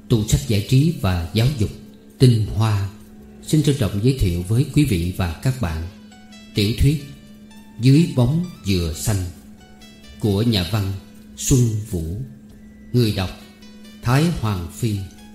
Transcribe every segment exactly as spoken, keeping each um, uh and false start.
tủ sách giải trí và giáo dục Tinh Hoa xin trân trọng giới thiệu với quý vị và các bạn tiểu thuyết Dưới bóng dừa xanh của nhà văn Xuân Vũ. Người đọc Thái Hoàng Phi.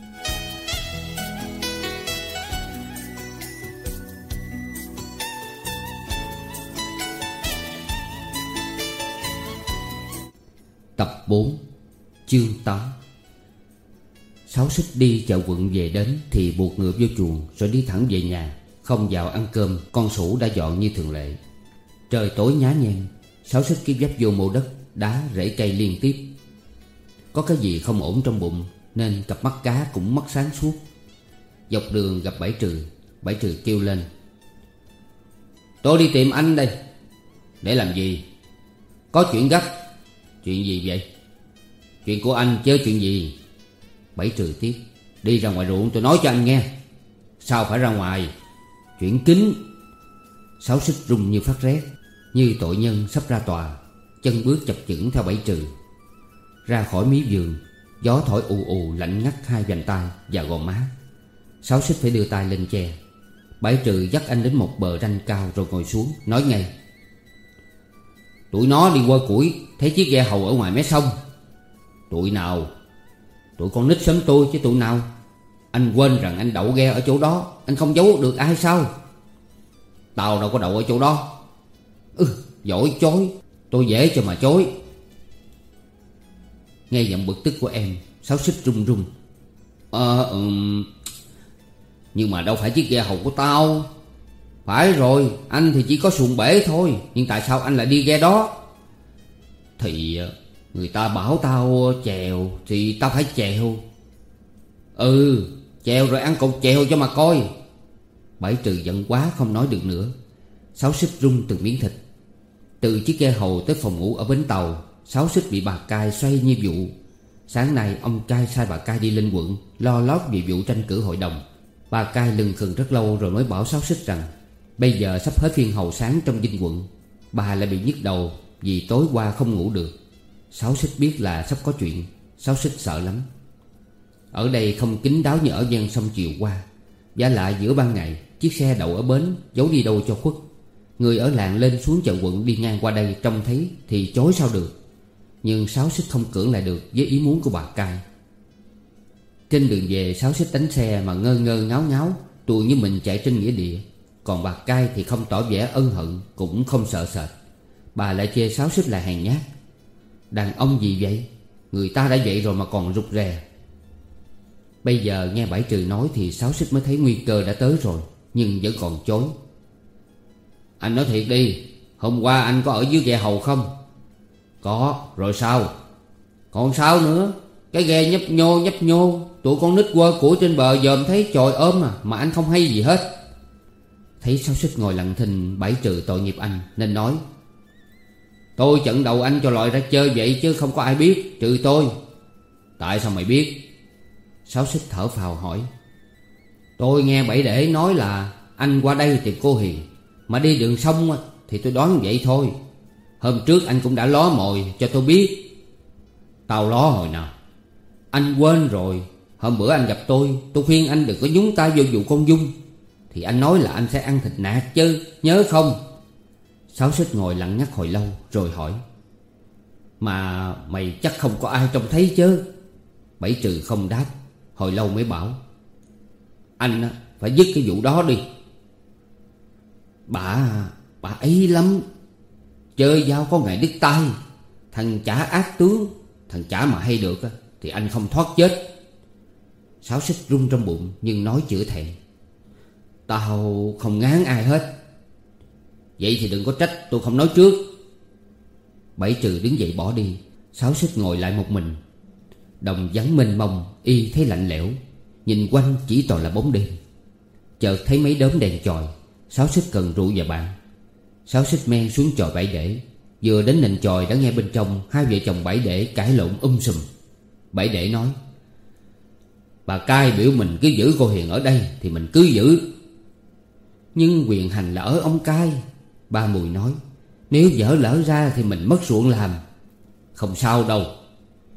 Tập bốn, chương tám. Sáu Xích đi chợ quận về đến thì buộc ngựa vô chuồng rồi đi thẳng về nhà. Không vào ăn cơm, con sủ đã dọn như thường lệ. Trời tối nhá nhem, Sáu Xích kiếp dấp vô mô đất, đá rễ cây liên tiếp. Có cái gì không ổn trong bụng nên cặp mắt cá cũng mất sáng suốt. Dọc đường gặp Bảy Trừ. Bảy Trừ kêu lên: "Tôi đi tìm anh đây." "Để làm gì?" "Có chuyện gấp." "Chuyện gì vậy?" "Chuyện của anh chứ chuyện gì." Bảy Trừ tiếp: "Đi ra ngoài ruộng tôi nói cho anh nghe." "Sao phải ra ngoài?" "Chuyện kín." Sáu Xích rung như phát rét, như tội nhân sắp ra tòa. Chân bước chập chững theo Bảy Trừ. Ra khỏi mí vườn, gió thổi ù ù lạnh ngắt hai vành tai và gò má. Sáu Xích phải đưa tay lên che. Bảy Trừ dắt anh đến một bờ ranh cao rồi ngồi xuống, nói ngay: "Tụi nó đi quơ củi, thấy chiếc ghe hầu ở ngoài mé sông." "Tụi nào?" "Tụi con nít xóm tôi chứ tụi nào. Anh quên rằng anh đậu ghe ở chỗ đó, anh không giấu được ai sao?" "Tao đâu có đậu ở chỗ đó." "Ừ, giỏi chối, tôi dễ cho mà chối." Nghe giọng bực tức của em, Sáu Xích run run. Ờ ừm Nhưng mà đâu phải chiếc ghe hầu của tao." "Phải rồi, anh thì chỉ có xuồng bể thôi, nhưng tại sao anh lại đi ghe đó?" "Thì người ta bảo tao chèo thì tao phải chèo." "Ừ, chèo rồi ăn cột chèo cho mà coi." Bảy Trừ giận quá không nói được nữa. Sáu Xích rung từng miếng thịt. Từ chiếc ghe hầu tới phòng ngủ ở bến tàu, Sáu Xích bị bà Cai xoay như vụ. Sáng nay ông Cai sai bà Cai đi lên quận lo lót về vụ tranh cử hội đồng. Bà Cai lừng khừng rất lâu rồi mới bảo Sáu Xích rằng bây giờ sắp hết phiên hầu sáng trong dinh quận. Bà lại bị nhức đầu vì tối qua không ngủ được. Sáu Xích biết là sắp có chuyện. Sáu Xích sợ lắm. Ở đây không kín đáo như ở ven sông chiều qua. Vả lại giữa ban ngày, chiếc xe đậu ở bến giấu đi đâu cho khuất. Người ở làng lên xuống chợ quận đi ngang qua đây trông thấy thì chối sao được. Nhưng Sáu Xích không cưỡng lại được với ý muốn của bà Cai. Trên đường về, Sáu Xích đánh xe mà ngơ ngơ ngáo ngáo, tụi như mình chạy trên nghĩa địa. Còn bà Cai thì không tỏ vẻ ân hận, cũng không sợ sệt. Bà lại chê Sáu Xích là hèn nhát. Đàn ông gì vậy? Người ta đã vậy rồi mà còn rụt rè. Bây giờ nghe Bảy Trừ nói thì Sáu Xích mới thấy nguy cơ đã tới rồi, nhưng vẫn còn chối. "Anh nói thiệt đi, hôm qua anh có ở dưới ghe hầu không?" "Có, rồi sao?" "Còn sao nữa, cái ghe nhấp nhô nhấp nhô, tụi con nít quơ củi trên bờ dòm thấy chòi ôm à, mà anh không hay gì hết." Thấy Sáu Xích ngồi lặng thinh, Bảy Trừ tội nghiệp anh nên nói: "Tôi chận đầu anh cho lòi ra chơi vậy chứ không có ai biết, trừ tôi." "Tại sao mày biết?" Sáu Xích thở phào hỏi: "Tôi nghe Bảy Để nói là anh qua đây tìm cô Hiền, mà đi đường sông thì tôi đoán vậy thôi. Hôm trước anh cũng đã ló mồi cho tôi biết." "Tao ló hồi nào?" "Anh quên rồi. Hôm bữa anh gặp tôi, tôi khuyên anh đừng có nhúng tay vô vụ con Dung, thì anh nói là anh sẽ ăn thịt nạc chứ, nhớ không?" Sáu Xích ngồi lặng ngắt hồi lâu rồi hỏi: "Mà mày chắc không có ai trông thấy chứ?" Bảy Trừ không đáp. Hồi lâu mới bảo: "Anh phải dứt cái vụ đó đi. Bà Bà ấy lắm. Chơi dao có ngày đứt tay. Thằng chả ác tướng, thằng chả mà hay được thì anh không thoát chết." Sáu Xích run trong bụng nhưng nói chữa thẹn: "Tao không ngán ai hết." "Vậy thì đừng có trách tôi không nói trước." Bảy Trừ đứng dậy bỏ đi. Sáu Xích ngồi lại một mình. Đồng vắng mênh mông, y thấy lạnh lẽo. Nhìn quanh chỉ toàn là bóng đêm. Chợt thấy mấy đốm đèn chòi. Sáu Xích cần rượu và bạn. Sáu Xích men xuống chòi Bảy Để. Vừa đến nền chòi đã nghe bên trong hai vợ chồng Bảy Để cãi lộn um sùm. Bảy Để nói: "Bà Cai biểu mình cứ giữ cô Hiền ở đây thì mình cứ giữ." "Nhưng quyền hành là ở ông Cai." Ba Mùi nói: "Nếu vỡ lỡ ra thì mình mất ruộng làm." "Không sao đâu."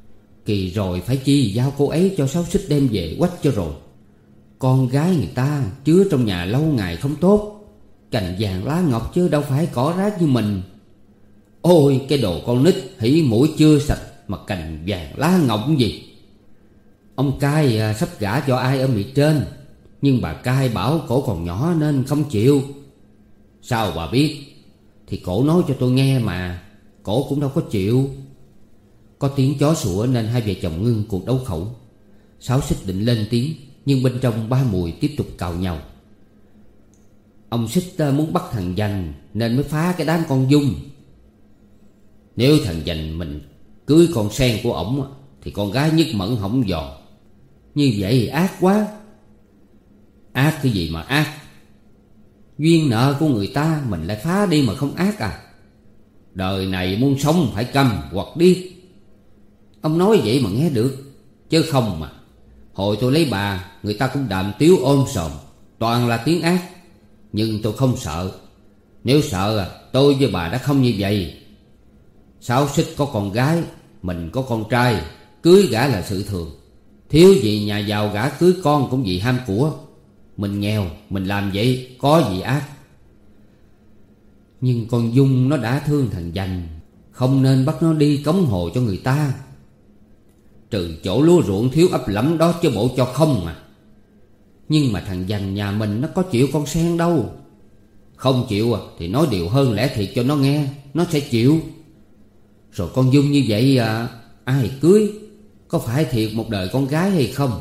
Kỳ rồi phải chi giao cô ấy cho Sáu Xích đem về quách cho rồi. Con gái người ta chứa trong nhà lâu ngày không tốt, cành vàng lá ngọc chứ đâu phải cỏ rác như mình. Ôi cái đồ con nít hỉ mũi chưa sạch mà cành vàng lá ngọc gì. Ông cai sắp gả cho ai ở miệt trên, nhưng bà cai bảo cổ còn nhỏ nên không chịu. Sao bà biết? Thì cổ nói cho tôi nghe mà. Cổ cũng đâu có chịu. Có tiếng chó sủa nên hai vợ chồng ngưng cuộc đấu khẩu. Sáu Xích định lên tiếng, nhưng bên trong ba Mùi tiếp tục cào nhau. Ông Xích muốn bắt thằng Dành nên mới phá cái đám con Dung. Nếu thằng Dành mình cưới con sen của ổng thì con gái Nhất Mẫn hỏng giò. Như vậy ác quá. Ác cái gì mà ác? Duyên nợ của người ta mình lại phá đi mà không ác à? Đời này muốn sống phải câm hoặc điếc. Ông nói vậy mà nghe được, chứ không mà. Hồi tôi lấy bà, người ta cũng đàm tiếu ôm sòm, toàn là tiếng ác. Nhưng tôi không sợ. Nếu sợ tôi với bà đã không như vậy. Sáu Xích có con gái, mình có con trai, cưới gả là sự thường. Thiếu gì nhà giàu gả cưới con cũng vì ham của. Mình nghèo, mình làm vậy có gì ác? Nhưng con Dung nó đã thương thằng Dành, không nên bắt nó đi cống hồ cho người ta. Trừ chỗ lúa ruộng thiếu ấp lẫm đó chứ bộ cho không mà. Nhưng mà thằng Dành nhà mình nó có chịu con sen đâu. Không chịu à, thì nói điều hơn lẽ thiệt cho nó nghe, nó sẽ chịu. Rồi con Dung như vậy à, ai cưới? Có phải thiệt một đời con gái hay không?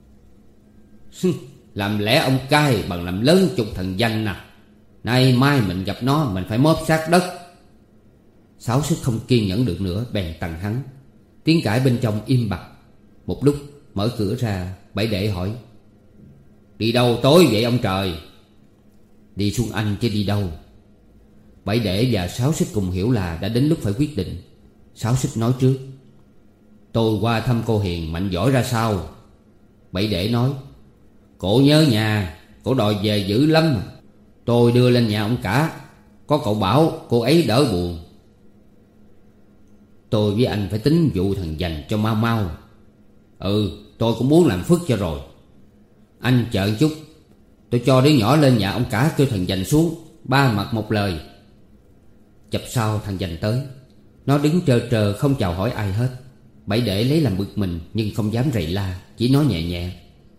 Làm lẽ ông cai bằng làm lớn chục thằng Dành nè. Nay mai mình gặp nó mình phải móp sát đất. Sáu Xích không kiên nhẫn được nữa bèn tằng hắn. Tiếng cãi bên trong im bặt. Một lúc mở cửa ra, Bảy Đệ hỏi: Đi đâu tối vậy ông trời? Đi Xuân Anh chứ đi đâu. Bảy Đệ và Sáu Xích cùng hiểu là đã đến lúc phải quyết định. Sáu Xích nói trước: Tôi qua thăm cô Hiền mạnh giỏi ra sao? Bảy Đệ nói: Cổ nhớ nhà, cổ đòi về dữ lắm. Tôi đưa lên nhà ông cả. Có cậu bảo cô ấy đỡ buồn. Tôi với anh phải tính vụ thằng Dành cho mau mau. Ừ, tôi cũng muốn làm phước cho rồi. Anh chờ chút, tôi cho đứa nhỏ lên nhà ông cả kêu thằng Dành xuống, ba mặt một lời. Chập sau thằng Dành tới. Nó đứng trơ trơ không chào hỏi ai hết. Bảy Đệ lấy làm bực mình nhưng không dám rầy la, chỉ nói nhẹ nhẹ: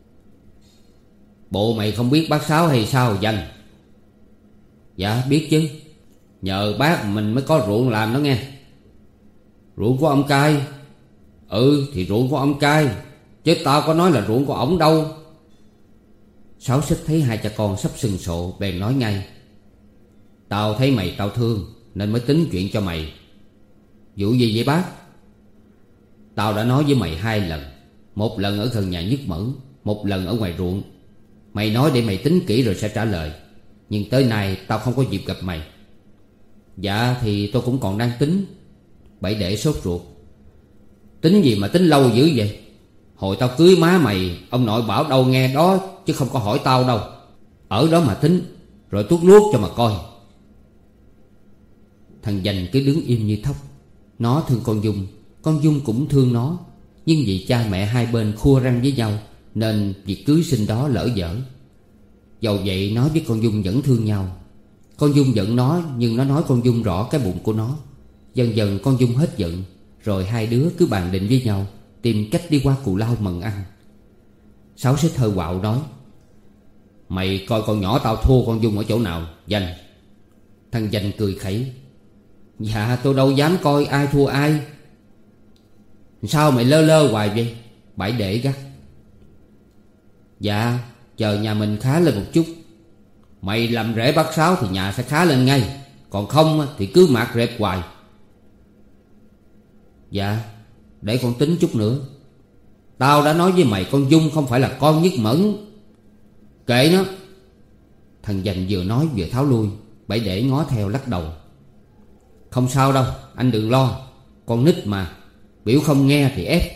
Bộ mày không biết bác Sáu hay sao Dành? Dạ biết chứ. Nhờ bác mình mới có ruộng làm đó nghe. Ruộng của ông cai? Ừ thì ruộng của ông cai, chứ tao có nói là ruộng của ổng đâu. Sáu Xích thấy hai cha con sắp sừng sộ bèn nói ngay: Tao thấy mày tao thương nên mới tính chuyện cho mày. Vụ gì vậy bác? Tao đã nói với mày hai lần. Một lần ở gần nhà Nhất Mẫn, một lần ở ngoài ruộng. Mày nói để mày tính kỹ rồi sẽ trả lời. Nhưng tới nay tao không có dịp gặp mày. Dạ thì tôi cũng còn đang tính. Bảy Đệ sốt ruột: Tính gì mà tính lâu dữ vậy? Hồi tao cưới má mày, ông nội bảo đâu nghe đó, chứ không có hỏi tao đâu. Ở đó mà tính, rồi tuốt luốt cho mà coi. Thằng Dành cứ đứng im như thóc. Nó thương con Dung, con Dung cũng thương nó. Nhưng vì cha mẹ hai bên khua răng với nhau nên việc cưới sinh đó lỡ dở. Dầu vậy nó với con Dung vẫn thương nhau. Con Dung giận nó, nhưng nó nói con Dung rõ cái bụng của nó. Dần dần con Dung hết giận. Rồi hai đứa cứ bàn định với nhau tìm cách đi qua Cù Lao mần ăn. Sáu Xích hơi quạo nói: Mày coi con nhỏ tao thua con Dung ở chỗ nào Dành? Thằng Dành cười khẩy: Dạ tôi đâu dám coi ai thua ai. Sao mày lơ lơ hoài vậy? Bảy Đệ gắt: Dạ chờ nhà mình khá lên một chút. Mày làm rễ bác Sáu thì nhà sẽ khá lên ngay. Còn không thì cứ mạt rệp hoài. Dạ để con tính chút nữa. Tao đã nói với mày con Dung không phải là con Nhất Mẫn. Kệ nó. Thằng Dành vừa nói vừa tháo lui. Bảy Đệ ngó theo lắc đầu: Không sao đâu, anh đừng lo. Con nít mà, biểu không nghe thì ép.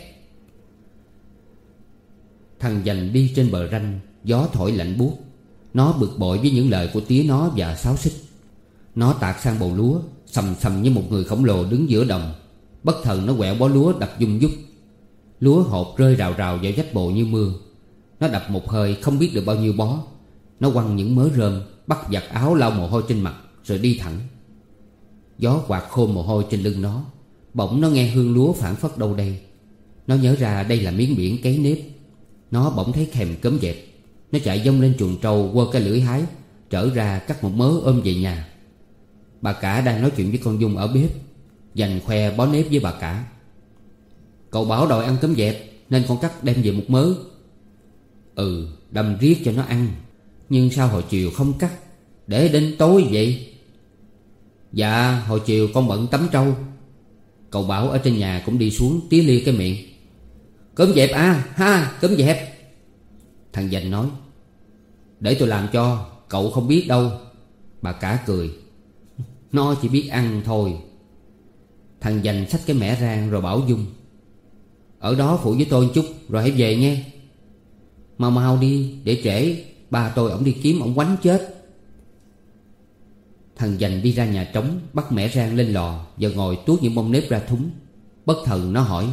Thằng Dành đi trên bờ ranh, gió thổi lạnh buốt. Nó bực bội với những lời của tía nó và Sáu Xích. Nó tạt sang bầu lúa, sầm sầm như một người khổng lồ đứng giữa đồng. Bất thần nó quẹo bó lúa đập dung dút. Lúa hột rơi rào rào vào vách bồ như mưa. Nó đập một hơi không biết được bao nhiêu bó. Nó quăng những mớ rơm, bắt giặt áo lau mồ hôi trên mặt, rồi đi thẳng. Gió quạt khô mồ hôi trên lưng nó. Bỗng nó nghe hương lúa phảng phất đâu đây. Nó nhớ ra đây là miếng biển cấy nếp. Nó bỗng thấy thèm cớm dẹp. Nó chạy vông lên chuồng trâu, quơ cái lưỡi hái, trở ra cắt một mớ ôm về nhà. Bà cả đang nói chuyện với con Dung ở bếp. Dành khoe bó nếp với bà cả. Cậu Bảo đòi ăn cơm dẹp nên con cắt đem về một mớ. Ừ, đâm riết cho nó ăn. Nhưng sao hồi chiều không cắt, để đến tối vậy? Dạ, hồi chiều con bận tắm trâu. Cậu Bảo ở trên nhà cũng đi xuống tía lia cái miệng. Cơm dẹp à, ha, cơm dẹp. Thằng Dành nói. Để tôi làm cho, cậu không biết đâu. Bà cả cười. Nó chỉ biết ăn thôi. Thằng Dành xách cái mẻ rang rồi bảo Dung. Ở đó phụ với tôi một chút rồi hãy về nghe. Mau mau đi, để trễ ba tôi ổng đi kiếm ổng quánh chết. Thằng Dành đi ra nhà trống, bắt mẻ rang lên lò, và ngồi tuốt những bông nếp ra thúng. Bất thần nó hỏi.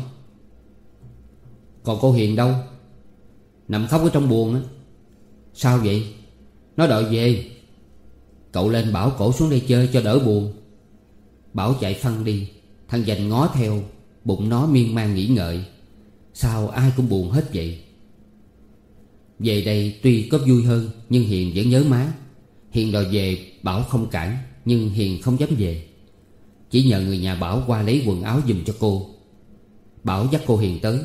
Còn cô Hiền đâu? Nằm khóc ở trong buồng á. Sao vậy? Nó đòi về. Cậu lên bảo cổ xuống đây chơi cho đỡ buồn. Bảo chạy phăng đi. Thằng Dành ngó theo, bụng nó miên man nghĩ ngợi. Sao ai cũng buồn hết vậy? Về đây tuy có vui hơn, nhưng Hiền vẫn nhớ má. Hiền đòi về, Bảo không cản, nhưng Hiền không dám về. Chỉ nhờ người nhà Bảo qua lấy quần áo giùm cho cô. Bảo dắt cô Hiền tới.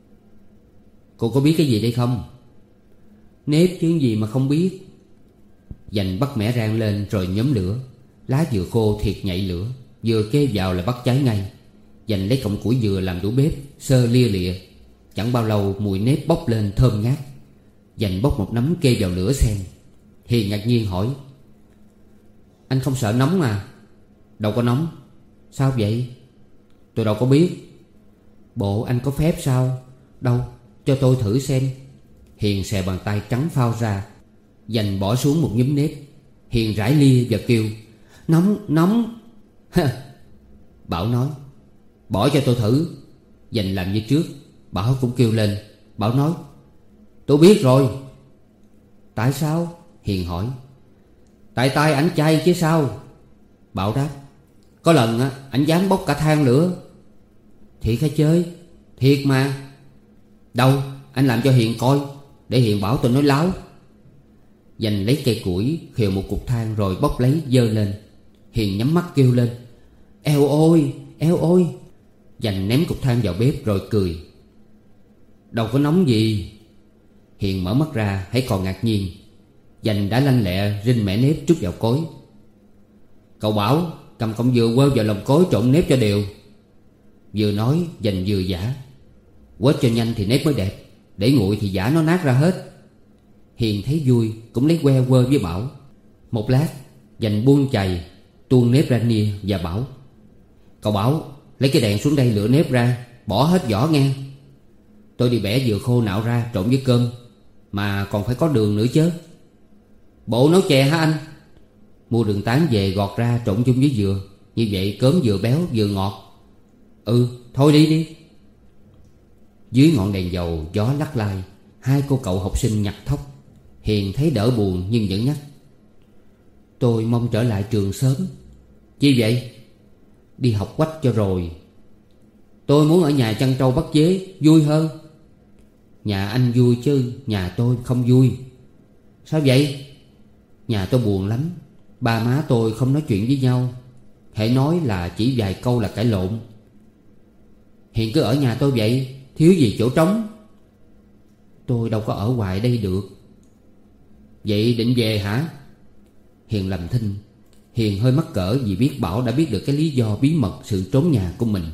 Cô có biết cái gì đây không? Nếp chứ gì mà không biết. Dành bắt mẻ rang lên rồi nhóm lửa. Lá dừa khô thiệt nhạy lửa. Vừa kê vào là bắt cháy ngay. Dành lấy cọng củi dừa làm đũa bếp, sơ lia lịa. Chẳng bao lâu mùi nếp bốc lên thơm ngát. Dành bốc một nắm kê vào lửa xem. Hiền ngạc nhiên hỏi. Anh không sợ nóng à? Đâu có nóng. Sao vậy? Tôi đâu có biết. Bộ anh có phép sao? Đâu, cho tôi thử xem. Hiền xè bàn tay trắng phao ra. Dành bỏ xuống một nhúm nếp. Hiền rải lia và kêu. Nóng, nóng. Bảo nói. Bỏ cho tôi thử. Dành làm như trước. Bảo cũng kêu lên. Bảo nói. Tôi biết rồi. Tại sao? Hiền hỏi. Tại tay ảnh chay chứ sao? Bảo đáp. Có lần á, ảnh dám bốc cả than lửa. Thiệt hay chơi? Thiệt mà. Đâu, anh làm cho Hiền coi, để Hiền bảo tôi nói láo. Dành lấy cây củi khều một cục than rồi bốc lấy dơ lên. Hiền nhắm mắt kêu lên. Eo ôi, eo ôi. Dành ném cục than vào bếp rồi cười. Đâu có nóng gì. Hiền mở mắt ra hãy còn ngạc nhiên. Dành đã lanh lẹ rinh mẻ nếp trút vào cối. Cậu Bảo cầm cọng dừa quơ vào lòng cối trộn nếp cho đều. Vừa nói Dành vừa giả. Quết cho nhanh thì nếp mới đẹp, để nguội thì giả nó nát ra hết. Hiền thấy vui cũng lấy que quơ với Bảo. Một lát Dành buông chày, tuôn nếp ra nia và bảo. Cậu Bảo lấy cái đèn xuống đây lựa nếp ra, bỏ hết vỏ nghe. Tôi đi bẻ dừa khô nạo ra trộn với cơm, mà còn phải có đường nữa chứ. Bộ nấu chè hả anh? Mua đường tán về gọt ra trộn chung với dừa. Như vậy cớm vừa béo vừa ngọt. Ừ, thôi đi đi. Dưới ngọn đèn dầu gió lắc lai. Hai cô cậu học sinh nhặt thóc. Hiền thấy đỡ buồn nhưng vẫn nhắc. Tôi mong trở lại trường sớm. Chi vậy? Đi học quách cho rồi. Tôi muốn ở nhà chăn trâu bắt dế, vui hơn. Nhà anh vui chứ nhà tôi không vui. Sao vậy? Nhà tôi buồn lắm. Ba má tôi không nói chuyện với nhau. Hễ nói là chỉ vài câu là cãi lộn. Hiện cứ ở nhà tôi vậy, thiếu gì chỗ trống. Tôi đâu có ở hoài đây được. Vậy định về hả? Hiền làm thinh. Hiền hơi mắc cỡ vì biết Bảo đã biết được cái lý do bí mật sự trốn nhà của mình.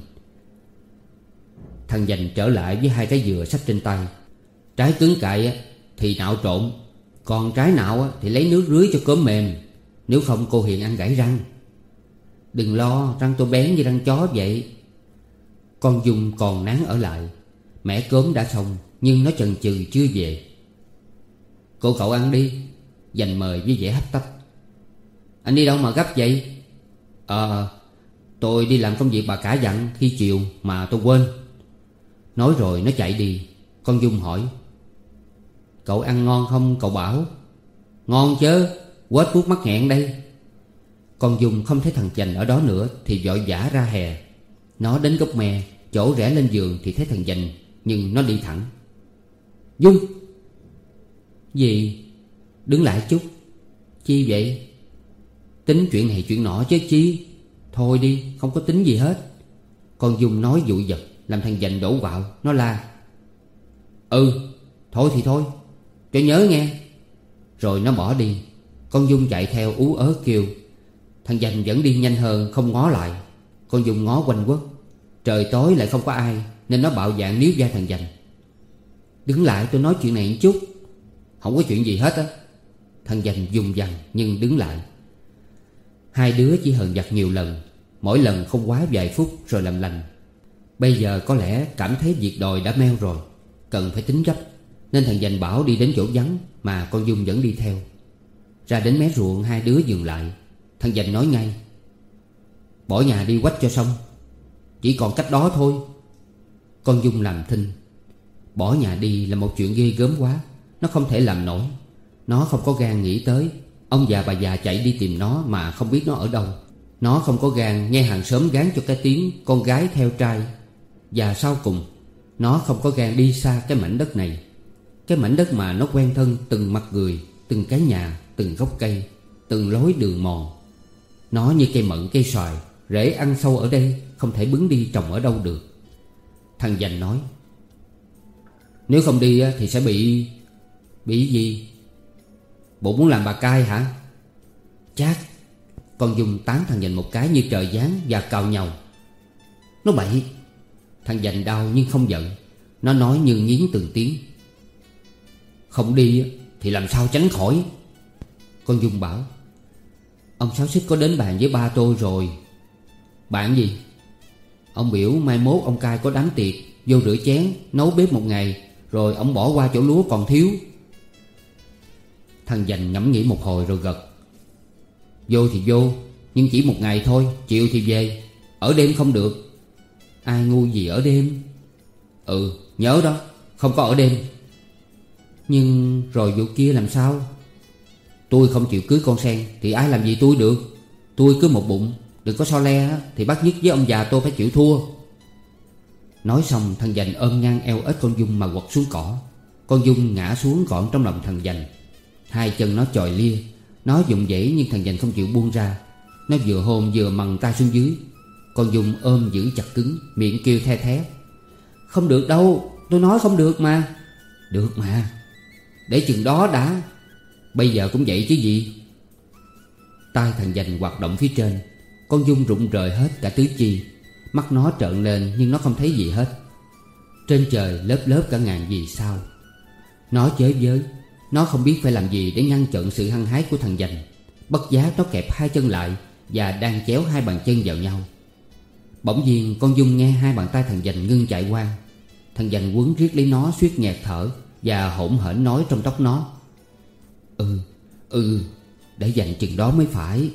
Thằng Dành trở lại với hai trái dừa xách trên tay. Trái cứng cại thì nạo trộn, còn trái nạo thì lấy nước rưới cho cớm mềm. Nếu không cô Hiền ăn gãy răng. Đừng lo, răng tôi bén như răng chó vậy. Con Dung còn nán ở lại. Mẻ cớm đã xong nhưng nó chần chừ chưa về. Cô cậu ăn đi. Dành mời với vẻ hấp tấp. Anh đi đâu mà gấp vậy? Ờ Tôi đi làm công việc bà cả dặn khi chiều mà tôi quên. Nói rồi nó chạy đi. Con Dung hỏi: Cậu ăn ngon không cậu Bảo? Ngon chứ, quết thuốc mắc nghẹn đây. Con Dung không thấy thằng Dành ở đó nữa thì vội vã ra hè. Nó đến gốc me, chỗ rẽ lên giường thì thấy thằng Dành, nhưng nó đi thẳng. Dung! Gì? Đứng lại chút. Chi vậy? Tính chuyện này chuyện nọ chứ chi. Thôi đi, không có tính gì hết. Con Dung nói dụi giật, làm thằng Dành đổ vào. Nó la: Ừ, thôi thì thôi, cho nhớ nghe. Rồi nó bỏ đi. Con Dung chạy theo ú ớ kêu. Thằng Dành vẫn đi nhanh hơn, không ngó lại. Con Dung ngó quanh quất. Trời tối lại không có ai, nên nó bạo dạn níu vai thằng Dành. Đứng lại, tôi nói chuyện này một chút. Không có chuyện gì hết á. Thằng Dành dùng dằn nhưng đứng lại. Hai đứa chỉ hờn vặt nhiều lần, mỗi lần không quá vài phút rồi làm lành. Bây giờ có lẽ cảm thấy việc đòi đã meo rồi, cần phải tính gấp, nên thằng Dành bảo đi đến chỗ vắng, mà con Dung vẫn đi theo. Ra đến mé ruộng, hai đứa dừng lại. Thằng Dành nói ngay: Bỏ nhà đi quách cho xong, chỉ còn cách đó thôi. Con Dung làm thinh. Bỏ nhà đi là một chuyện ghê gớm quá. Nó không thể làm nổi. Nó không có gan nghĩ tới ông già bà già chạy đi tìm nó mà không biết nó ở đâu. Nó không có gan nghe hàng xóm gán cho cái tiếng con gái theo trai. Và sau cùng, nó không có gan đi xa cái mảnh đất này. Cái mảnh đất mà nó quen thân từng mặt người, từng cái nhà, từng gốc cây, từng lối đường mòn. Nó như cây mận cây xoài, rễ ăn sâu ở đây, không thể bứng đi trồng ở đâu được. Thằng Dành nói: Nếu không đi thì sẽ bị... Bị gì? Bộ muốn làm bà cai hả? Chát! Con Dung tán thằng Dành một cái như trời giáng và cào nhàu. Nó bậy! Thằng Dành đau nhưng không giận. Nó nói như nghiến từng tiếng: Không đi thì làm sao tránh khỏi? Con Dung bảo: Ông Sáu Xích có đến bàn với ba tôi rồi. Bạn gì? Ông biểu mai mốt ông cai có đám tiệc, vô rửa chén, nấu bếp một ngày, rồi ông bỏ qua chỗ lúa còn thiếu. Thằng Dành ngẫm nghĩ một hồi rồi gật: Vô thì vô, nhưng chỉ một ngày thôi, chiều thì về. Ở đêm không được. Ai ngu gì ở đêm? Ừ, nhớ đó, không có ở đêm. Nhưng rồi vụ kia làm sao? Tôi không chịu cưới con sen thì ai làm gì tôi được. Tôi cứ một bụng, đừng có so le thì bắt nhất với ông già tôi phải chịu thua. Nói xong thằng Dành ôm ngang eo ếch con Dung mà quật xuống cỏ. Con Dung ngã xuống gọn trong lòng thằng Dành. Hai chân nó chòi lia. Nó vùng vẫy nhưng thằng Dành không chịu buông ra. Nó vừa hôn vừa mằn tay xuống dưới. Con Dung ôm giữ chặt cứng, miệng kêu the thé: Không được đâu, tôi nói không được mà. Được mà, để chừng đó đã. Bây giờ cũng vậy chứ gì. Tai thằng Dành hoạt động phía trên. Con Dung rụng rời hết cả tứ chi. Mắt nó trợn lên nhưng nó không thấy gì hết. Trên trời lớp lớp cả ngàn vì sao. Nó chới với. Nó không biết phải làm gì để ngăn chặn sự hăng hái của thằng Dành. Bất giác nó kẹp hai chân lại và đang chéo hai bàn chân vào nhau. Bỗng nhiên con Dung nghe hai bàn tay thằng Dành ngưng chạy qua. Thằng Dành quấn riết lấy nó suýt nghẹt thở và hỗn hển nói trong tóc nó: Ừ, ừ, để dành chừng đó mới phải.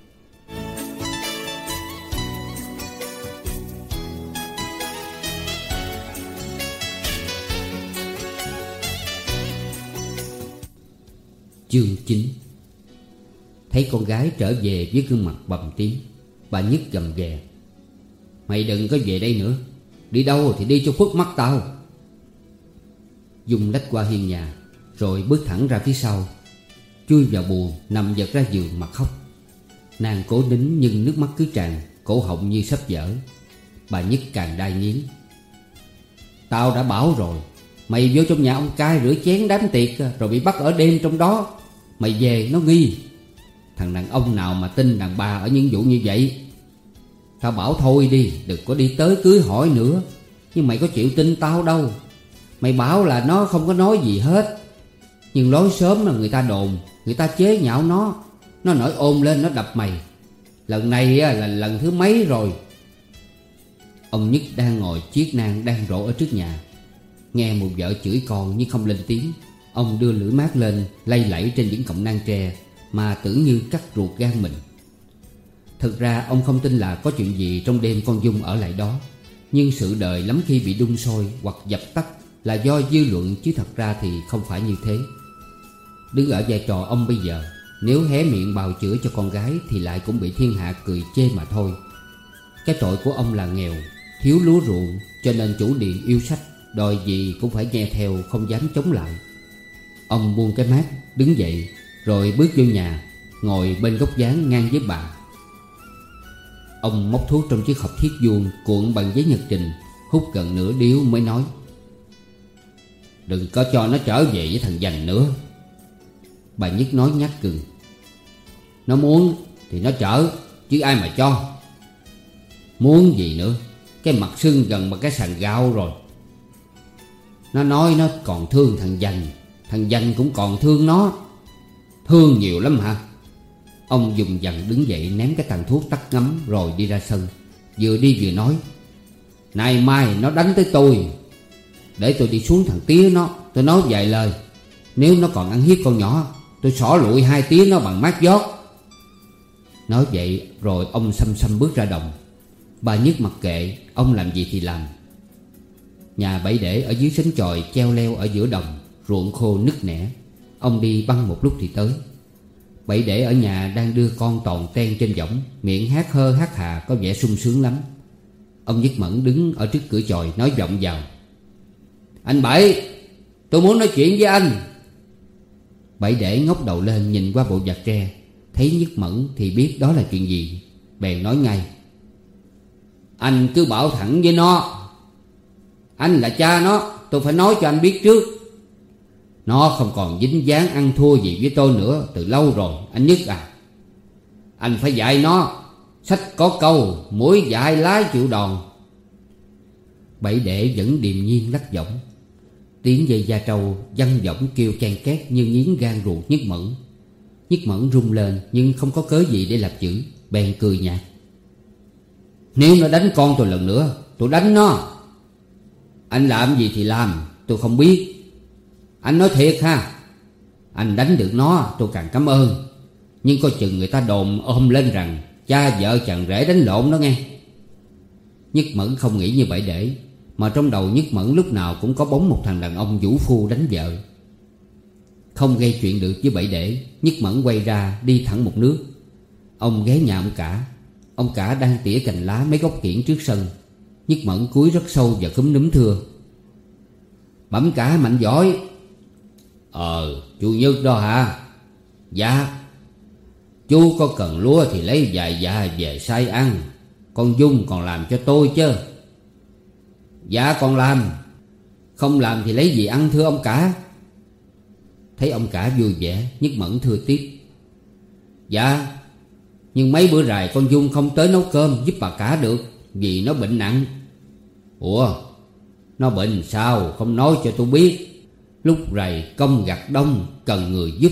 Chương chín. Thấy con gái trở về với gương mặt bầm tím, bà Nhất gầm ghè: Mày đừng có về đây nữa. Đi đâu thì đi cho khuất mắt tao. Dung lách qua hiên nhà, rồi bước thẳng ra phía sau, chui vào buồng, nằm giật ra giường mà khóc. Nàng cố nín nhưng nước mắt cứ tràn, cổ họng như sắp vỡ. Bà Nhất càng đai nghiến: Tao đã bảo rồi, mày vô trong nhà ông cai rửa chén đám tiệc rồi bị bắt ở đêm trong đó. Mày về nó nghi. Thằng đàn ông nào mà tin đàn bà ở những vụ như vậy. Tao bảo thôi đi, đừng có đi tới cưới hỏi nữa. Nhưng mày có chịu tin tao đâu. Mày bảo là nó không có nói gì hết. Nhưng lối sớm là người ta đồn, người ta chế nhạo nó. Nó nổi ôm lên nó đập mày. Lần này là lần thứ mấy rồi. Ông Nhất đang ngồi chiếc nang đang rộ ở trước nhà, nghe một vợ chửi con nhưng không lên tiếng. Ông đưa lưỡi mát lên lay lẫy trên những cọng nang tre mà tưởng như cắt ruột gan mình. Thực ra ông không tin là có chuyện gì trong đêm con Dung ở lại đó. Nhưng sự đời lắm khi bị đun sôi hoặc dập tắt là do dư luận, chứ thật ra thì không phải như thế. Đứng ở vai trò ông bây giờ, nếu hé miệng bào chữa cho con gái thì lại cũng bị thiên hạ cười chê mà thôi. Cái tội của ông là nghèo, thiếu lúa ruộng, cho nên chủ điện yêu sách, đòi gì cũng phải nghe theo, không dám chống lại. Ông buông cái mát, đứng dậy, rồi bước vô nhà, ngồi bên góc dáng ngang với bà. Ông móc thuốc trong chiếc hộp thiết vuông cuộn bằng giấy nhật trình, hút gần nửa điếu mới nói: "Đừng có cho nó trở về với thằng Dành nữa." Bà Nhất nói nhát gừng: "Nó muốn thì nó chở, chứ ai mà cho. Muốn gì nữa, cái mặt sưng gần bằng cái sàn gạo rồi. Nó nói nó còn thương thằng Dành, thằng Dành cũng còn thương nó. Thương nhiều lắm hả?" Ông dùng dằn đứng dậy, ném cái tàn thuốc tắt ngấm, rồi đi ra sân. Vừa đi vừa nói: "Nay mai nó đánh tới tôi, để tôi đi xuống thằng tía nó, tôi nói vài lời. Nếu nó còn ăn hiếp con nhỏ, tôi xỏ lụi hai tía nó bằng mát giót." Nói vậy rồi ông xăm xăm bước ra đồng. Bà Nhất mặc kệ, ông làm gì thì làm. Nhà Bảy Để ở dưới sến chòi treo leo ở giữa đồng, ruộng khô nứt nẻ. Ông đi băng một lúc thì tới. Bảy Để ở nhà đang đưa con toàn ten trên võng, miệng hát hơ hát hà, có vẻ sung sướng lắm. Ông Nhất Mẫn đứng ở trước cửa chòi nói vọng vào: "Anh Bảy, tôi muốn nói chuyện với anh." Bảy Để ngóc đầu lên nhìn qua bộ vạt tre, thấy Nhất Mẫn thì biết đó là chuyện gì, bèn nói ngay: "Anh cứ bảo thẳng với nó. Anh là cha nó, tôi phải nói cho anh biết trước. Nó không còn dính dáng ăn thua gì với tôi nữa từ lâu rồi, anh Nhất à. Anh phải dạy nó. Sách có câu muỗi dạy lái chịu đòn." Bảy Để vẫn điềm nhiên lắc võng. Tiếng dây da trâu văng võng kêu ken két như nghiến gan ruột Nhất Mẫn. Nhất Mẫn rung lên nhưng không có cớ gì để làm chữ, bèn cười nhạt: "Nếu nó đánh con tôi lần nữa, tôi đánh nó. Anh làm gì thì làm, tôi không biết. Anh nói thiệt ha. Anh đánh được nó tôi càng cảm ơn. Nhưng coi chừng người ta đồn ôm lên rằng cha vợ chàng rể đánh lộn đó nghe." Nhất Mẫn không nghĩ như vậy để, mà trong đầu Nhất Mẫn lúc nào cũng có bóng một thằng đàn ông vũ phu đánh vợ. Không gây chuyện được với Bảy Để, Nhất Mẫn quay ra đi thẳng một nước. Ông ghé nhà ông Cả. Ông Cả đang tỉa cành lá mấy gốc kiển trước sân. Nhất Mẫn cúi rất sâu và cúm núm thưa: "Bẩm Cả mạnh giỏi." "Ờ, chú Nhất đó hả?" "Dạ." "Chú có cần lúa thì lấy vài dạ về xay ăn. Con Dung còn làm cho tôi chứ." "Dạ con làm. Không làm thì lấy gì ăn thưa ông Cả?" Thấy ông Cả vui vẻ, Nhất Mẫn thưa tiếp: "Dạ, nhưng mấy bữa rày con Dung không tới nấu cơm giúp bà Cả được, vì nó bệnh nặng." "Ủa, nó bệnh sao không nói cho tôi biết? Lúc rày công gặt đông, cần người giúp."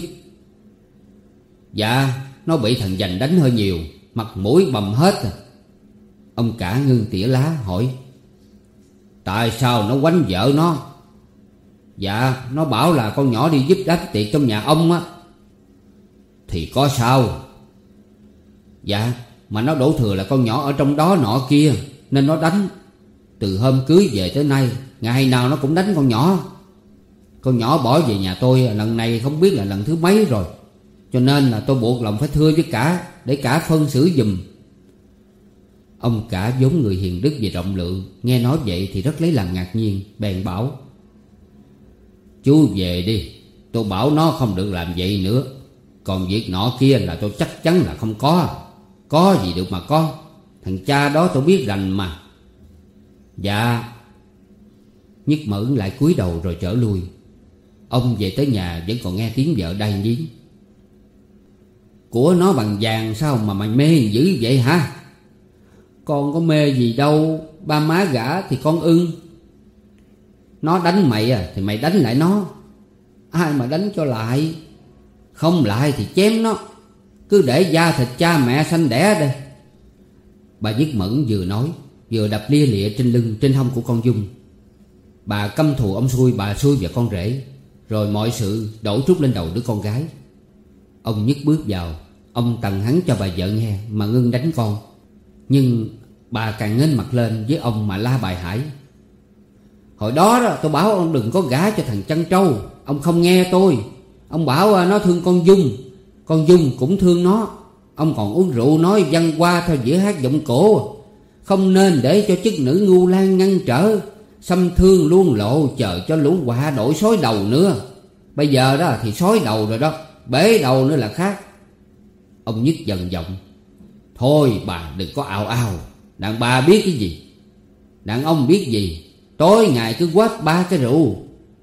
"Dạ, nó bị thằng Dành đánh hơi nhiều, mặt mũi bầm hết à." Ông Cả ngưng tỉa lá hỏi: "Tại sao nó quánh vợ nó?" "Dạ, nó bảo là con nhỏ đi giúp đánh tiệc trong nhà ông á." "Thì có sao?" "Dạ, mà nó đổ thừa là con nhỏ ở trong đó nọ kia, nên nó đánh. Từ hôm cưới về tới nay, ngày nào nó cũng đánh con nhỏ. Con nhỏ bỏ về nhà tôi lần này không biết là lần thứ mấy rồi, cho nên là tôi buộc lòng phải thưa với Cả, để Cả phân xử giùm." Ông Cả vốn người hiền đức và rộng lượng, nghe nói vậy thì rất lấy làm ngạc nhiên, bèn bảo: "Chú về đi, tôi bảo nó không được làm vậy nữa. Còn việc nọ kia là tôi chắc chắn là không có. Có gì được mà có, thằng cha đó tôi biết rành mà." "Dạ." Nhất Mẫn lại cúi đầu rồi trở lui. Ông về tới nhà vẫn còn nghe tiếng vợ đay nhí: "Của nó bằng vàng sao mà mày mê dữ vậy hả?" "Con có mê gì đâu, ba má gả thì con ưng. Nó đánh mày à thì mày đánh lại nó. Ai mà đánh cho lại? Không lại thì chém nó. Cứ để da thịt cha mẹ sanh đẻ đây." Bà Nhất Mẫn vừa nói vừa đập lia lịa trên lưng trên hông của con Dung. Bà căm thù ông xui, bà xui và con rể, rồi mọi sự đổ trút lên đầu đứa con gái. Ông Nhất bước vào. Ông tần hắn cho bà vợ nghe mà ngưng đánh con. Nhưng Bà càng nghênh mặt lên với ông mà la bài hải. Hồi đó, đó tôi bảo ông đừng có gả cho thằng Trăn Trâu. Ông không nghe tôi. Ông bảo nó thương con Dung, con Dung cũng thương nó. Ông còn uống rượu nói văn hoa theo dĩa hát giọng cổ. Không nên để cho chức nữ ngu lan ngăn trở, xâm thương luôn lộ, chờ cho lũ quạ đổi sói đầu nữa. Bây giờ đó thì sói đầu rồi đó, bể đầu nữa là khác. Ông Nhất dần giọng. Thôi bà đừng có ào ào. Đàn bà biết cái gì, đàn ông biết gì. Tối ngày cứ quát ba cái rượu.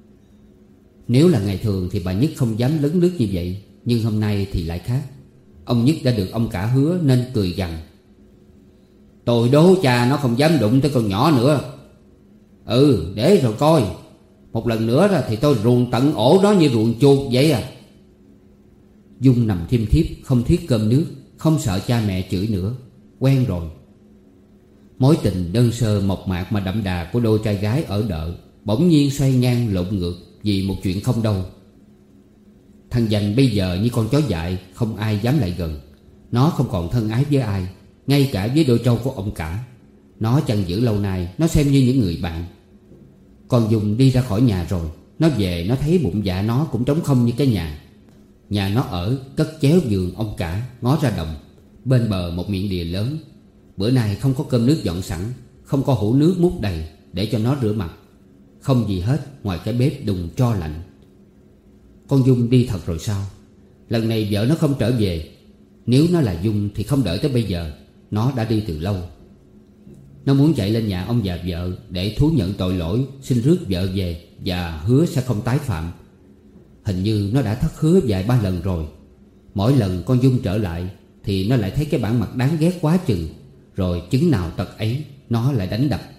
Nếu là ngày thường thì bà Nhất không dám lấn lướt như vậy, nhưng hôm nay thì lại khác. Ông Nhất đã được ông cả hứa nên cười gằn. Tôi đố cha nó không dám đụng tới con nhỏ nữa. Ừ, để rồi coi. Một lần nữa ra thì tôi ruồng tận ổ đó như ruồng chuột vậy à. Dung nằm thiêm thiếp, không thiết cơm nước, không sợ cha mẹ chửi nữa. Quen rồi. Mối tình đơn sơ mộc mạc mà đậm đà của đôi trai gái ở đợ bỗng nhiên xoay ngang lộn ngược vì một chuyện không đâu. Thằng Dành bây giờ như con chó dại, không ai dám lại gần. Nó không còn thân ái với ai, ngay cả với đôi trâu của ông cả. Nó chăn giữ lâu nay, nó xem như những người bạn. Con Dung đi ra khỏi nhà rồi. Nó về nó thấy bụng dạ nó cũng trống không như cái nhà. Nhà nó ở cất chéo giường ông cả, ngó ra đồng. Bên bờ một miệng đìa lớn. Bữa nay không có cơm nước dọn sẵn, không có hũ nước múc đầy để cho nó rửa mặt. Không gì hết ngoài cái bếp đùng tro lạnh. Con Dung đi thật rồi sao? Lần này vợ nó không trở về. Nếu nó là Dung thì không đợi tới bây giờ. Nó đã đi từ lâu. Nó muốn chạy lên nhà ông già vợ để thú nhận tội lỗi, xin rước vợ về và hứa sẽ không tái phạm. Hình như nó đã thất hứa vài ba lần rồi. Mỗi lần con Dung trở lại thì nó lại thấy cái bản mặt đáng ghét quá chừng. Rồi chứng nào tật ấy, nó lại đánh đập.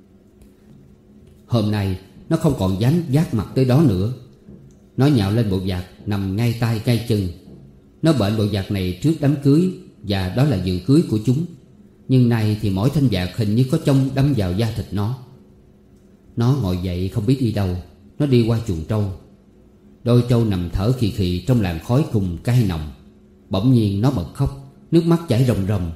Hôm nay nó không còn dám vác mặt tới đó nữa. Nó nhào lên bộ vạt nằm ngay tay ngay chân. Nó bệnh bộ vạt này trước đám cưới, và đó là dự cưới của chúng. Nhưng nay thì mỗi thanh vạt hình như có chông đâm vào da thịt nó. Nó ngồi dậy không biết đi đâu. Nó đi qua chuồng trâu. Đôi trâu nằm thở khì khì trong làn khói cùng cay nồng. Bỗng nhiên nó bật khóc, nước mắt chảy ròng ròng.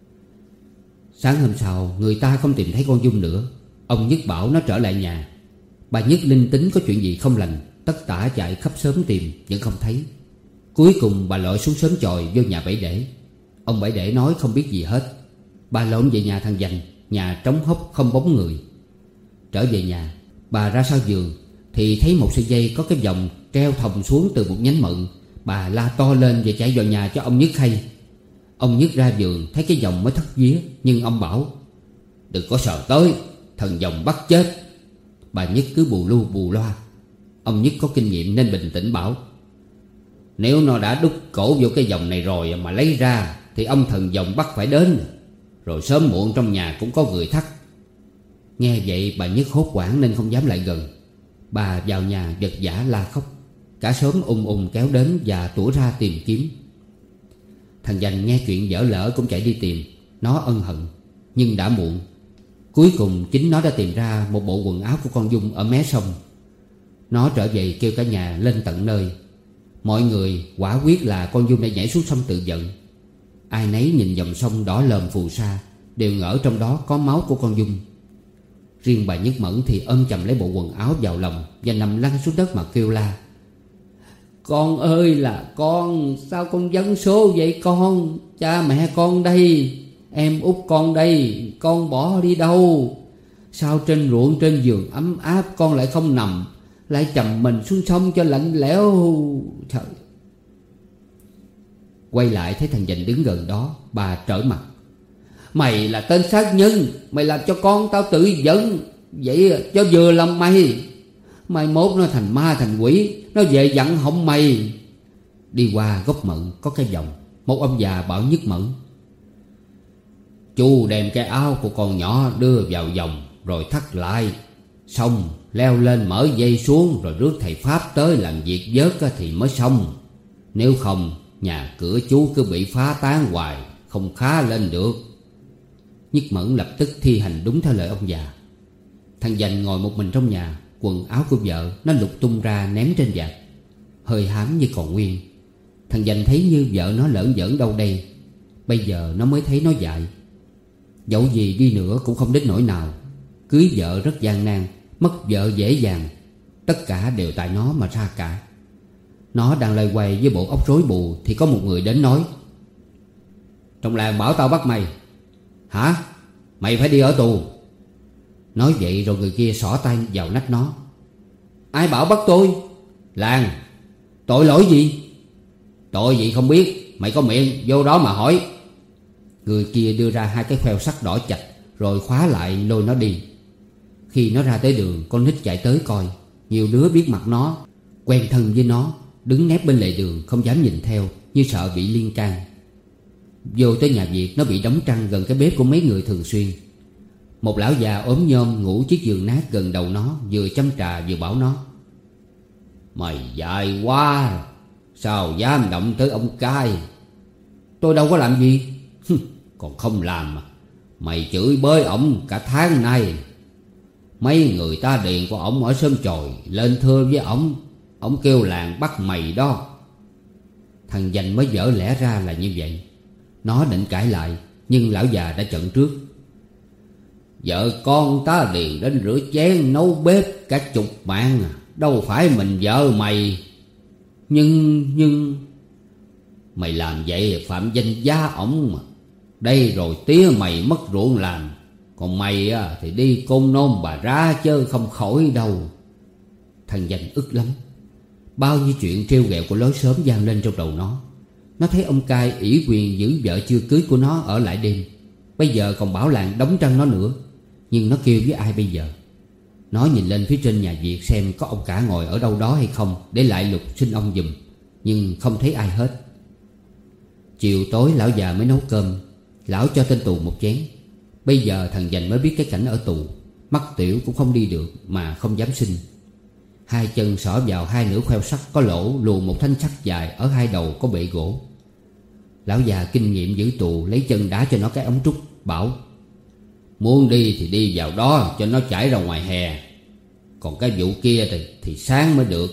Sáng hôm sau người ta không tìm thấy con Dung nữa. Ông Nhất bảo nó trở lại nhà. Bà Nhất linh tính có chuyện gì không lành, tất tả chạy khắp xóm tìm vẫn không thấy. Cuối cùng bà lội xuống xóm chòi vô nhà Bảy Để. Ông Bảy Để nói không biết gì hết. Bà lộn về nhà thằng Dành. Nhà trống hốc không bóng người. Trở về nhà, bà ra sau giường thì thấy một sợi dây có cái vòng treo thòng xuống từ một nhánh mận. Bà la to lên và chạy vào nhà cho ông Nhất hay. Ông Nhất ra giường thấy cái vòng mới thất vía. Nhưng ông bảo đừng có sờ tới, thần vòng bắt chết. Bà Nhất cứ bù lu bù loa. Ông Nhất có kinh nghiệm nên bình tĩnh bảo nếu nó đã đút cổ vô cái vòng này rồi mà lấy ra thì ông thần vòng bắt phải đến. Rồi sớm muộn trong nhà cũng có người thắt. Nghe vậy bà Nhất hốt hoảng nên không dám lại gần. Bà vào nhà vật vã la khóc. Cả xóm ùng ùng kéo đến và tủa ra tìm kiếm. Thằng Dành nghe chuyện dở lỡ cũng chạy đi tìm. Nó ân hận nhưng đã muộn. Cuối cùng chính nó đã tìm ra một bộ quần áo của con Dung ở mé sông. Nó trở về kêu cả nhà lên tận nơi. Mọi người quả quyết là con Dung đã nhảy xuống sông tự vận. Ai nấy nhìn dòng sông đỏ lờm phù sa đều ngỡ trong đó có máu của con Dung. Riêng bà Nhất Mẫn thì ôm chầm lấy bộ quần áo vào lòng và nằm lăn xuống đất mà kêu la. Con ơi là con, sao con vấn số vậy con? Cha mẹ con đây, em út con đây, con bỏ đi đâu? Sao trên ruộng trên giường ấm áp con lại không nằm, lại chầm mình xuống sông cho lạnh lẽo? Trời. Quay lại thấy thằng Dành đứng gần đó. Bà trở mặt. Mày là tên sát nhân, mày làm cho con tao tự giận. Vậy cho vừa lòng mày. Mai mốt nó thành ma thành quỷ, nó về dặn họng mày. Đi qua gốc mận có cái vòng. Một ông già bảo Nhất Mẫn chú đem cái áo của con nhỏ đưa vào vòng rồi thắt lại. Xong leo lên mở dây xuống rồi rước thầy Pháp tới làm việc vớt thì mới xong. Nếu không nhà cửa chú cứ bị phá tán hoài, không khá lên được. Nhất Mẫn lập tức thi hành đúng theo lời ông già. Thằng Dành ngồi một mình trong nhà. Quần áo của vợ nó lục tung ra ném trên vạt, hơi hám như còn nguyên. Thằng Dành thấy như vợ nó lởn giỡn đâu đây. Bây giờ nó mới thấy nó dại. Dẫu gì đi nữa cũng không đến nỗi nào. Cưới vợ rất gian nan, mất vợ dễ dàng. Tất cả đều tại nó mà ra cả. Nó đang loay hoay với bộ óc rối bù thì có một người đến nói: "Trong làng bảo tao bắt mày." "Hả? Mày phải đi ở tù." Nói vậy rồi người kia xỏ tay vào nách nó: "Ai bảo bắt tôi?" "Làng." "Tội lỗi gì?" "Tội gì không biết. Mày có miệng vô đó mà hỏi." Người kia đưa ra hai cái khoeo sắt đỏ chạch rồi khóa lại lôi nó đi. Khi nó ra tới đường, con nít chạy tới coi. Nhiều đứa biết mặt nó, quen thân với nó, đứng nép bên lề đường không dám nhìn theo, như sợ bị liên can. Vô tới nhà Việt, nó bị đóng trăng gần cái bếp của mấy người thường xuyên. Một lão già ốm nhom ngủ chiếc giường nát gần đầu nó, vừa chăm trà vừa bảo nó: "Mày dại quá, sao dám động tới ông cai?" "Tôi đâu có làm gì." "Còn không làm mà. Mày chửi bới ổng cả tháng nay. Mấy người ta điền của ổng ở Sớm Chồi lên thưa với ổng, ổng kêu làng bắt mày đó." Thằng Dành mới vỡ lẽ ra là như vậy. Nó định cãi lại, nhưng lão già đã chận trước: "Vợ con ta điền đến rửa chén nấu bếp cả chục mạng, đâu phải mình vợ mày." Nhưng nhưng "Mày làm vậy phạm danh giá ổng mà. Đây rồi tía mày mất ruộng làm, còn mày thì đi côn nôm bà ra chứ không khỏi đâu." Thằng Dành ức lắm. Bao nhiêu chuyện trêu ghẹo của lối xóm vang lên trong đầu nó. Nó thấy ông cai ủy quyền giữ vợ chưa cưới của nó ở lại đêm, bây giờ còn bảo làng đóng trăng nó nữa. Nhưng nó kêu với ai bây giờ? Nó nhìn lên phía trên nhà Việt xem có ông cả ngồi ở đâu đó hay không, để lại lục xin ông giùm. Nhưng không thấy ai hết. Chiều tối lão già mới nấu cơm. Lão cho tên tù một chén. Bây giờ thằng Dành mới biết cái cảnh ở tù. Mắc tiểu cũng không đi được mà không dám xin. Hai chân xỏ vào hai nửa khoeo sắt có lỗ, luồn một thanh sắt dài ở hai đầu có bệ gỗ. Lão già kinh nghiệm giữ tù lấy chân đá cho nó cái ống trúc, bảo: "Muốn đi thì đi vào đó cho nó chảy ra ngoài hè. Còn cái vụ kia thì, thì sáng mới được."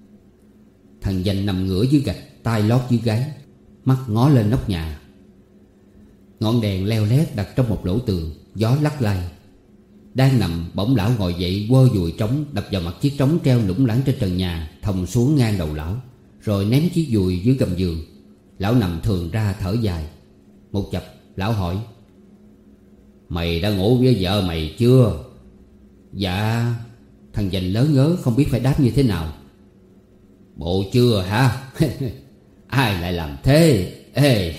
Thằng Dành nằm ngửa dưới gạch, tay lót dưới gáy, mắt ngó lên nóc nhà. Ngọn đèn leo lét đặt trong một lỗ tường, gió lắc lay. Đang nằm, bỗng lão ngồi dậy quơ dùi trống đập vào mặt chiếc trống treo lủng lẳng trên trần nhà, thòng xuống ngang đầu lão, rồi ném chiếc dùi dưới gầm giường. Lão nằm thường ra thở dài. Một chập lão hỏi: "Mày đã ngủ với vợ mày chưa?" "Dạ." Thằng Dành lớn ngớ không biết phải đáp như thế nào. "Bộ chưa hả?" "Ai lại làm thế?" Ê.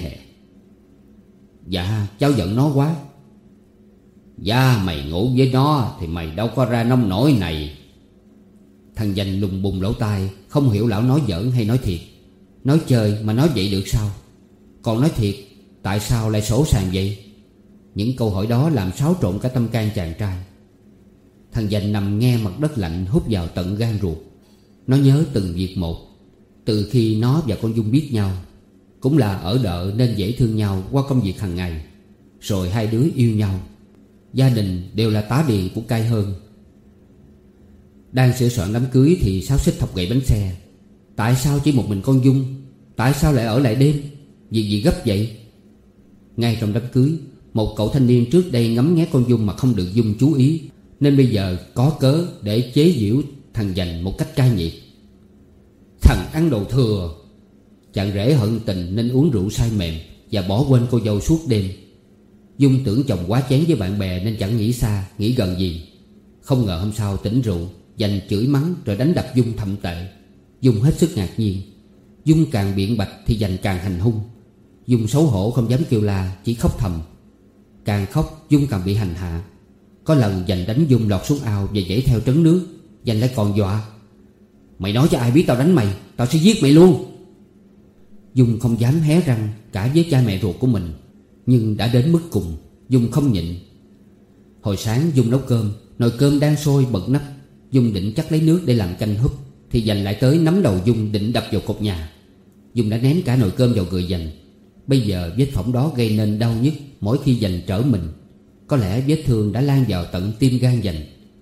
"Dạ cháu giận nó quá." "Dạ mày ngủ với nó thì mày đâu có ra nông nổi này." Thằng Dành lùng bùng lỗ tai, không hiểu lão nói giỡn hay nói thiệt. Nói chơi mà nói vậy được sao? Còn nói thiệt, tại sao lại sổ sàng vậy? Những câu hỏi đó làm xáo trộn cả tâm can chàng trai. Thằng Dành nằm nghe mặt đất lạnh hút vào tận gan ruột. Nó nhớ từng việc một. Từ khi nó và con Dung biết nhau, cũng là ở đợ nên dễ thương nhau qua công việc hàng ngày. Rồi hai đứa yêu nhau. Gia đình đều là tá điền của cai hơn. Đang sửa soạn đám cưới thì Sáu xích thọc gậy bánh xe. Tại sao chỉ một mình con Dung? Tại sao lại ở lại đêm? Việc gì gấp vậy? Ngay trong đám cưới, một cậu thanh niên trước đây ngắm nghé con Dung mà không được Dung chú ý, nên bây giờ có cớ để chế giễu thằng Dành một cách cay nghiệt. Thằng ăn đồ thừa. Chàng rể hận tình nên uống rượu say mềm và bỏ quên cô dâu suốt đêm. Dung tưởng chồng quá chén với bạn bè nên chẳng nghĩ xa, nghĩ gần gì. Không ngờ hôm sau tỉnh rượu, Dành chửi mắng rồi đánh đập Dung thậm tệ. Dung hết sức ngạc nhiên. Dung càng biện bạch thì Dành càng hành hung. Dung xấu hổ không dám kêu la, chỉ khóc thầm. Càng khóc Dung càng bị hành hạ. Có lần Dành đánh Dung lọt xuống ao và nhảy theo trấn nước. Dành lại còn dọa: "Mày nói cho ai biết tao đánh mày, tao sẽ giết mày luôn." Dung không dám hé răng cả với cha mẹ ruột của mình. Nhưng đã đến mức cùng, Dung không nhịn. Hồi sáng Dung nấu cơm, nồi cơm đang sôi bật nắp. Dung định chắc lấy nước để làm canh húp thì Dành lại tới nắm đầu Dung định đập vào cột nhà. Dung đã ném cả nồi cơm vào người Dành. Bây giờ vết phỏng đó gây nên đau nhức mỗi khi Dành trở mình. Có lẽ vết thương đã lan vào tận tim gan Dành.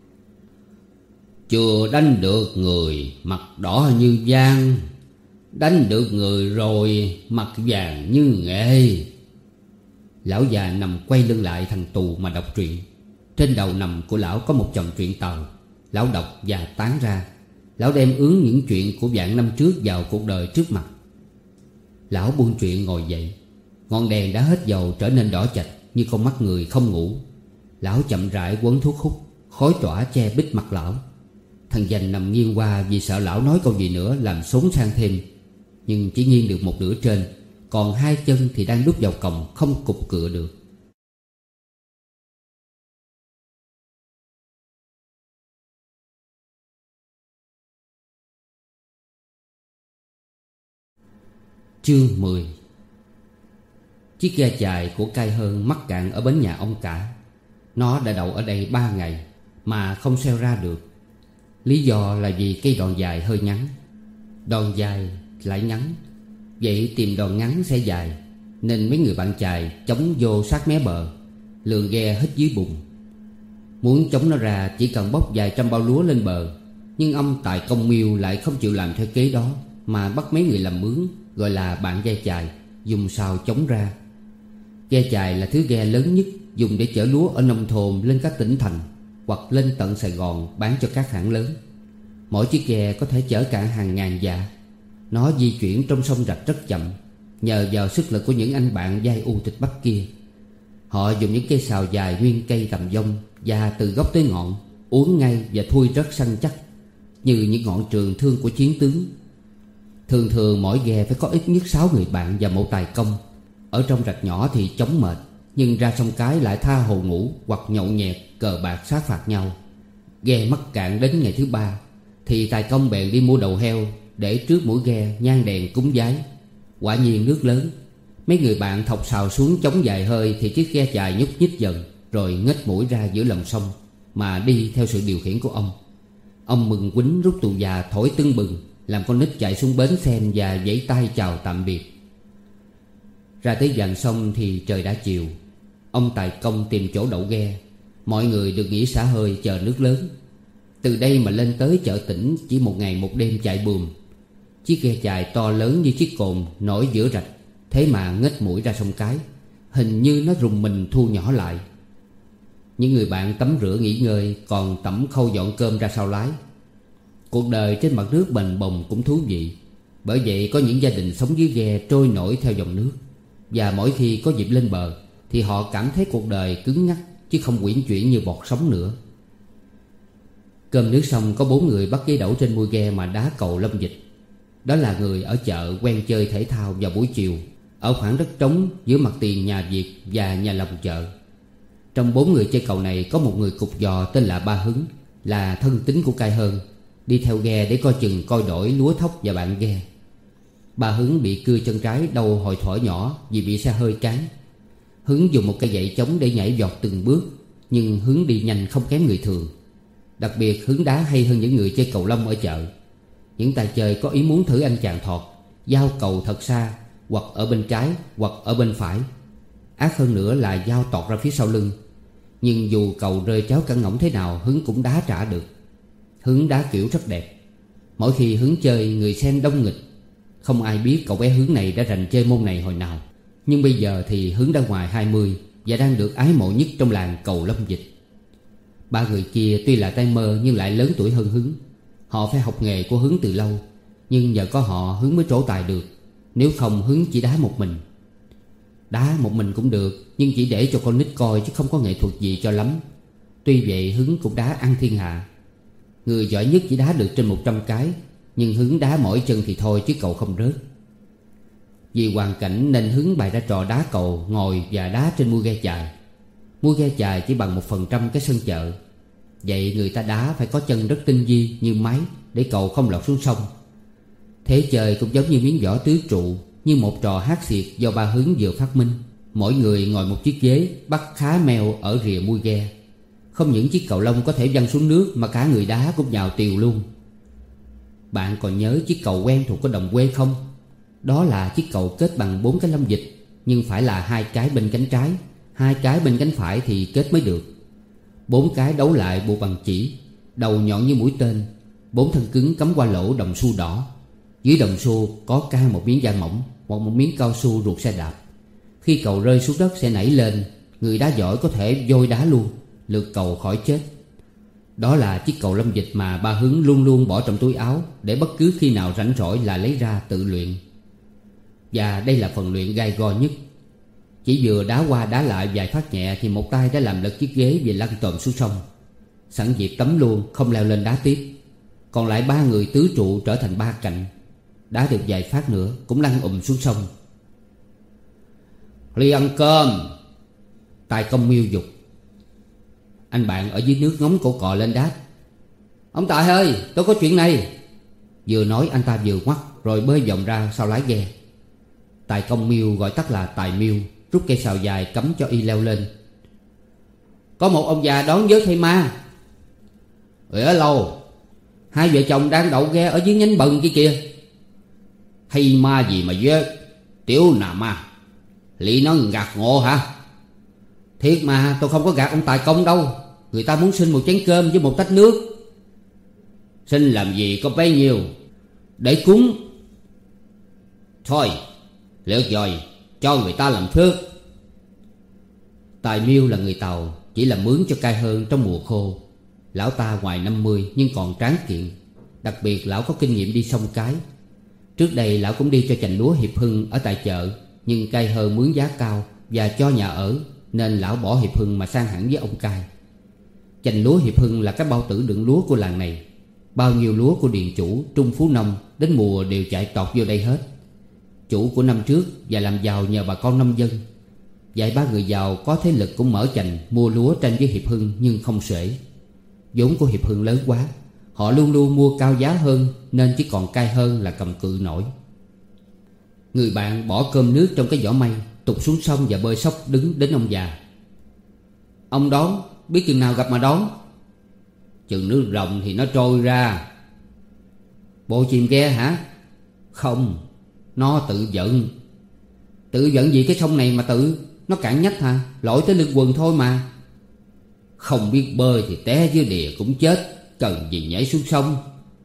Chưa đánh được người mặt đỏ như vàng, đánh được người rồi mặt vàng như nghệ. Lão già nằm quay lưng lại thành tù mà đọc truyện. Trên đầu nằm của lão có một chồng truyện tàu. Lão đọc và tán ra. Lão đem ướn những chuyện của vạn năm trước vào cuộc đời trước mặt. Lão buông truyện ngồi dậy. Ngọn đèn đã hết dầu trở nên đỏ chạch như con mắt người không ngủ. Lão chậm rãi quấn thuốc hút. Khói tỏa che bít mặt lão. Thằng Dành nằm nghiêng qua vì sợ lão nói câu gì nữa làm xốn sang thêm. Nhưng chỉ nghiêng được một nửa trên, còn hai chân thì đang đút vào còng không cục cựa được. Chương mười. Chiếc ghe chài của Cai Hơn mắc cạn ở bến nhà ông cả. Nó đã đậu ở đây ba ngày mà không xeo ra được. Lý do là vì cây đòn dài hơi ngắn. Đòn dài lại ngắn. Vậy tìm đòn ngắn sẽ dài. Nên mấy người bạn chài chống vô sát mé bờ, lường ghe hít dưới bùn. Muốn chống nó ra chỉ cần bốc vài trăm bao lúa lên bờ. Nhưng ông Tài Công Miêu lại không chịu làm theo kế đó, mà bắt mấy người làm mướn, gọi là bạn ghe chài, dùng sao chống ra. Ghe chài là thứ ghe lớn nhất dùng để chở lúa ở nông thôn lên các tỉnh thành, hoặc lên tận Sài Gòn bán cho các hãng lớn. Mỗi chiếc ghe có thể chở cả hàng ngàn dạ. Nó di chuyển trong sông rạch rất chậm, nhờ vào sức lực của những anh bạn vai u thịt bắp kia. Họ dùng những cây sào dài nguyên cây tầm vông, và từ gốc tới ngọn uốn ngay và thui rất săn chắc, như những ngọn trường thương của chiến tướng. Thường thường mỗi ghe phải có ít nhất sáu người bạn và một tài công. Ở trong rạch nhỏ thì chống mệt, nhưng ra sông cái lại tha hồ ngủ hoặc nhậu nhẹt cờ bạc sát phạt nhau. Ghe mắc cạn đến ngày thứ ba thì tài công bèn đi mua đầu heo để trước mũi ghe nhang đèn cúng vái. Quả nhiên nước lớn. Mấy người bạn thọc sào xuống chống vài hơi thì chiếc ghe chài nhúc nhích dần, rồi ngếch mũi ra giữa lòng sông mà đi theo sự điều khiển của ông. Ông mừng quýnh rút tù già thổi tưng bừng, làm con nít chạy xuống bến xem và vẫy tay chào tạm biệt. Ra tới dàn sông thì trời đã chiều. Ông tài công tìm chỗ đậu ghe. Mọi người được nghỉ xả hơi chờ nước lớn. Từ đây mà lên tới chợ tỉnh chỉ một ngày một đêm chạy buồm. Chiếc ghe chài to lớn như chiếc cồn nổi giữa rạch, thế mà ngếch mũi ra sông cái, hình như nó rùng mình thu nhỏ lại. Những người bạn tắm rửa nghỉ ngơi, còn Tẩm khâu dọn cơm ra sau lái. Cuộc đời trên mặt nước bềnh bồng cũng thú vị. Bởi vậy có những gia đình sống dưới ghe trôi nổi theo dòng nước. Và mỗi khi có dịp lên bờ thì họ cảm thấy cuộc đời cứng nhắc, chứ không uyển chuyển như bọt sóng nữa. Cơm nước xong, có bốn người bắt ghế đẩu trên mui ghe mà đá cầu Long Dịch. Đó là người ở chợ quen chơi thể thao vào buổi chiều, ở khoảng đất trống giữa mặt tiền nhà Việt và nhà lòng chợ. Trong bốn người chơi cầu này có một người cục giò tên là Ba Hứng, là thân tín của Cai Hơn, đi theo ghe để coi chừng coi đổi lúa thóc và bạn ghe. Ba Hứng bị cưa chân trái đầu hồi thuở nhỏ vì bị xe hơi cán. Hứng dùng một cây gậy chống để nhảy vọt từng bước, nhưng Hứng đi nhanh không kém người thường. Đặc biệt Hứng đá hay hơn những người chơi cầu lông ở chợ. Những tài chơi có ý muốn thử anh chàng thọt, giao cầu thật xa, hoặc ở bên trái hoặc ở bên phải. Ác hơn nữa là giao tọt ra phía sau lưng. Nhưng dù cầu rơi cháo cẳng ngỗng thế nào, Hứng cũng đá trả được. Hứng đá kiểu rất đẹp. Mỗi khi Hứng chơi, người xem đông nghịch. Không ai biết cậu bé Hứng này đã rành chơi môn này hồi nào. Nhưng bây giờ thì Hứng đã ngoài hai mươi và đang được ái mộ nhất trong làng cầu Long Dịch. Ba người kia tuy là tay mơ nhưng lại lớn tuổi hơn Hứng. Họ phải học nghề của Hứng từ lâu, nhưng nhờ có họ Hứng mới trổ tài được. Nếu không Hứng chỉ đá một mình. Đá một mình cũng được, nhưng chỉ để cho con nít coi, chứ không có nghệ thuật gì cho lắm. Tuy vậy Hứng cũng đá ăn thiên hạ. Người giỏi nhất chỉ đá được trên một trăm cái, nhưng Hứng đá mỏi chân thì thôi, chứ cậu không rớt. Vì hoàn cảnh nên Hứng bày ra trò đá cầu ngồi và đá trên mui ghe chài. Mui ghe chài chỉ bằng một phần trăm cái sân chợ. Vậy người ta đá phải có chân rất tinh vi như máy, để cầu không lọt xuống sông. Thế chơi cũng giống như miếng vỏ tứ trụ, như một trò hát xiệt do Ba Hứng vừa phát minh. Mỗi người ngồi một chiếc ghế, bắt khá meo ở rìa mui ghe. Không những chiếc cầu lông có thể văng xuống nước, mà cả người đá cũng nhào tiều luôn. Bạn còn nhớ chiếc cầu quen thuộc của đồng quê không? Đó là chiếc cầu kết bằng bốn cái Long Dịch, nhưng phải là hai cái bên cánh trái, hai cái bên cánh phải thì kết mới được. Bốn cái đấu lại buộc bằng chỉ, đầu nhọn như mũi tên. Bốn thân cứng cắm qua lỗ đồng xu đỏ. Dưới đồng xu có ca một miếng da mỏng hoặc một miếng cao su ruột xe đạp. Khi cầu rơi xuống đất sẽ nảy lên. Người đá giỏi có thể vôi đá luôn, lượt cầu khỏi chết. Đó là chiếc cầu lâm dịch mà ba Hứng luôn luôn bỏ trong túi áo, để bất cứ khi nào rảnh rỗi là lấy ra tự luyện. Và đây là phần luyện gai go nhất. Chỉ vừa đá qua đá lại vài phát nhẹ thì một tay đã làm lật chiếc ghế và lăn tòm xuống sông. Sẵn dịp tắm luôn, không leo lên đá tiếp. Còn lại ba người tứ trụ trở thành ba cạnh. Đá được vài phát nữa cũng lăn ùm xuống sông. "Ly ăn cơm!" Tài Công miêu dục. Anh bạn ở dưới nước ngóng cổ cọ lên đáp: "Ông Tài ơi, tôi có chuyện này." Vừa nói anh ta vừa ngoắt rồi bơi vòng ra sau lái ghe. Tài Công miêu, gọi tắt là Tài Miêu, rút cây sào dài cắm cho y leo lên. "Có một ông già đón vớt thầy ma." "Ở lâu?" "Hai vợ chồng đang đậu ghe ở dưới nhánh bần kia kìa." "Thầy ma gì mà vớt? Tiểu nào ma? Lị nó gạt ngộ hả?" "Thiệt mà, tôi không có gạt ông Tài Công đâu. Người ta muốn xin một chén cơm với một tách nước." "Xin làm gì có bấy nhiêu?" "Để cúng." "Thôi, lượt rồi, cho người ta làm phước." Tài Miêu là người Tàu, chỉ làm mướn cho cai hơn trong mùa khô. Lão ta ngoài năm mươi nhưng còn tráng kiện. Đặc biệt lão có kinh nghiệm đi sông cái. Trước đây lão cũng đi cho chành lúa Hiệp Hưng ở tại chợ, nhưng cai hơn mướn giá cao và cho nhà ở, nên lão bỏ Hiệp Hưng mà sang hẳn với ông cai. Chành lúa Hiệp Hưng là cái bao tử đựng lúa của làng này. Bao nhiêu lúa của điền chủ, Trung Phú Nông đến mùa đều chạy tọt vô đây hết. Chủ của năm trước và làm giàu nhờ bà con nông dân. Vài ba người giàu có thế lực cũng mở chành mua lúa tranh với Hiệp Hưng nhưng không xuể. Vốn của Hiệp Hưng lớn quá, họ luôn luôn mua cao giá hơn, nên chỉ còn cai hơn là cầm cự nổi. Người bạn bỏ cơm nước trong cái giỏ mây, tụt xuống sông và bơi xốc đứng đến ông già. "Ông đón, biết chừng nào gặp mà đón?" "Chừng nước rộng thì nó trôi ra." "Bộ chìm ghe hả?" "Không, nó tự vận." "Tự vận gì cái sông này mà tự? Nó cạn nhách hả? Lội tới lưng quần thôi mà." "Không biết bơi thì té dưới đìa cũng chết, cần gì nhảy xuống sông."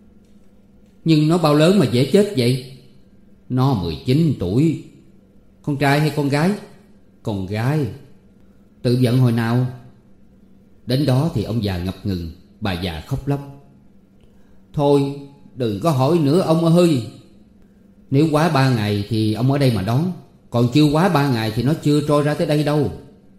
"Nhưng nó bao lớn mà dễ chết vậy?" "Nó mười chín tuổi." "Con trai hay con gái?" "Con gái." "Tự vận hồi nào?" Đến đó thì ông già ngập ngừng. Bà già khóc lóc: "Thôi đừng có hỏi nữa ông ơi. Nếu quá ba ngày thì ông ở đây mà đón. Còn chưa quá ba ngày thì nó chưa trôi ra tới đây đâu."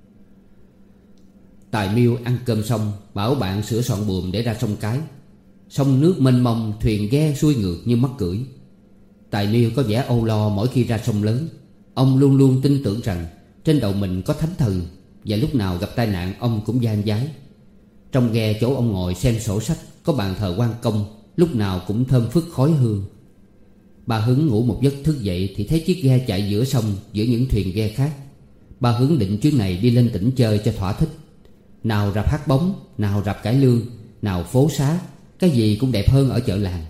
Tài Miêu ăn cơm xong, bảo bạn sửa soạn buồm để ra sông cái. Sông nước mênh mông, thuyền ghe xuôi ngược như mắc cưỡi. Tài Miêu có vẻ âu lo mỗi khi ra sông lớn. Ông luôn luôn tin tưởng rằng trên đầu mình có thánh thần, và lúc nào gặp tai nạn ông cũng gian vái. Trong ghe chỗ ông ngồi xem sổ sách có bàn thờ Quan Công, lúc nào cũng thơm phức khói hương. Ba Hứng ngủ một giấc thức dậy thì thấy chiếc ghe chạy giữa sông, giữa những thuyền ghe khác. Ba Hứng định chuyến này đi lên tỉnh chơi cho thỏa thích. Nào rạp hát bóng, nào rạp cải lương, nào phố xá, cái gì cũng đẹp hơn ở chợ làng.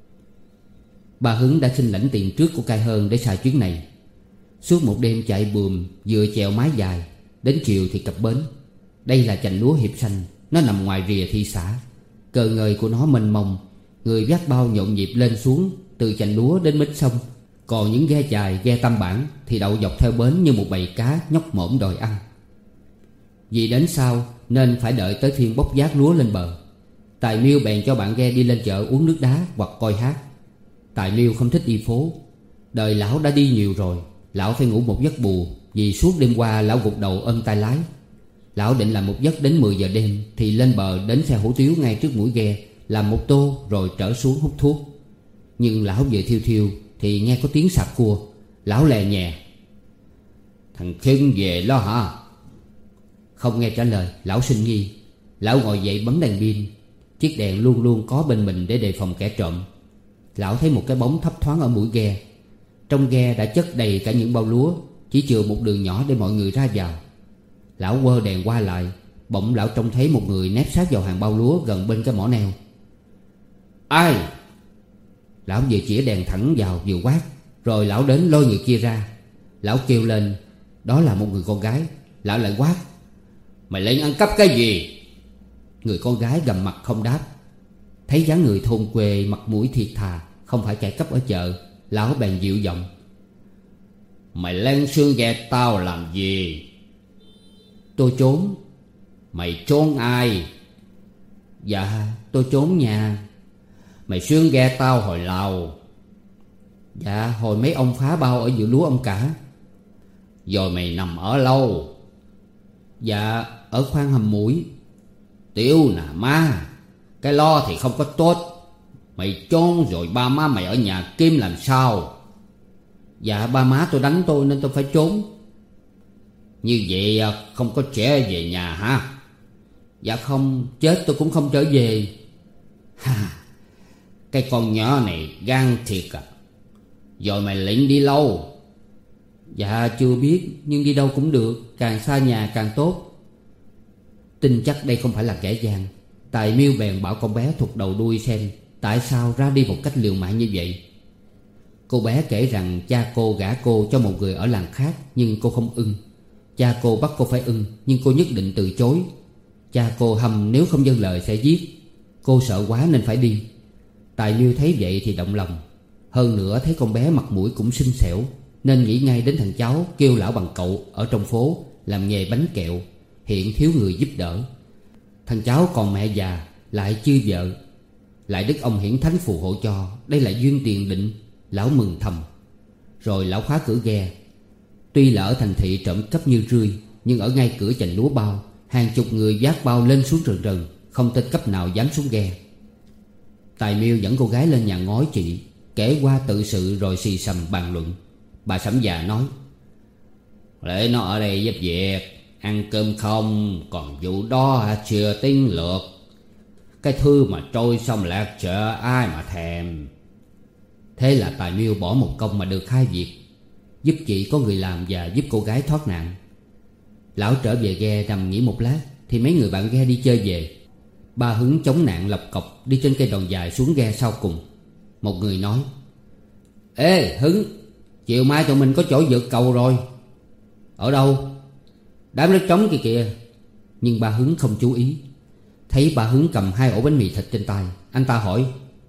Ba Hứng đã xin lãnh tiền trước của cai hơn để xài chuyến này. Suốt một đêm chạy buồm, vừa chèo mái dài, đến chiều thì cập bến. Đây là chành lúa Hiệp Xanh, nó nằm ngoài rìa thị xã. Cờ ngời của nó mênh mông, người vác bao nhộn nhịp lên xuống, từ chành lúa đến mít sông. Còn những ghe chài, ghe tam bản thì đậu dọc theo bến như một bầy cá nhóc mõm đòi ăn. Vì đến sau nên phải đợi tới phiên bốc vác lúa lên bờ. Tài Miêu bèn cho bạn ghe đi lên chợ uống nước đá hoặc coi hát. Tài Miêu không thích đi phố. Đời lão đã đi nhiều rồi, lão phải ngủ một giấc bù, vì suốt đêm qua lão gục đầu ôm tay lái. Lão định làm một giấc đến mười giờ đêm thì lên bờ đến xe hủ tiếu ngay trước mũi ghe, làm một tô rồi trở xuống hút thuốc. Nhưng lão vừa thiêu thiêu thì nghe có tiếng sạp cua. Lão lè nhè: "Thằng Khưng về lo hả?" Không nghe trả lời, lão sinh nghi. Lão ngồi dậy bấm đèn pin. Chiếc đèn luôn luôn có bên mình để đề phòng kẻ trộm. Lão thấy một cái bóng thấp thoáng ở mũi ghe. Trong ghe đã chất đầy cả những bao lúa, chỉ chừa một đường nhỏ để mọi người ra vào. Lão quơ đèn qua lại, bỗng lão trông thấy một người nép sát vào hàng bao lúa gần bên cái mỏ neo. "Ai?" Lão vừa chĩa đèn thẳng vào vừa quát, rồi lão đến lôi người kia ra. Lão kêu lên, đó là một người con gái. Lão lại quát: "Mày lên ăn cắp cái gì?" Người con gái gầm mặt không đáp. Thấy dáng người thôn quê, mặt mũi thiệt thà, không phải chạy cắp ở chợ, lão bèn dịu giọng: Mày lên xương ghe tao làm gì? Tôi trốn. Mày trốn ai? Dạ tôi trốn nhà. Mày xương ghe tao hồi nào? Dạ hồi mấy ông phá bao ở giữa lúa ông cả. Rồi mày nằm ở lâu? Dạ ở khoang hầm mũi. Tiểu nà má, cái lo thì không có tốt. Mày trốn rồi ba má mày ở nhà Kim làm sao? Dạ ba má tôi đánh tôi nên tôi phải trốn. Như vậy không có trẻ về nhà hả? Dạ không, chết tôi cũng không trở về. Ha, cái con nhỏ này gan thiệt à. Rồi mày lĩnh đi lâu? Dạ chưa biết, nhưng đi đâu cũng được, càng xa nhà càng tốt. Tin chắc đây không phải là kẻ gian. Tài Miêu bèn bảo con bé thụt đầu đuôi xem tại sao ra đi một cách liều mạng như vậy. Cô bé kể rằng cha cô gả cô cho một người ở làng khác, nhưng cô không ưng. Cha cô bắt cô phải ưng, nhưng cô nhất định từ chối. Cha cô hăm nếu không vâng lời sẽ giết. Cô sợ quá nên phải đi. Tài Miêu thấy vậy thì động lòng. Hơn nữa thấy con bé mặt mũi cũng xinh xẻo, nên nghĩ ngay đến thằng cháu kêu lão bằng cậu ở trong phố làm nghề bánh kẹo, hiện thiếu người giúp đỡ. Thằng cháu còn mẹ già, lại chưa vợ, lại đức ông hiển thánh phù hộ cho, đây là duyên tiền định. Lão mừng thầm. Rồi lão khóa cửa ghe. Tuy là ở thành thị trộm cắp như rươi, nhưng ở ngay cửa chành lúa bao, hàng chục người vác bao lên xuống rần rần, không tên cấp nào dám xuống ghe. Tài Miêu dẫn cô gái lên nhà ngói chị, kể qua tự sự rồi xì xầm bàn luận. Bà Sẩm già nói: để nó ở đây giúp việc, ăn cơm không, còn vụ đó chưa tính lượt. Cái thư mà trôi xong lạc chợ ai mà thèm. Thế là Tài Miêu bỏ một công mà được hai việc: giúp chị có người làm và giúp cô gái thoát nạn. Lão trở về ghe nằm nghỉ một lát thì mấy người bạn ghe đi chơi về. Ba Hứng chống nạn lập cọc đi trên cây đòn dài xuống ghe sau cùng. Một người nói: ê Hứng, chiều mai tụi mình có chỗ vượt cầu rồi. Ở đâu? Đám nước trống kia kìa. Nhưng ba Hứng không chú ý. Thấy ba Hứng cầm hai ổ bánh mì thịt trên tay, anh ta hỏi: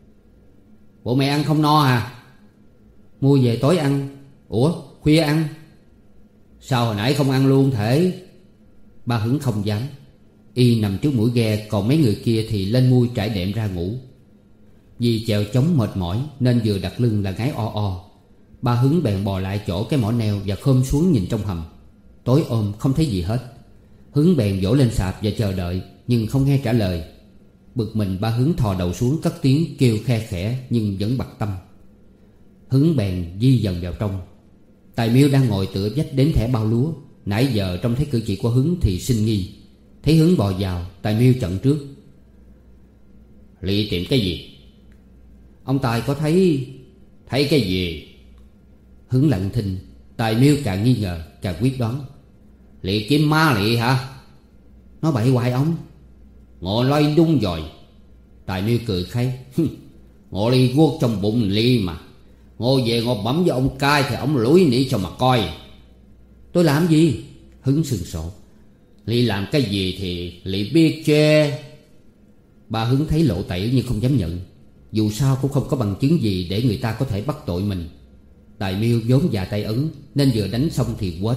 bộ mày ăn không no à? Mua về tối ăn. Ủa khuya ăn? Sao hồi nãy không ăn luôn thể? Ba Hứng không dám. Y nằm trước mũi ghe, còn mấy người kia thì lên mui trải đệm ra ngủ. Vì chèo chống mệt mỏi nên vừa đặt lưng là ngáy o o. Ba Hứng bèn bò lại chỗ cái mỏ neo và khom xuống nhìn trong hầm. Tối ôm không thấy gì hết. Hứng bèn vỗ lên sạp và chờ đợi, nhưng không nghe trả lời. Bực mình, ba Hứng thò đầu xuống cất tiếng kêu khe khẽ nhưng vẫn bặt tâm. Hứng bèn di dần vào trong. Tài Miêu đang ngồi tựa vách đến thẻ bao lúa. Nãy giờ trông thấy cử chỉ của Hứng thì sinh nghi. Thấy Hứng bò vào, Tài Miêu chặn trước: Lị tìm cái gì? Ông Tài có thấy... Thấy cái gì? Hứng lặng thinh. Tài Miêu càng nghi ngờ càng quyết đoán: Lị kiếm ma lị hả? Nói bậy hoài ông. Ngộ loay đúng rồi. Tài Miêu cười khay: Ngộ ly guốc trong bụng Ly mà. Ngộ về ngộ bấm với ông cai thì ông lủi nỉ cho mà coi. Tôi làm gì? Hứng sừng sộ. Lị làm cái gì thì Lị biết chê. Bà Hứng thấy lộ tẩy nhưng không dám nhận. Dù sao cũng không có bằng chứng gì để người ta có thể bắt tội mình. Tài Miêu vốn già tay ấn nên vừa đánh xong thì quết: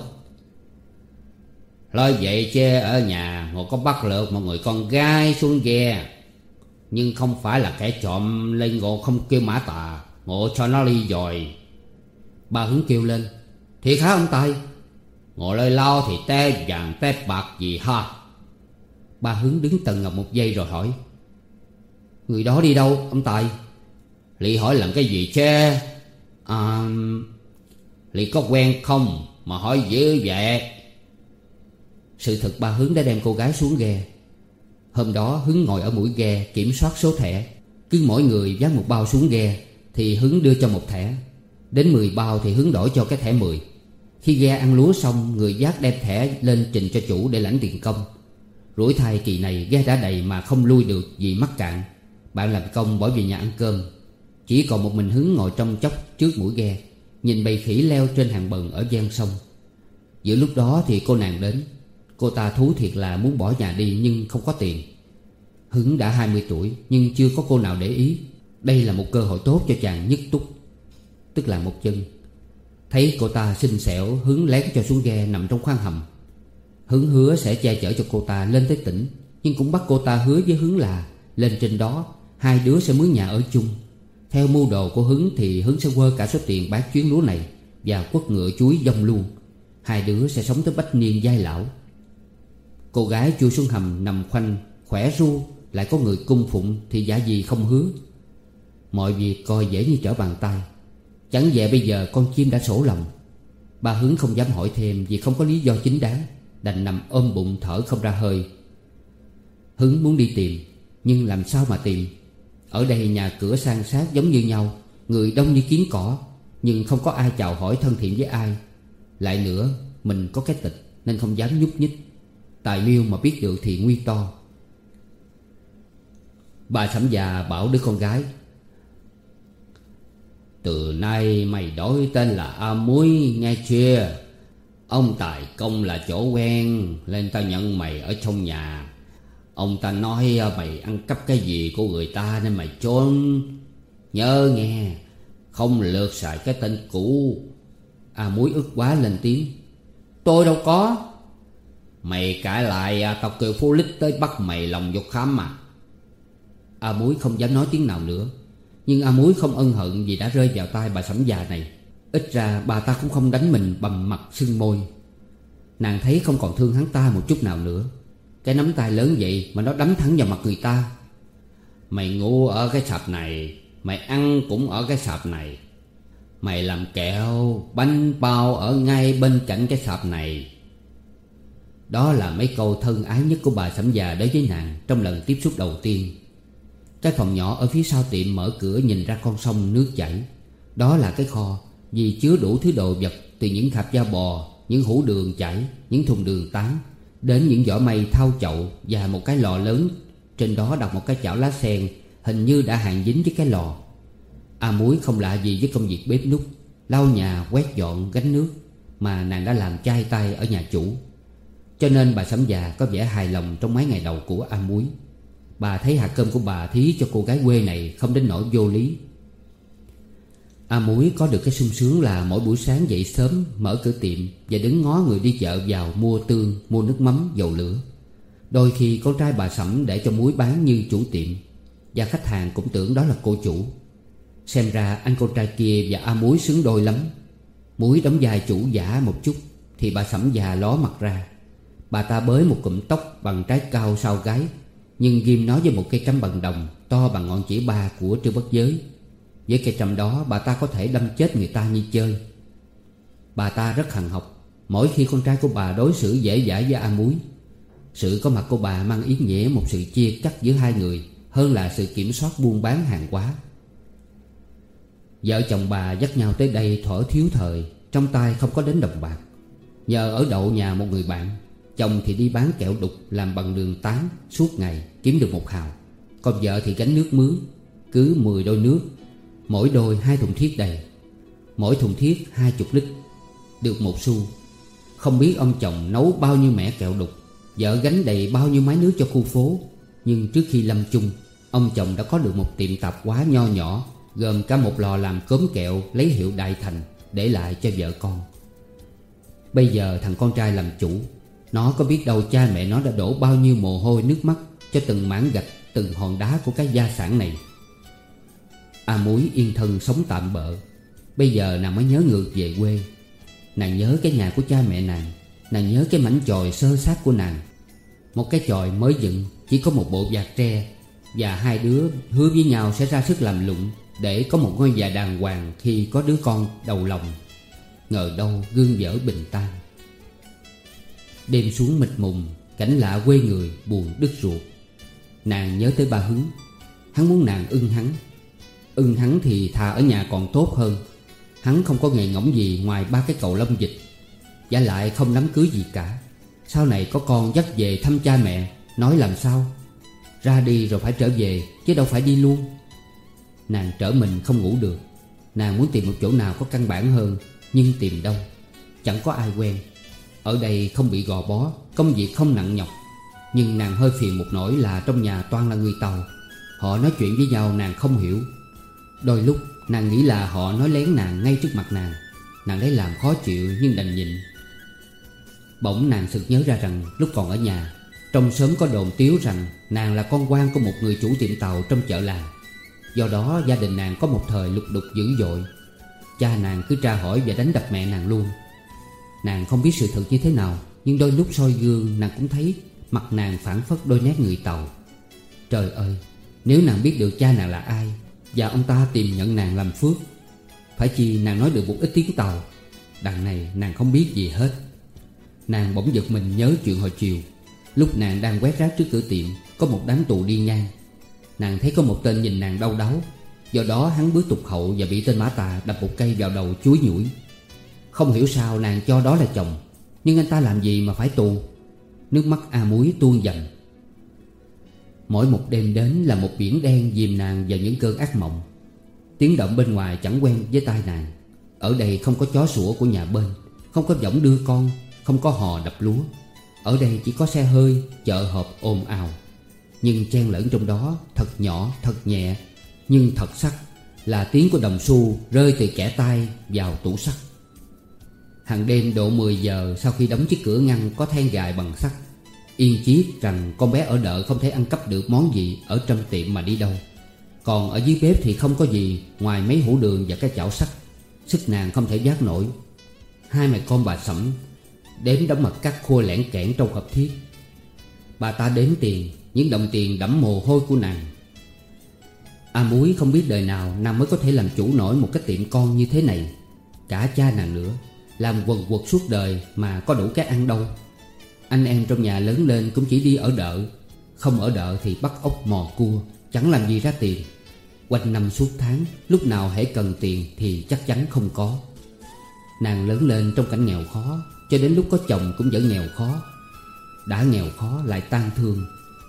Nói vậy chê ở nhà ngộ có bắt lượt một người con gái xuống ghe, nhưng không phải là kẻ trộm lên ngộ không kêu mã tà, ngộ cho nó ly rồi. Bà Hứng kêu lên: Thiệt hả ông Tài? Ngộ lời lao thì té vàng té bạc gì ha? Bà Hứng đứng tần ngập một giây rồi hỏi: Người đó đi đâu ông Tài? Lị hỏi làm cái gì chê? À, Lị có quen không mà hỏi dữ vậy? Sự thật bà Hứng đã đem cô gái xuống ghe. Hôm đó Hứng ngồi ở mũi ghe kiểm soát số thẻ. Cứ mỗi người vác một bao xuống ghe thì Hứng đưa cho một thẻ. Đến mười bao thì Hứng đổi cho cái thẻ mười. Khi ghe ăn lúa xong, người vác đem thẻ lên trình cho chủ để lãnh tiền công. Rủi thay kỳ này ghe đã đầy mà không lui được vì mắc cạn. Bạn làm công bỏ về nhà ăn cơm. Chỉ còn một mình Hứng ngồi trong chốc trước mũi ghe, nhìn bầy khỉ leo trên hàng bần ở ven sông. Giữa lúc đó thì cô nàng đến. Cô ta thú thiệt là muốn bỏ nhà đi nhưng không có tiền. Hứng đã hai mươi tuổi nhưng chưa có cô nào để ý. Đây là một cơ hội tốt cho chàng nhất túc, tức là một chân. Thấy cô ta xinh xẻo, Hứng lén cho xuống ghe nằm trong khoang hầm. Hứng hứa sẽ che chở cho cô ta lên tới tỉnh, nhưng cũng bắt cô ta hứa với Hứng là lên trên đó hai đứa sẽ mướn nhà ở chung. Theo mưu đồ của Hứng thì Hứng sẽ quơ cả số tiền bán chuyến lúa này và quất ngựa chuối dông luôn. Hai đứa sẽ sống tới bách niên giai lão. Cô gái chui xuống hầm nằm khoanh, khỏe ru, lại có người cung phụng thì giả gì không hứa. Mọi việc coi dễ như trở bàn tay. Chẳng dè bây giờ con chim đã sổ lòng. Bà Hứng không dám hỏi thêm vì không có lý do chính đáng, đành nằm ôm bụng thở không ra hơi. Hứng muốn đi tìm, nhưng làm sao mà tìm? Ở đây nhà cửa san sát giống như nhau, người đông như kiến cỏ, nhưng không có ai chào hỏi thân thiện với ai. Lại nữa, mình có cái tịch nên không dám nhúc nhích. Tài miêu mà biết được thì nguy to. Bà Sẩm già bảo đứa con gái: từ nay mày đổi tên là A Muối nghe chưa? Ông Tài Công là chỗ quen, nên ta nhận mày ở trong nhà. Ông ta nói mày ăn cắp cái gì của người ta nên mày trốn. Nhớ nghe, không lượt xài cái tên cũ. A Muối ức quá lên tiếng: tôi đâu có. Mày cãi lại tao kêu phố lít tới bắt mày lòng vô khám mà. A Muối không dám nói tiếng nào nữa. Nhưng A Muối không ân hận vì đã rơi vào tay bà Sẩm già này. Ít ra bà ta cũng không đánh mình bầm mặt sưng môi. Nàng thấy không còn thương hắn ta một chút nào nữa. Cái nắm tay lớn vậy mà nó đấm thẳng vào mặt người ta. Mày ngủ ở cái sạp này, mày ăn cũng ở cái sạp này, mày làm kẹo, bánh bao ở ngay bên cạnh cái sạp này. Đó là mấy câu thân ái nhất của bà Sẩm già đối với nàng trong lần tiếp xúc đầu tiên. Cái phòng nhỏ ở phía sau tiệm mở cửa nhìn ra con sông nước chảy. Đó là cái kho, vì chứa đủ thứ đồ vật, từ những hạt da bò, những hũ đường chảy, những thùng đường tán, đến những vỏ mây thau chậu và một cái lò lớn. Trên đó đặt một cái chảo lá sen, hình như đã hàng dính với cái lò. A Muối không lạ gì với công việc bếp núc, lau nhà, quét dọn, gánh nước mà nàng đã làm chai tay ở nhà chủ. Cho nên bà Sẩm già có vẻ hài lòng trong mấy ngày đầu của A Muối. Bà thấy hạt cơm của bà thí cho cô gái quê này không đến nỗi vô lý. A Muối có được cái sung sướng là mỗi buổi sáng dậy sớm, mở cửa tiệm và đứng ngó người đi chợ vào mua tương, mua nước mắm, dầu lửa. Đôi khi con trai bà Sẩm để cho Muối bán như chủ tiệm, và khách hàng cũng tưởng đó là cô chủ. Xem ra anh con trai kia và A Muối xứng đôi lắm. Muối đóng vai chủ giả một chút thì bà Sẩm già ló mặt ra. Bà ta bới một cụm tóc bằng trái cao sau gáy, nhưng ghim nó với một cây trâm bằng đồng to bằng ngón chỉ ba của Trư Bất Giới. Với cây trâm đó bà ta có thể đâm chết người ta như chơi. Bà ta rất hằn học mỗi khi con trai của bà đối xử dễ dãi với A Muối. Sự có mặt của bà mang ý nghĩa một sự chia cắt giữa hai người hơn là sự kiểm soát buôn bán hàng hóa. Vợ chồng bà dắt nhau tới đây thuở thiếu thời, trong tay không có đến đồng bạc. Nhờ ở đậu nhà một người bạn, chồng thì đi bán kẹo đục làm bằng đường tán suốt ngày kiếm được một hào. Còn vợ thì gánh nước mướn, cứ mười đôi nước, mỗi đôi hai thùng thiết đầy. Mỗi thùng thiết hai chục lít, được một xu. Không biết ông chồng nấu bao nhiêu mẻ kẹo đục, vợ gánh đầy bao nhiêu máy nước cho khu phố. Nhưng trước khi lâm chung, ông chồng đã có được một tiệm tạp hóa nho nhỏ, gồm cả một lò làm cốm kẹo lấy hiệu Đại Thành, để lại cho vợ con. Bây giờ thằng con trai làm chủ, nó có biết đâu cha mẹ nó đã đổ bao nhiêu mồ hôi nước mắt cho từng mảng gạch, từng hòn đá của cái gia sản này. A Muối yên thân sống tạm bợ. Bây giờ nàng mới nhớ ngược về quê. Nàng nhớ cái nhà của cha mẹ nàng. Nàng nhớ cái mảnh chòi xơ xác của nàng. Một cái chòi mới dựng, chỉ có một bộ vạt tre, và hai đứa hứa với nhau sẽ ra sức làm lụng để có một ngôi nhà đàng hoàng khi có đứa con đầu lòng. Ngờ đâu gương vỡ bình tan. Đêm xuống mịt mùng, cảnh lạ quê người buồn đứt ruột. Nàng nhớ tới ba Hứng. Hắn muốn nàng ưng hắn. Ưng hắn thì thà ở nhà còn tốt hơn. Hắn không có nghề ngỗng gì ngoài ba cái cầu lông dịch, và lại không đám cưới gì cả. Sau này có con dắt về thăm cha mẹ, nói làm sao? Ra đi rồi phải trở về, chứ đâu phải đi luôn. Nàng trở mình không ngủ được. Nàng muốn tìm một chỗ nào có căn bản hơn, nhưng tìm đâu? Chẳng có ai quen. Ở đây không bị gò bó, công việc không nặng nhọc. Nhưng nàng hơi phiền một nỗi là trong nhà toàn là người Tàu. Họ nói chuyện với nhau nàng không hiểu. Đôi lúc nàng nghĩ là họ nói lén nàng ngay trước mặt nàng. Nàng lấy làm khó chịu nhưng đành nhịn. Bỗng nàng sực nhớ ra rằng lúc còn ở nhà, trong xóm có đồn tiếu rằng nàng là con quan của một người chủ tiệm tàu trong chợ làng. Do đó gia đình nàng có một thời lục đục dữ dội. Cha nàng cứ tra hỏi và đánh đập mẹ nàng luôn. Nàng không biết sự thật như thế nào, nhưng đôi lúc soi gương nàng cũng thấy mặt nàng phảng phất đôi nét người Tàu. Trời ơi, nếu nàng biết được cha nàng là ai và ông ta tìm nhận nàng làm phước, phải chi nàng nói được một ít tiếng Tàu. Đằng này nàng không biết gì hết. Nàng bỗng giật mình nhớ chuyện hồi chiều. Lúc nàng đang quét rác trước cửa tiệm, có một đám tù đi ngang. Nàng thấy có một tên nhìn nàng đau đáu. Do đó hắn bước tụt hậu và bị tên Mã Tà đập một cây vào đầu chúi nhủi. Không hiểu sao nàng cho đó là chồng, nhưng anh ta làm gì mà phải tù. Nước mắt A Muối tuôn dầm. Mỗi một đêm đến là một biển đen dìm nàng vào những cơn ác mộng. Tiếng động bên ngoài chẳng quen với tai nàng. Ở đây không có chó sủa của nhà bên, không có giọng đưa con, không có hò đập lúa. Ở đây chỉ có xe hơi, chợ họp ồn ào. Nhưng chen lẫn trong đó, thật nhỏ, thật nhẹ, nhưng thật sắc, là tiếng của đồng xu rơi từ kẻ tay vào tủ sắt. Hàng đêm độ mười giờ, sau khi đóng chiếc cửa ngăn có then gài bằng sắt, yên chiết rằng con bé ở đợ không thể ăn cắp được món gì ở trong tiệm mà đi đâu. Còn ở dưới bếp thì không có gì ngoài mấy hũ đường và cái chảo sắt. Sức nàng không thể vác nổi. Hai mẹ con bà Sẩm đếm đóng mặt cắt khô lẻn kẽn trong hộp thiết. Bà ta đếm tiền, những đồng tiền đẫm mồ hôi của nàng. A Muối không biết đời nào nàng mới có thể làm chủ nổi một cái tiệm con như thế này. Cả cha nàng nữa, làm quần quật suốt đời mà có đủ cái ăn đâu. Anh em trong nhà lớn lên cũng chỉ đi ở đợ, không ở đợ thì bắt ốc mò cua, chẳng làm gì ra tiền. Quanh năm suốt tháng, lúc nào hễ cần tiền thì chắc chắn không có. Nàng lớn lên trong cảnh nghèo khó, cho đến lúc có chồng cũng vẫn nghèo khó. Đã nghèo khó lại tang thương.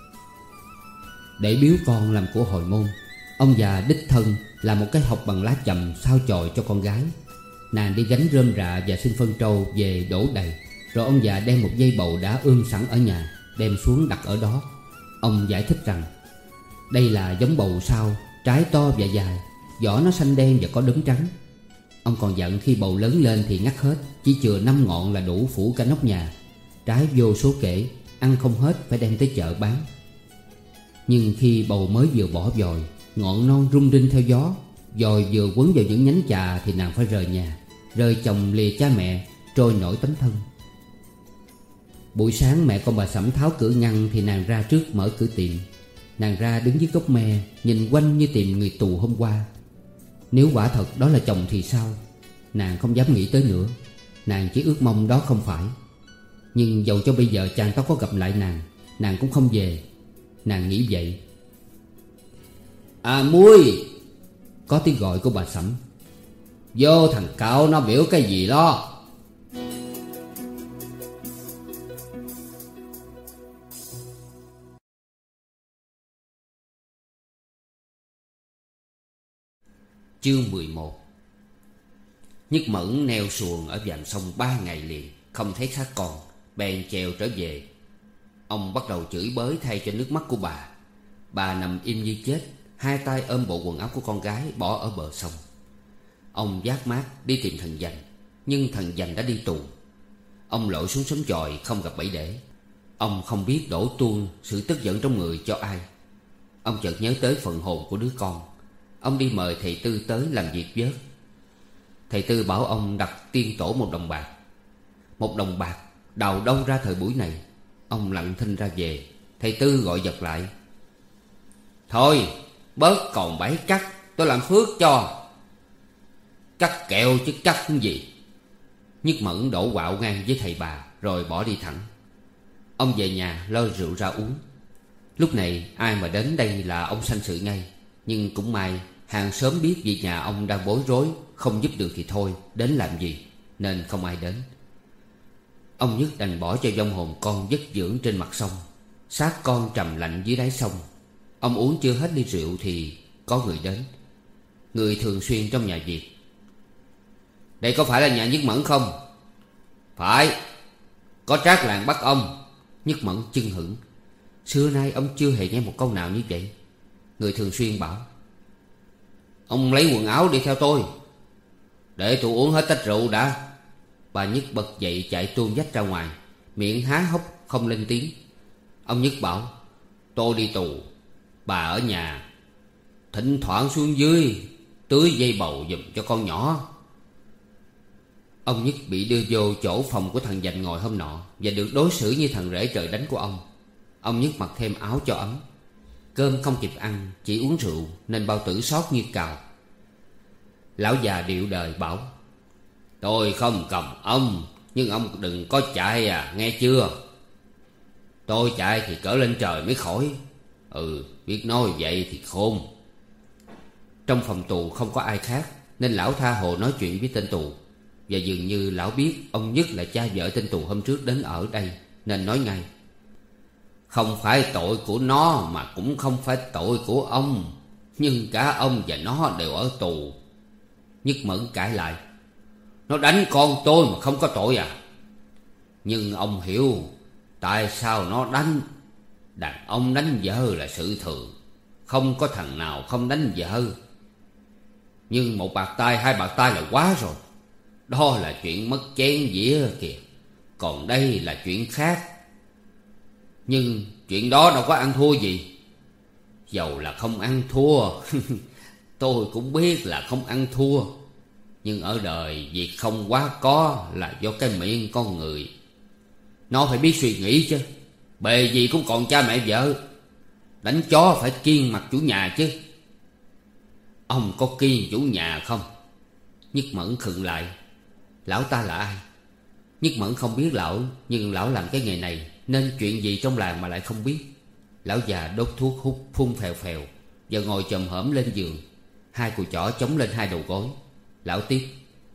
Để biếu con làm của hồi môn, ông già đích thân làm một cái hộc bằng lá chầm sao chòi cho con gái. Nàng đi gánh rơm rạ và xin phân trâu về đổ đầy. Rồi ông già đem một dây bầu đã ươm sẵn ở nhà, đem xuống đặt ở đó. Ông giải thích rằng đây là giống bầu sao, trái to và dài, vỏ nó xanh đen và có đốm trắng. Ông còn dặn khi bầu lớn lên thì ngắt hết, chỉ chừa năm ngọn là đủ phủ cả nóc nhà. Trái vô số kể, ăn không hết phải đem tới chợ bán. Nhưng khi bầu mới vừa bỏ vòi, ngọn non rung rinh theo gió, vòi vừa quấn vào những nhánh chà thì nàng phải rời nhà, rời chồng lìa cha mẹ, trôi nổi tấm thân. Buổi sáng mẹ con bà Sẩm tháo cửa ngăn thì nàng ra trước mở cửa tiệm. Nàng ra đứng dưới gốc me, nhìn quanh như tìm người tù hôm qua. Nếu quả thật đó là chồng thì sao? Nàng không dám nghĩ tới nữa. Nàng chỉ ước mong đó không phải. Nhưng dầu cho bây giờ chàng ta có gặp lại nàng, nàng cũng không về. Nàng nghĩ vậy. À Muối! Có tiếng gọi của bà Sẩm. Vô thằng cạo nó biểu cái gì đó. Chương mười một. Nhất Mẫn neo xuồng ở dàn sông ba ngày liền, không thấy xác con, bèn chèo trở về. Ông bắt đầu chửi bới thay cho nước mắt của bà. Bà nằm im như chết, hai tay ôm bộ quần áo của con gái bỏ ở bờ sông. Ông vác mát đi tìm thằng Dành, nhưng thằng Dành đã đi tù. Ông lội xuống xóm chòi không gặp Bảy Để. Ông không biết đổ tuôn sự tức giận trong người cho ai. Ông chợt nhớ tới phần hồn của đứa con. Ông đi mời thầy Tư tới làm việc vớt. Thầy Tư bảo ông đặt tiên tổ một đồng bạc. Một đồng bạc đào đâu ra thời buổi này. Ông lặng thinh ra về. Thầy Tư gọi giật lại. Thôi bớt còn bẫy cắt, tôi làm phước cho. Cắt kẹo chứ cắt cái gì. Nhất Mẫn đổ quạo ngang với thầy bà, rồi bỏ đi thẳng. Ông về nhà lôi rượu ra uống. Lúc này ai mà đến đây là ông sanh sự ngay. Nhưng cũng may hàng xóm biết việc nhà ông đang bối rối, không giúp được thì thôi, đến làm gì, nên không ai đến. Ông Nhất đành bỏ cho vong hồn con vất dưỡng trên mặt sông. Xác con trầm lạnh dưới đáy sông. Ông uống chưa hết ly rượu thì có người đến. Người thường xuyên trong nhà Việt. Đây có phải là nhà Nhất Mẫn không? Phải. Có trác làng bắt ông. Nhất Mẫn chưng hửng. Xưa nay ông chưa hề nghe một câu nào như vậy. Người thường xuyên bảo. Ông lấy quần áo đi theo tôi. Để tôi uống hết tách rượu đã. Bà Nhất bật dậy chạy tuôn dách ra ngoài, miệng há hốc không lên tiếng. Ông Nhất bảo: Tôi đi tù, bà ở nhà, thỉnh thoảng xuống dưới tưới dây bầu giùm cho con nhỏ. Ông Nhất bị đưa vô chỗ phòng của thằng Dành ngồi hôm nọ, và được đối xử như thằng rể trời đánh của ông. Ông Nhất mặc thêm áo cho ấm. Cơm không kịp ăn, chỉ uống rượu, nên bao tử sót như cào. Lão già điệu đời bảo: Tôi không cầm ông, nhưng ông đừng có chạy à, nghe chưa? Tôi chạy thì cỡ lên trời mới khỏi. Ừ, biết nói vậy thì khôn. Trong phòng tù không có ai khác, nên lão tha hồ nói chuyện với tên tù. Và dường như lão biết ông Nhất là cha vợ tên tù hôm trước đến ở đây, nên nói ngay: Không phải tội của nó, mà cũng không phải tội của ông, nhưng cả ông và nó đều ở tù. Nhất Mẫn cãi lại: Nó đánh con tôi mà không có tội à? Nhưng ông hiểu tại sao nó đánh. Đàn ông đánh vợ là sự thường, không có thằng nào không đánh vợ. Nhưng một bạt tay, hai bạt tay là quá rồi. Đó là chuyện mất chén dĩa kìa, còn đây là chuyện khác. Nhưng chuyện đó đâu có ăn thua gì. Dầu là không ăn thua tôi cũng biết là không ăn thua. Nhưng ở đời việc không quá có là do cái miệng con người. Nó phải biết suy nghĩ chứ. Bề gì cũng còn cha mẹ vợ. Đánh chó phải kiêng mặt chủ nhà chứ. Ông có kiêng chủ nhà không? Nhất Mẫn khựng lại. Lão ta là ai? Nhất Mẫn không biết lão, nhưng lão làm cái nghề này, nên chuyện gì trong làng mà lại không biết. Lão già đốt thuốc hút phun phèo phèo, và ngồi chồm hổm lên giường, hai cùi chỏ chống lên hai đầu gối. Lão tiếp: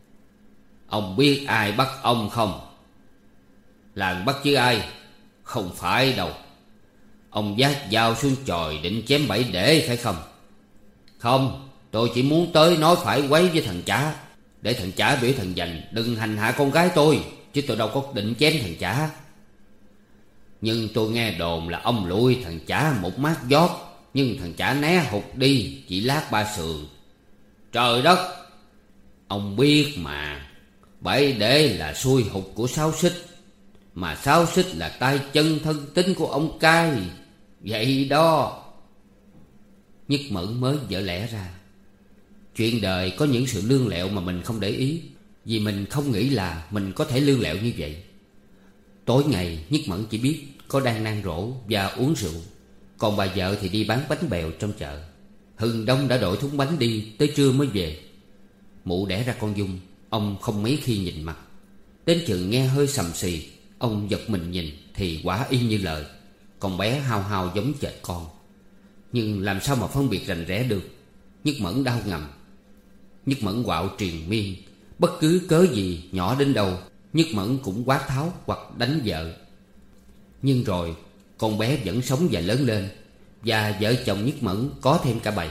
Ông biết ai bắt ông không? Làng bắt chứ ai? Không phải đâu. Ông vác dao xuống chòi định chém bảy để phải không? Không, tôi chỉ muốn tới nói phải quấy với thằng Chả, để thằng Chả biểu thằng Dành đừng hành hạ con gái tôi, chứ tôi đâu có định chém thằng Chả. Nhưng tôi nghe đồn là ông lụi thằng Chả một mát giót, nhưng thằng Chả né hụt đi, chỉ lát ba sườn. Trời đất! Ông biết mà, bảy để là xui hụt của Sáu Xích, mà Sáu Xích là tay chân thân tính của ông Cai. Vậy đó. Nhất Mẫn mới vỡ lẽ ra. Chuyện đời có những sự lương lẹo mà mình không để ý, vì mình không nghĩ là mình có thể lương lẹo như vậy. Tối ngày Nhất Mẫn chỉ biết có đang nang rổ và uống rượu, còn bà vợ thì đi bán bánh bèo trong chợ. Hừng đông đã đội thúng bánh đi, tới trưa mới về. Mụ đẻ ra con Dung, ông không mấy khi nhìn mặt. Đến chừng nghe hơi sầm xì, ông giật mình nhìn thì quả y như lời. Con bé hao hao giống chệch con. Nhưng làm sao mà phân biệt rành rẽ được? Nhất Mẫn đau ngầm. Nhất Mẫn quạo triền miên. Bất cứ cớ gì nhỏ đến đâu, Nhất Mẫn cũng quát tháo hoặc đánh vợ. Nhưng rồi con bé vẫn sống và lớn lên, và vợ chồng Nhất Mẫn có thêm cả bầy.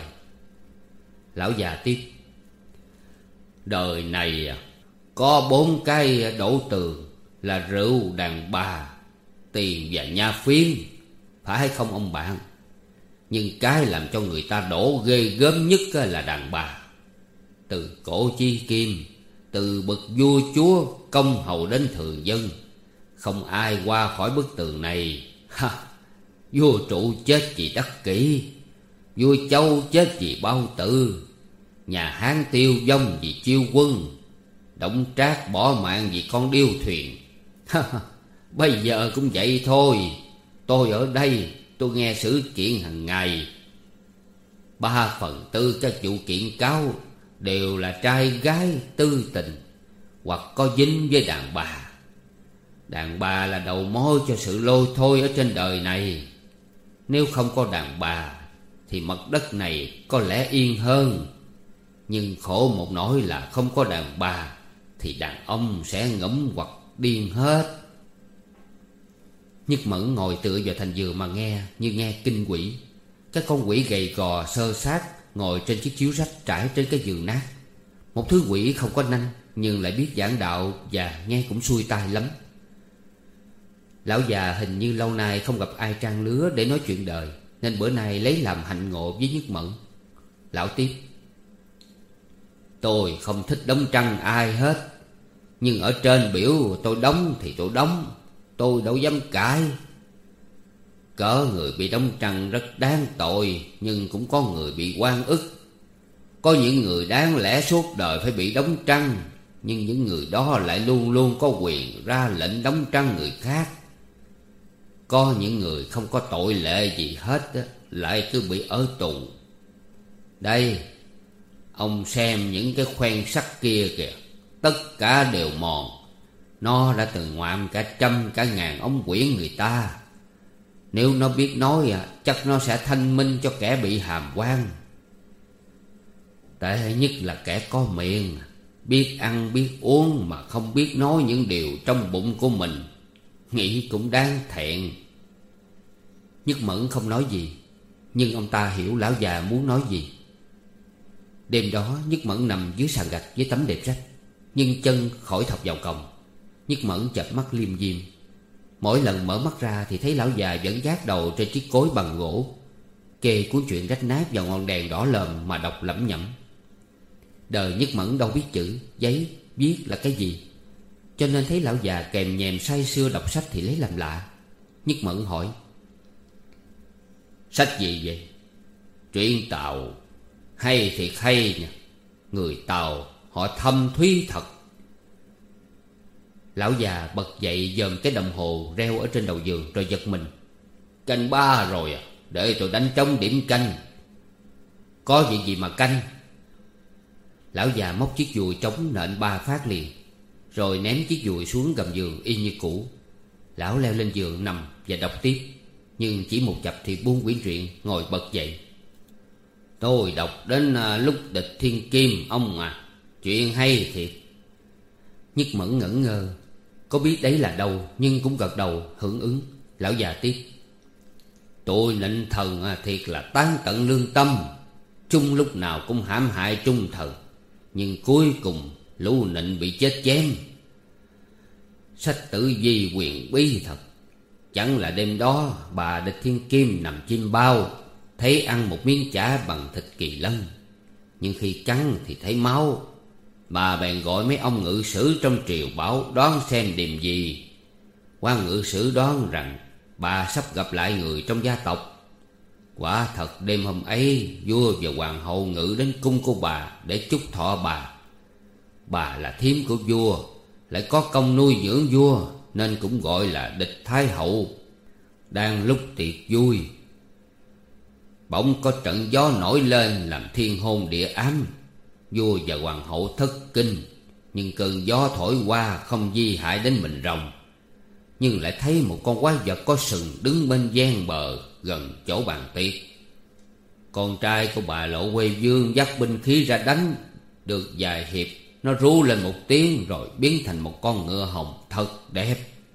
Lão già tiếp: Đời này có bốn cái đổ tường là rượu, đàn bà, tiền và nha phiến, phải hay không ông bạn? Nhưng cái làm cho người ta đổ ghê gớm nhất là đàn bà. Từ cổ chi kim, từ bậc vua chúa công hầu đến thường dân, không ai qua khỏi bức tường này. Ha! Vua trụ chết vì đắc kỷ, vua Châu chết vì bao tử, nhà Hán tiêu vong vì chiêu quân, Đổng Trác bỏ mạng vì con điêu thuyền. Bây giờ cũng vậy thôi. Tôi ở đây, tôi nghe sự kiện hàng ngày. Ba phần tư các vụ kiện cáo đều là trai gái tư tình, hoặc có dính với đàn bà. Đàn bà là đầu mối cho sự lôi thôi ở trên đời này. Nếu không có đàn bà thì mặt đất này có lẽ yên hơn. Nhưng khổ một nỗi là không có đàn bà thì đàn ông sẽ ngẫm hoặc điên hết. Nhất Mẫn ngồi tựa vào thành giường mà nghe như nghe kinh quỷ. Các con quỷ gầy gò xơ xác ngồi trên chiếc chiếu rách trải trên cái giường nát. Một thứ quỷ không có nanh, nhưng lại biết giảng đạo và nghe cũng xuôi tai lắm. Lão già hình như lâu nay không gặp ai trang lứa để nói chuyện đời, nên bữa nay lấy làm hạnh ngộ với Nhất Mẫn. Lão tiếp: Tôi không thích đóng trăng ai hết, nhưng ở trên biểu tôi đóng thì tôi đóng, tôi đâu dám cãi. Cớ người bị đóng trăng rất đáng tội, nhưng cũng có người bị oan ức. Có những người đáng lẽ suốt đời phải bị đóng trăng, nhưng những người đó lại luôn luôn có quyền ra lệnh đóng trăng người khác. Có những người không có tội lệ gì hết lại cứ bị ở tù. Đây, ông xem những cái khoen sắt kia kìa, tất cả đều mòn. Nó đã từng ngoạm cả trăm cả ngàn ống quyển người ta. Nếu nó biết nói chắc nó sẽ thanh minh cho kẻ bị hàm oan. Tệ nhất là kẻ có miệng, biết ăn biết uống mà không biết nói những điều trong bụng của mình. Nghĩ cũng đáng thẹn. Nhất Mẫn không nói gì, nhưng ông ta hiểu lão già muốn nói gì. Đêm đó Nhất Mẫn nằm dưới sàn gạch với tấm đệm rách, nhưng chân khỏi thọc vào còng. Nhất Mẫn chợp mắt liêm diêm. Mỗi lần mở mắt ra thì thấy lão già vẫn gác đầu trên chiếc cối bằng gỗ, kê cuốn truyện rách nát vào ngọn đèn đỏ lờm mà đọc lẩm nhẩm. Đời Nhất Mẫn đâu biết chữ, giấy, viết là cái gì, cho nên thấy lão già kèm nhèm say sưa đọc sách thì lấy làm lạ. Nhất Mẫn hỏi: sách gì vậy? Truyện Tàu. Hay thiệt hay nha. Người Tàu họ thâm thúy thật. Lão già bật dậy dòm cái đồng hồ reo ở trên đầu giường rồi giật mình. Canh ba rồi à? Để tôi đánh trống điểm canh. Có việc gì mà canh? Lão già móc chiếc dùi trống nện ba phát liền, rồi ném chiếc dùi xuống gầm giường y như cũ. Lão leo lên giường nằm và đọc tiếp, nhưng chỉ một chập thì buông quyển truyện, ngồi bật dậy. Tôi đọc đến lúc địch thiên kim ông à, chuyện hay thiệt. Nhất Mẫn ngẩn ngơ, có biết đấy là đâu, nhưng cũng gật đầu hưởng ứng. Lão già tiếp: tôi nịnh thần thiệt là tán tận lương tâm, chung lúc nào cũng hãm hại trung thần, nhưng cuối cùng lũ nịnh bị chết chém. Sách tử vi quyền bí thật. Chẳng là đêm đó bà địch thiên kim nằm chim bao, thấy ăn một miếng chả bằng thịt kỳ lân, nhưng khi cắn thì thấy máu. Bà bèn gọi mấy ông ngự sử trong triều bảo đoán xem điềm gì. Quan ngự sử đoán rằng bà sắp gặp lại người trong gia tộc. Quả thật đêm hôm ấy vua và hoàng hậu ngự đến cung của bà để chúc thọ bà. Bà là thím của vua, lại có công nuôi dưỡng vua, nên cũng gọi là địch thái hậu. Đang lúc tiệc vui, bỗng có trận gió nổi lên làm thiên hôn địa ám. Vua và hoàng hậu thất kinh, nhưng cơn gió thổi qua không di hại đến mình rồng. Nhưng lại thấy một con quái vật có sừng đứng bên gian bờ gần chỗ bàn tiệc. Con trai của bà Lộ Quê Vương dắt binh khí ra đánh. Được vài hiệp, nó ru lên một tiếng rồi biến thành một con ngựa hồng thật đẹp.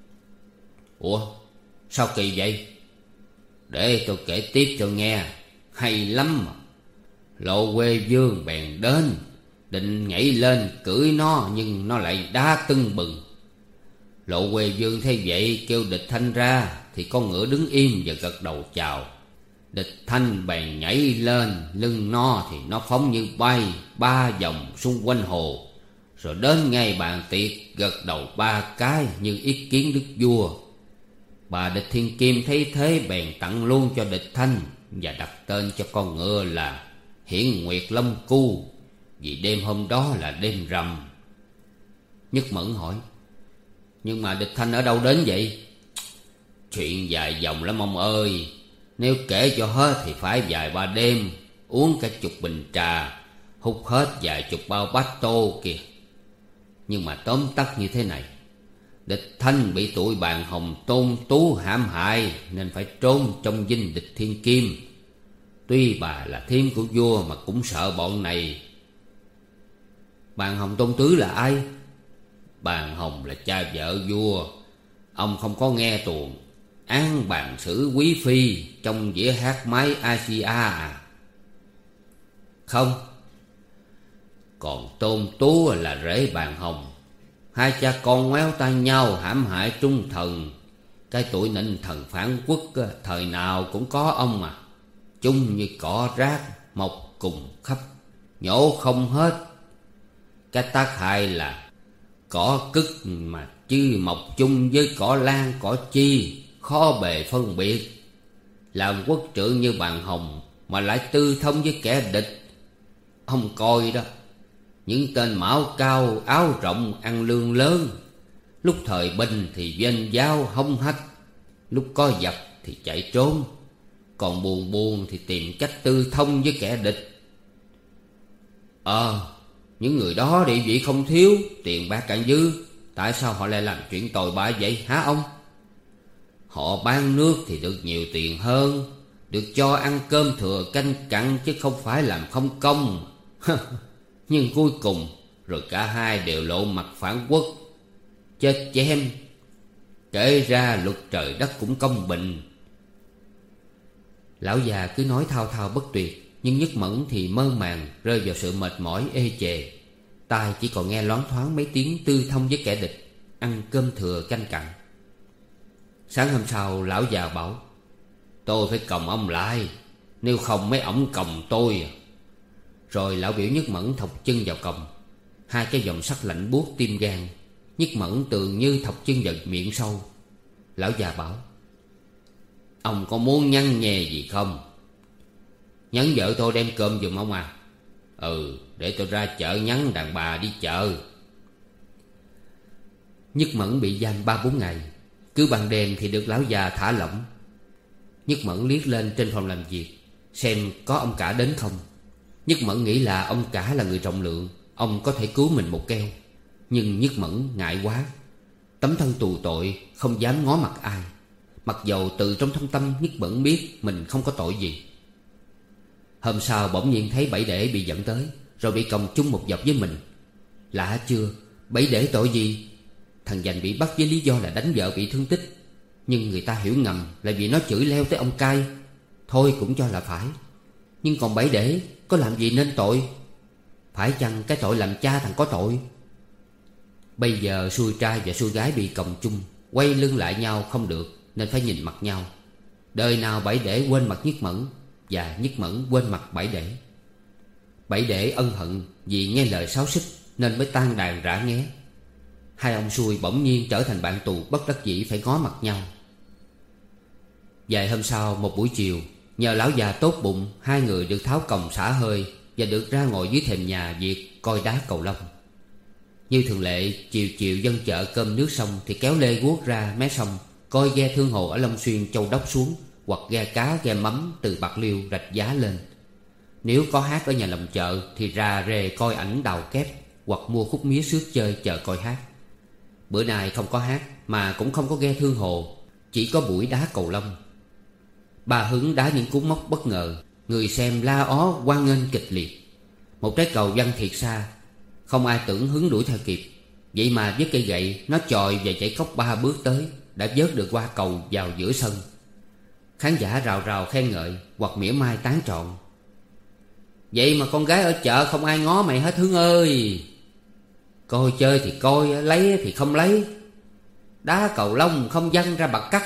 Ủa, sao kỳ vậy? Để tôi kể tiếp cho nghe, hay lắm mà. Lộ Quê Vương bèn đến, định nhảy lên cưỡi nó, nhưng nó lại đá tưng bừng. Lộ Quê Vương thấy vậy kêu Địch Thanh ra, thì con ngựa đứng im và gật đầu chào. Địch Thanh bèn nhảy lên lưng nó, thì nó phóng như bay ba vòng xung quanh hồ, rồi đến ngay bàn tiệc gật đầu ba cái như ý kiến đức vua. Bà Địch Thiên Kim thấy thế bèn tặng luôn cho Địch Thanh, và đặt tên cho con ngựa là Hiển Nguyệt Long Cu, vì đêm hôm đó là đêm rằm. Nhất Mẫn hỏi: nhưng mà Địch Thanh ở đâu đến vậy? Chuyện dài dòng lắm ông ơi. Nếu kể cho hết thì phải vài ba đêm, uống cả chục bình trà, hút hết vài chục bao bát tô kìa. Nhưng mà tóm tắt như thế này: Địch Thanh bị tụi bàn hồng Tôn Tú hãm hại, nên phải trốn trong dinh Địch Thiên Kim. Tuy bà là thím của vua mà cũng sợ bọn này. Bàn hồng Tôn Tứ là ai? Bàn hồng là cha vợ vua. Ông không có nghe tuồng án bàn sử quý phi trong dĩa hát máy Asia à? Không. Còn Tôn Tú là rể bàn hồng. Hai cha con ngoéo tay nhau hãm hại trung thần. Cái tuổi nịnh thần phản quốc thời nào cũng có ông mà. Chung như cỏ rác, mọc cùng khắp, nhổ không hết. Cái tác hại là cỏ cứt mà chứ mọc chung với cỏ lan cỏ chi, khó bề phân biệt. Làm quốc trưởng như bàn Hồng mà lại tư thông với kẻ địch. Ông coi đó, những tên mão cao áo rộng ăn lương lớn, lúc thời binh thì vênh váo hông hách, lúc có giặc thì chạy trốn, còn buồn buồn thì tìm cách tư thông với kẻ địch. Ờ, những người đó địa vị không thiếu, tiền bạc cạn dư, tại sao họ lại làm chuyện tồi bại vậy hả ông? Họ bán nước thì được nhiều tiền hơn, được cho ăn cơm thừa canh cặn chứ không phải làm không công. Nhưng cuối cùng rồi cả hai đều lộ mặt phản quốc. Chết chém. Kể ra luật trời đất cũng công bình. Lão già cứ nói thao thao bất tuyệt, nhưng Nhất Mẫn thì mơ màng, rơi vào sự mệt mỏi ê chề. Tai chỉ còn nghe loáng thoáng mấy tiếng tư thông với kẻ địch, ăn cơm thừa canh cặn. Sáng hôm sau lão già bảo: tôi phải còng ông lại, nếu không mấy ổng còng tôi. Rồi lão biểu Nhất Mẫn thọc chân vào còng. Hai cái vòng sắt lạnh buốt tim gan. Nhất Mẫn tường như thọc chân vào miệng sâu. Lão già bảo: ông có muốn nhăn nhè gì không? Nhắn vợ tôi đem cơm giùm ông à? Ừ, để tôi ra chợ nhắn đàn bà đi chợ. Nhất Mẫn bị giam ba bốn ngày. Cứ ban đêm thì được lão già thả lỏng. Nhất Mẫn liếc lên trên phòng làm việc xem có ông cả đến không. Nhất Mẫn nghĩ là ông cả là người rộng lượng, ông có thể cứu mình một keo. Nhưng Nhất Mẫn ngại quá. Tấm thân tù tội, không dám ngó mặt ai, mặc dầu từ trong thâm tâm Nhất Mẫn biết mình không có tội gì. Hôm sau bỗng nhiên thấy Bảy Để bị dẫn tới, rồi bị còng chung một dọc với mình. Lạ chưa, Bảy Để tội gì? Thằng Dành bị bắt với lý do là đánh vợ bị thương tích, nhưng người ta hiểu ngầm là vì nó chửi leo tới ông cai. Thôi cũng cho là phải. Nhưng còn Bảy Để có làm gì nên tội? Phải chăng cái tội làm cha thằng có tội? Bây giờ xui trai và xui gái bị còng chung, quay lưng lại nhau không được, nên phải nhìn mặt nhau. Đời nào Bảy Để quên mặt Nhất Mẫn, và Nhất Mẫn quên mặt Bảy Để. Bảy Để ân hận vì nghe lời xáo xích nên mới tan đàn rã nghé. Hai ông xui bỗng nhiên trở thành bạn tù bất đắc dĩ phải ngó mặt nhau. Vài hôm sau một buổi chiều, nhờ lão già tốt bụng, hai người được tháo còng xả hơi và được ra ngồi dưới thềm nhà Việt coi đá cầu lông. Như thường lệ, chiều chiều dân chợ cơm nước xong thì kéo lê guốc ra mé sông coi ghe Thương Hồ ở Long Xuyên Châu Đốc xuống, hoặc ghe cá ghe mắm từ Bạc Liêu rạch giá lên. Nếu có hát ở nhà lòng chợ thì ra rề coi ảnh đào kép, hoặc mua khúc mía xước chơi chờ coi hát. Bữa nay không có hát, mà cũng không có ghe Thương Hồ, chỉ có buổi đá cầu lông. Bà Hứng đá những cú móc bất ngờ, người xem la ó hoan nghênh kịch liệt. Một trái cầu văng thiệt xa, không ai tưởng Hứng đuổi theo kịp. Vậy mà với cây gậy nó chòi và chạy cốc ba bước tới, đã vớt được qua cầu vào giữa sân. Khán giả rào rào khen ngợi hoặc mỉa mai tán trọn. Vậy mà con gái ở chợ không ai ngó mày hết Hứng ơi. Coi chơi thì coi, lấy thì không lấy. Đá cầu lông không văng ra bạc cắt.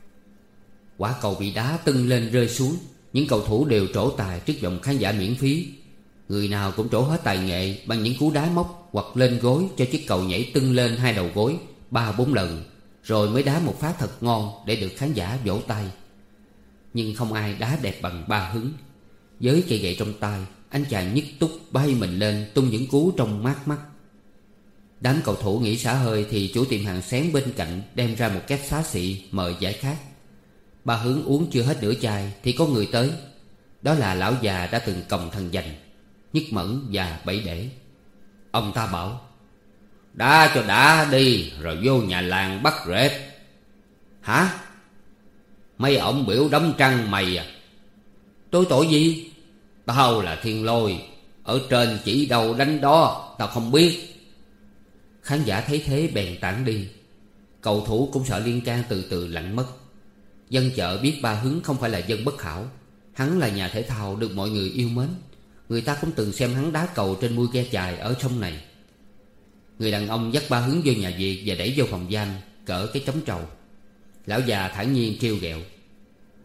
Quả cầu bị đá tưng lên rơi xuống. Những cầu thủ đều trổ tài trước vòng khán giả miễn phí. Người nào cũng trổ hết tài nghệ bằng những cú đá móc hoặc lên gối cho chiếc cầu nhảy tưng lên hai đầu gối ba bốn lần, rồi mới đá một phát thật ngon để được khán giả vỗ tay. Nhưng không ai đá đẹp bằng ba Hứng. Với cây gậy trong tay, anh chàng nhất túc bay mình lên tung những cú trông mát mắt. Đám cầu thủ nghỉ xả hơi thì chủ tiệm hàng xén bên cạnh đem ra một két xá xị mời giải khát. Ba Hứng uống chưa hết nửa chai thì có người tới. Đó là lão già đã từng còng thằng Dành, Nhất Mẫn và Bảy Để. Ông ta bảo: đá cho đã đi, rồi vô nhà làng bắt rệp. Hả? Mấy ổng biểu đấm trăng mày à? Tôi tội gì? Tao là Thiên Lôi, ở trên chỉ đầu đánh đó, tao không biết. Khán giả thấy thế bèn tản đi. Cầu thủ cũng sợ liên can từ từ lặng mất. Dân chợ biết Ba Hứng không phải là dân bất hảo. Hắn là nhà thể thao được mọi người yêu mến. Người ta cũng từng xem hắn đá cầu trên mui ghe chài ở sông này. Người đàn ông dắt Ba Hứng vô nhà Việt và đẩy vô phòng giam, cỡ cái trống trầu. Lão già thản nhiên trêu ghẹo: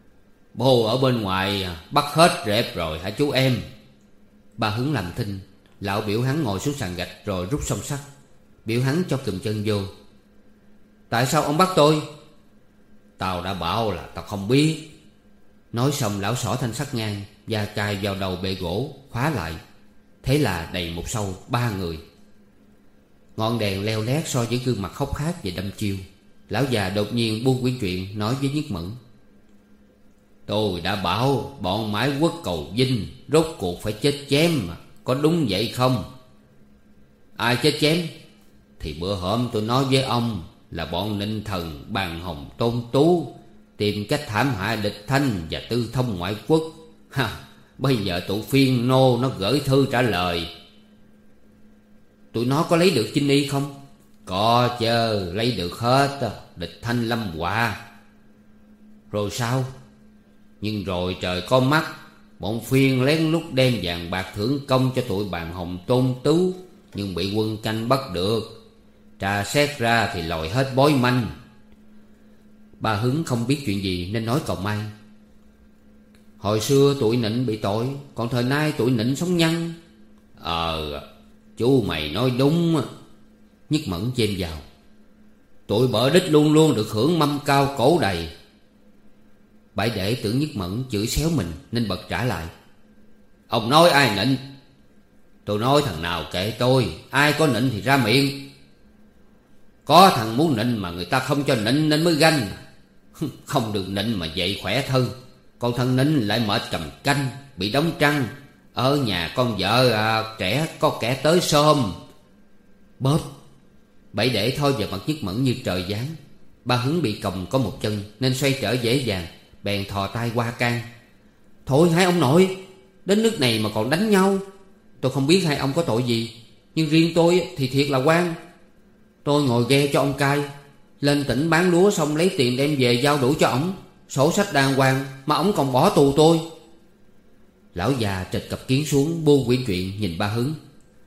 bố ở bên ngoài bắt hết rệp rồi hả chú em? Ba Hứng làm thinh: Lão biểu hắn ngồi xuống sàn gạch rồi rút song sắt, biểu hắn cho cùm chân vô. Tại sao ông bắt tôi? Tao đã bảo là tao không biết. Nói xong lão xỏ thanh sắt ngang và cài vào đầu bệ gỗ, khóa lại. Thế là đầy một sâu ba người. Ngọn đèn leo lét soi với gương mặt hốc hác và đăm chiêu. Lão già đột nhiên buông quyển truyện, nói với Nhất Mẫn: Tôi đã bảo bọn Mãi Quốc cầu vinh rốt cuộc phải chết chém mà, có đúng vậy không? Ai chết chém? Thì bữa hôm tôi nói với ông là bọn Ninh Thần Bàn Hồng Tôn Tú tìm cách thảm hại Địch Thanh và Tư Thông ngoại quốc. Ha, bây giờ tụi phiên nô nó gửi thư trả lời. Tụi nó có lấy được chinh y không? Có chứ, lấy được hết. Địch Thanh lâm họa. Rồi sao? Nhưng rồi trời có mắt, bọn phiên lén lút đem vàng bạc thưởng công cho tụi Bàn Hồng Tôn Tú, nhưng bị quân canh bắt được. Trà xét ra thì lòi hết bói manh. Ba Hứng không biết chuyện gì nên nói cầu may: Hồi xưa tụi nịnh bị tội, còn thời nay tụi nịnh sống nhăn. Ờ, chú mày nói đúng. Nhất Mẫn chêm vào: Tụi bợ đích luôn luôn được hưởng mâm cao cổ đầy. Bãi để tưởng Nhất Mẫn chửi xéo mình nên bật trả lại: Ông nói ai nịnh? Tôi nói thằng nào kệ tôi, ai có nịnh thì ra miệng. Có thằng muốn nịnh mà người ta không cho nịnh nên mới ganh. Không được nịnh mà dậy khỏe thân, còn thằng nịnh lại mệt cầm canh, bị đóng trăng. Ở nhà con vợ à, trẻ có kẻ tới xôm. Bóp. Bẫy để thôi vào mặt Nhất Mẫn như trời giáng. Ba Hứng bị còng có một chân nên xoay trở dễ dàng, bèn thò tay qua can: Thôi hai ông nội, đến nước này mà còn đánh nhau. Tôi không biết hai ông có tội gì, nhưng riêng tôi thì thiệt là oan. Tôi ngồi ghe cho ông cai, lên tỉnh bán lúa xong lấy tiền đem về giao đủ cho ổng, sổ sách đàng hoàng, mà ổng còn bỏ tù tôi. Lão già trịch cặp kiến xuống, buông quyển truyện nhìn Ba Hứng: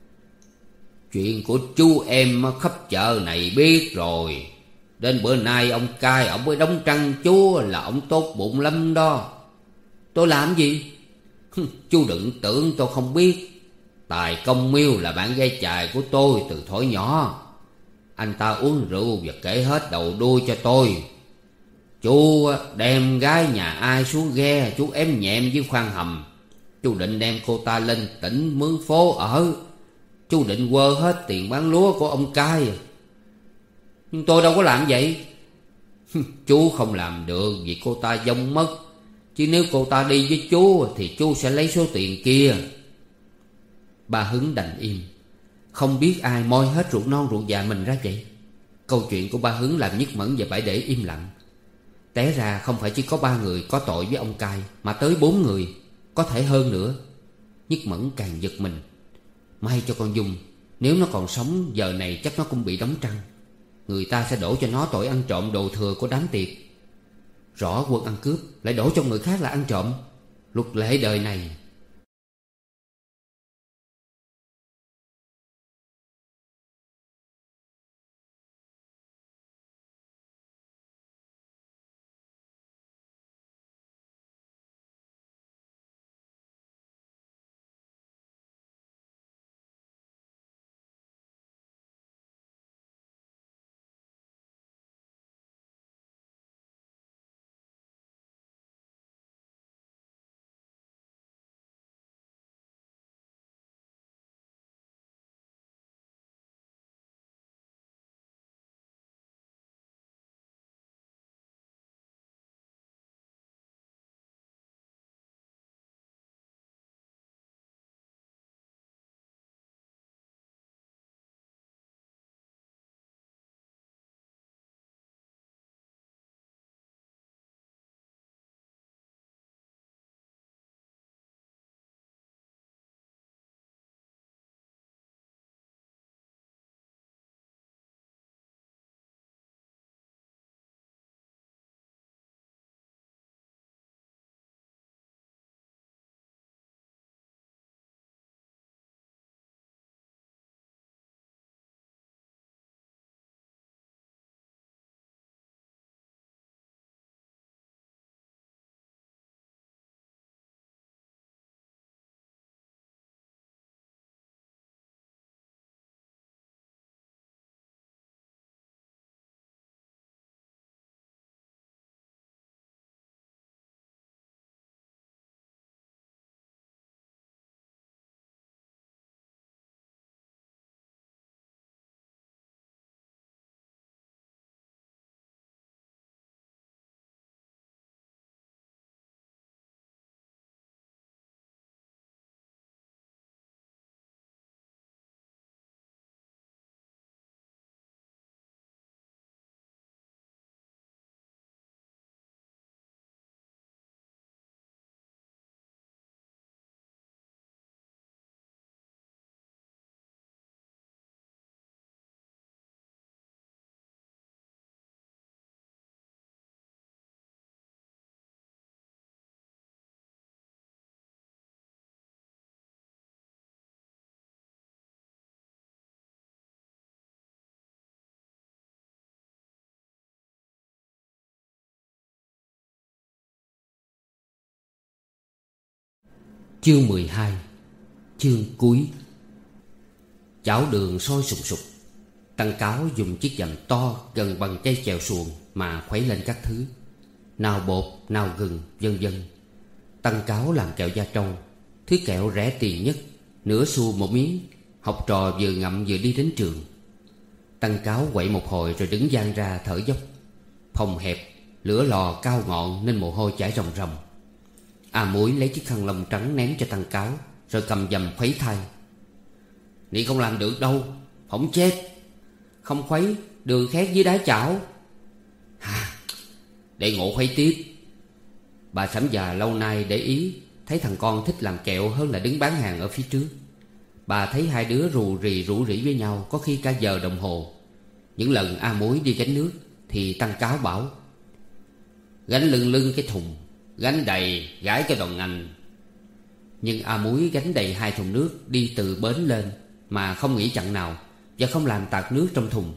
Chuyện của chú em khắp chợ này biết rồi. Đến bữa nay ông cai ổng mới đóng trăng chú là ổng tốt bụng lắm đó. Tôi làm gì? Chú đừng tưởng tôi không biết. Tài Công Miêu là bạn gái chài của tôi từ thuở nhỏ. Anh ta uống rượu và kể hết đầu đuôi cho tôi. Chú đem gái nhà ai xuống ghe, chú ém nhẹm với khoan hầm. Chú định đem cô ta lên tỉnh mướn phố ở. Chú định quơ hết tiền bán lúa của ông cai. Nhưng tôi đâu có làm vậy. Chú không làm được vì cô ta vong mất. Chứ nếu cô ta đi với chú thì chú sẽ lấy số tiền kia. Ba Hứng đành im. Không biết ai moi hết ruột non ruột già mình ra vậy. Câu chuyện của Ba Hứng làm Nhất Mẫn và Bãi Để im lặng. Té ra không phải chỉ có ba người có tội với ông cai, mà tới bốn người, có thể hơn nữa. Nhất Mẫn càng giật mình. May cho con Dung, nếu nó còn sống giờ này chắc nó cũng bị đóng trăng. Người ta sẽ đổ cho nó tội ăn trộm đồ thừa của đám tiệc. Rõ quân ăn cướp lại đổ cho người khác là ăn trộm. Luật lệ đời này. Chương mười hai. Chương cuối. Chảo đường sôi sùng sục. Tăng Cáo dùng chiếc dầm to gần bằng cây chèo xuồng mà khuấy lên các thứ, nào bột, nào gừng, vân vân. Tăng Cáo làm kẹo da trâu, thứ kẹo rẻ tiền nhất, nửa xu một miếng. Học trò vừa ngậm vừa đi đến trường. Tăng Cáo quậy một hồi rồi đứng dang ra thở dốc. Phòng hẹp, lửa lò cao ngọn nên mồ hôi chảy ròng ròng. A Muối lấy chiếc khăn lông trắng ném cho Tăng Cáo, rồi cầm dầm khuấy thay. "Nị không làm được đâu, phỏng chết. Không khuấy, đường khét dưới đáy chảo." "Hà, để ngộ khuấy tiếp." Bà Sẩm già lâu nay để ý, thấy thằng con thích làm kẹo hơn là đứng bán hàng ở phía trước. Bà thấy hai đứa rù rì rủ rỉ với nhau có khi cả giờ đồng hồ. Những lần A Muối đi gánh nước thì Tăng Cáo bảo: "Gánh lưng lưng cái thùng, gánh đầy gãi cái đòn ngành." Nhưng A Muối gánh đầy hai thùng nước đi từ bến lên mà không nghĩ chặng nào, và không làm tạt nước trong thùng.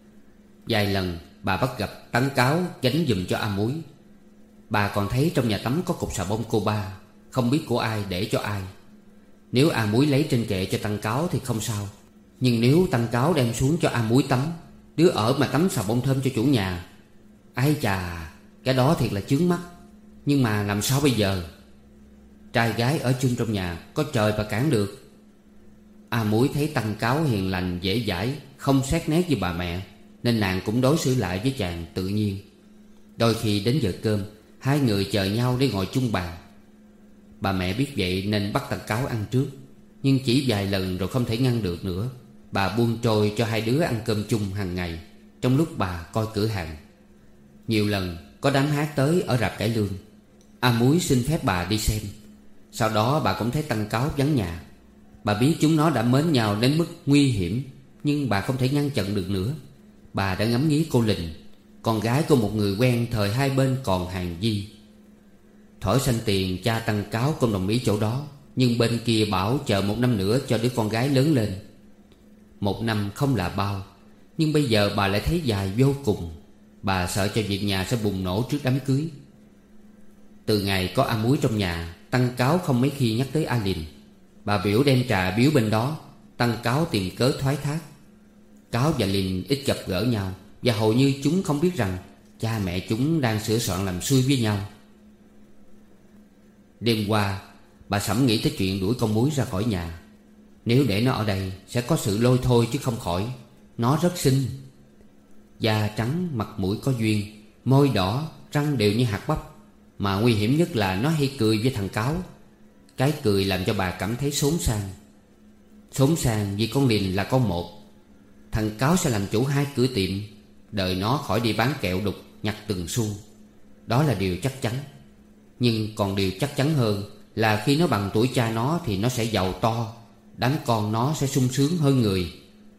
Vài lần bà bắt gặp Tăng Cáo gánh giùm cho A Muối. Bà còn thấy trong nhà tắm có cục xà bông Coba, không biết của ai để cho ai. Nếu A Muối lấy trên kệ cho Tăng Cáo thì không sao, nhưng nếu Tăng Cáo đem xuống cho A Muối tắm, đứa ở mà tắm xà bông thơm cho chủ nhà, ái chà, cái đó thiệt là chướng mắt. Nhưng mà làm sao bây giờ? Trai gái ở chung trong nhà, có trời mà cản được. A Muối thấy Tăng Cáo hiền lành dễ dãi, không xét nét như bà mẹ, nên nàng cũng đối xử lại với chàng tự nhiên. Đôi khi đến giờ cơm, hai người chờ nhau để ngồi chung bàn. Bà mẹ biết vậy nên bắt Tăng Cáo ăn trước, nhưng chỉ vài lần rồi không thể ngăn được nữa. Bà buông trôi cho hai đứa ăn cơm chung hàng ngày, trong lúc bà coi cửa hàng. Nhiều lần có đám hát tới ở rạp cải lương, A Muối xin phép bà đi xem. Sau đó bà cũng thấy Tăng Cáo vắng nhà. Bà biết chúng nó đã mến nhau đến mức nguy hiểm, nhưng bà không thể ngăn chặn được nữa. Bà đã ngắm nghía cô Lình, con gái của một người quen thời hai bên còn hàng di. Thỏi xanh tiền cha Tăng Cáo không đồng ý chỗ đó, nhưng bên kia bảo chờ một năm nữa cho đứa con gái lớn lên. Một năm không là bao, nhưng bây giờ bà lại thấy dài vô cùng. Bà sợ cho việc nhà sẽ bùng nổ trước đám cưới. Từ ngày có A Muối trong nhà, Tăng Cáo không mấy khi nhắc tới A Lình. Bà biểu đem trà biếu bên đó, Tăng Cáo tìm cớ thoái thác. Cáo và Lình ít gặp gỡ nhau, và hầu như chúng không biết rằng cha mẹ chúng đang sửa soạn làm xui với nhau. Đêm qua bà Sẩm nghĩ tới chuyện đuổi con Muối ra khỏi nhà. Nếu để nó ở đây sẽ có sự lôi thôi chứ không khỏi. Nó rất xinh, da trắng, mặt mũi có duyên, môi đỏ, răng đều như hạt bắp. Mà nguy hiểm nhất là nó hay cười với thằng Cáo. Cái cười làm cho bà cảm thấy xốn sang. Xốn sang vì con Lình là con một. Thằng Cáo sẽ làm chủ hai cửa tiệm, đời nó khỏi đi bán kẹo đục nhặt từng xu. Đó là điều chắc chắn. Nhưng còn điều chắc chắn hơn là khi nó bằng tuổi cha nó thì nó sẽ giàu to. Đám con nó sẽ sung sướng hơn người.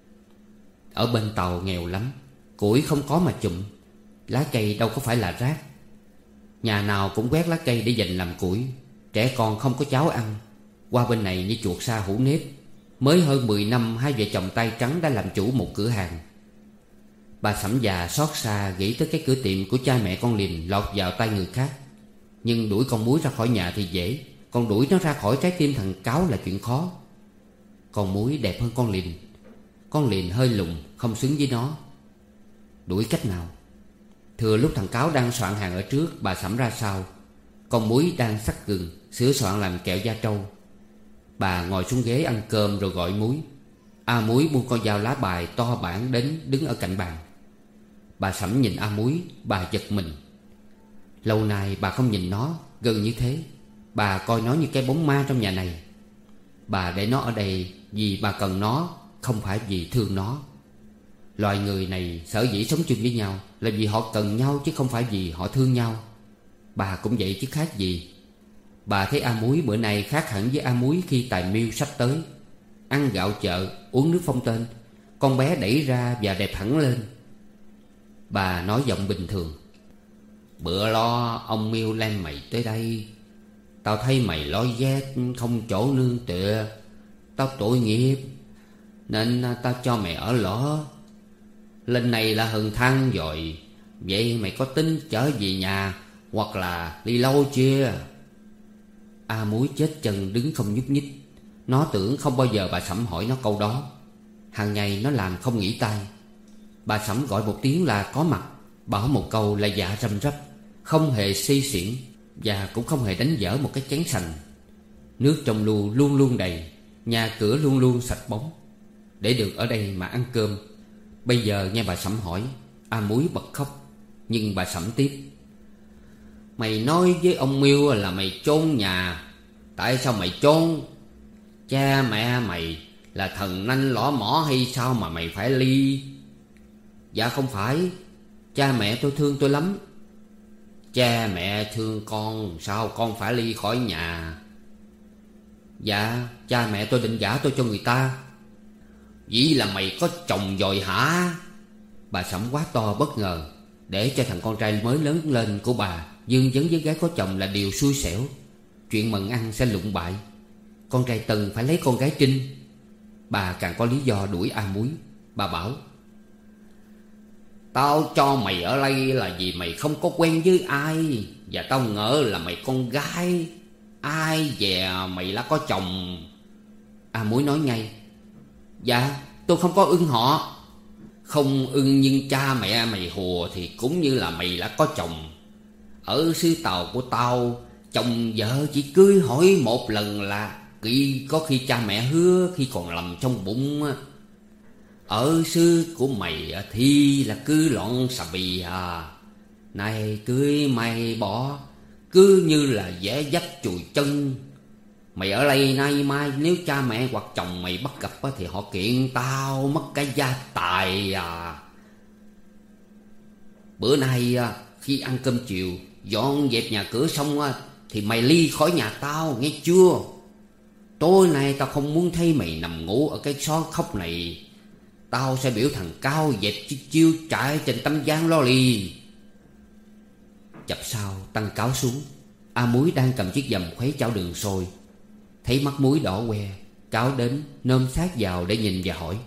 Ở bên Tàu nghèo lắm, củi không có mà chụm. Lá cây đâu có phải là rác. Nhà nào cũng quét lá cây để dành làm củi. Trẻ con không có cháo ăn. Qua bên này như chuột sa hũ nếp. Mới hơn mười năm hai vợ chồng tay trắng đã làm chủ một cửa hàng. Bà Sẩm già xót xa nghĩ tới cái cửa tiệm của cha mẹ con Lình lọt vào tay người khác. Nhưng đuổi con Muối ra khỏi nhà thì dễ, còn đuổi nó ra khỏi trái tim thằng Cáo là chuyện khó. Con Muối đẹp hơn con Lình. Con Lình hơi lùn, không xứng với nó. Đuổi cách nào? Thừa lúc thằng Cáo đang soạn hàng ở trước, bà Sẩm ra sau. Con Muối đang xắt gừng, sửa soạn làm kẹo da trâu. Bà ngồi xuống ghế ăn cơm rồi gọi Muối. A Muối buông con dao lá bài to bản đến đứng ở cạnh bàn. Bà Sẩm nhìn A Muối, bà giật mình. Lâu nay bà không nhìn nó gần như thế. Bà coi nó như cái bóng ma trong nhà này. Bà để nó ở đây vì bà cần nó, không phải vì thương nó. Loài người này sở dĩ sống chung với nhau là vì họ cần nhau chứ không phải vì họ thương nhau. Bà cũng vậy chứ khác gì. Bà thấy A Muối bữa nay khác hẳn với A Muối khi tài miêu sắp tới. Ăn gạo chợ, uống nước phong tên, con bé đẩy ra và đẹp hẳn lên. Bà nói giọng bình thường. Bữa lo ông Miêu lem mày tới đây. Tao thấy mày loi vét không chỗ nương tựa. Tao tội nghiệp nên tao cho mày ở lõ. Lên này là hừng thăng rồi. Vậy mày có tính trở về nhà hoặc là đi lâu chưa? A Muối chết chân đứng không nhúc nhích. Nó tưởng không bao giờ bà Sẩm hỏi nó câu đó. Hàng ngày nó làm không nghỉ tay. Bà Sẩm gọi một tiếng là có mặt, bảo một câu là dạ răm rắp, không hề xi xiển và cũng không hề đánh dở một cái chén sành. Nước trong lu luôn luôn đầy, nhà cửa luôn luôn sạch bóng, để được ở đây mà ăn cơm. Bây giờ nghe bà Sẩm hỏi, A Muối bật khóc. Nhưng bà Sẩm tiếp: Mày nói với ông Miêu là mày chôn nhà. Tại sao mày chôn? Cha mẹ mày là thần nanh lõ mõ hay sao mà mày phải ly? Dạ không phải, cha mẹ tôi thương tôi lắm. Cha mẹ thương con, sao con phải ly khỏi nhà? Dạ, cha mẹ tôi định gả tôi cho người ta. Vậy là mày có chồng rồi hả? Bà Sẩm quá to bất ngờ. Để cho thằng con trai mới lớn lên của bà dương vấn với gái có chồng là điều xui xẻo. Chuyện mần ăn sẽ lụng bại. Con trai Tân phải lấy con gái Trinh. Bà càng có lý do đuổi A Muối. Bà bảo: Tao cho mày ở đây là vì mày không có quen với ai, và tao ngỡ là mày con gái. Ai dè mày đã có chồng. A Muối nói ngay: Dạ tôi không có ưng họ. Không ưng nhưng cha mẹ mày hùa thì cũng như là mày đã có chồng. Ở xứ Tàu của tao, chồng vợ chỉ cưới hỏi một lần là Kỳ có khi cha mẹ hứa khi còn lầm trong bụng. Ở xứ của mày thì là cứ loạn xà bì à. Này cưới mày bỏ, cứ như là dễ dắt chùi chân. Mày ở đây nay mai nếu cha mẹ hoặc chồng mày bắt gặp thì họ kiện tao mất cái gia tài à. Bữa nay khi ăn cơm chiều dọn dẹp nhà cửa xong thì mày ly khỏi nhà tao, nghe chưa? Tối nay tao không muốn thấy mày nằm ngủ ở cái xó khóc này. Tao sẽ biểu thằng Cao dẹp chiếc chiêu trại trên tấm giang lo lì. Chập sau Tăng cáo xuống. A Muối đang cầm chiếc dầm khuấy chảo đường sôi. Thấy mắt Muối đỏ que, Cáo đến nôm sát vào để nhìn và hỏi: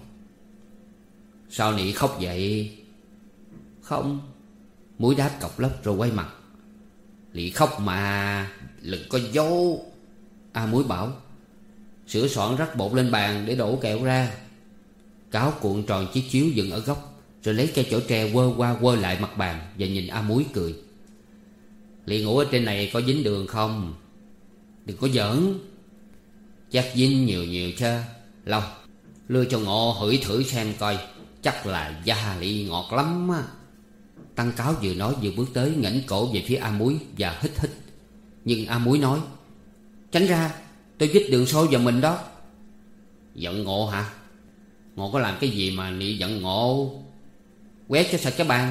Sao nị khóc vậy? Không. Muối đáp cọc lốc rồi quay mặt: Lị khóc mà, đừng có dấu. A Muối bảo: Sửa soạn rắc bột lên bàn để đổ kẹo ra. Cáo cuộn tròn chiếc chiếu dựng ở góc, rồi lấy cây chổi tre quơ qua quơ lại mặt bàn và nhìn A Muối cười: Lị ngủ ở trên này có dính đường không? Đừng có giỡn. Chắc dính nhiều nhiều chứ. Long, lưa cho Ngộ hửi thử xem coi. Chắc là da Lị ngọt lắm á. Tăng Cáo vừa nói vừa bước tới ngẩng cổ về phía A Muối và hít hít. Nhưng A Muối nói: Tránh ra, tôi dít đường sôi vào mình đó. Giận Ngộ hả? Ngộ có làm cái gì mà Lị giận Ngộ? Quét cho sạch cái bàn.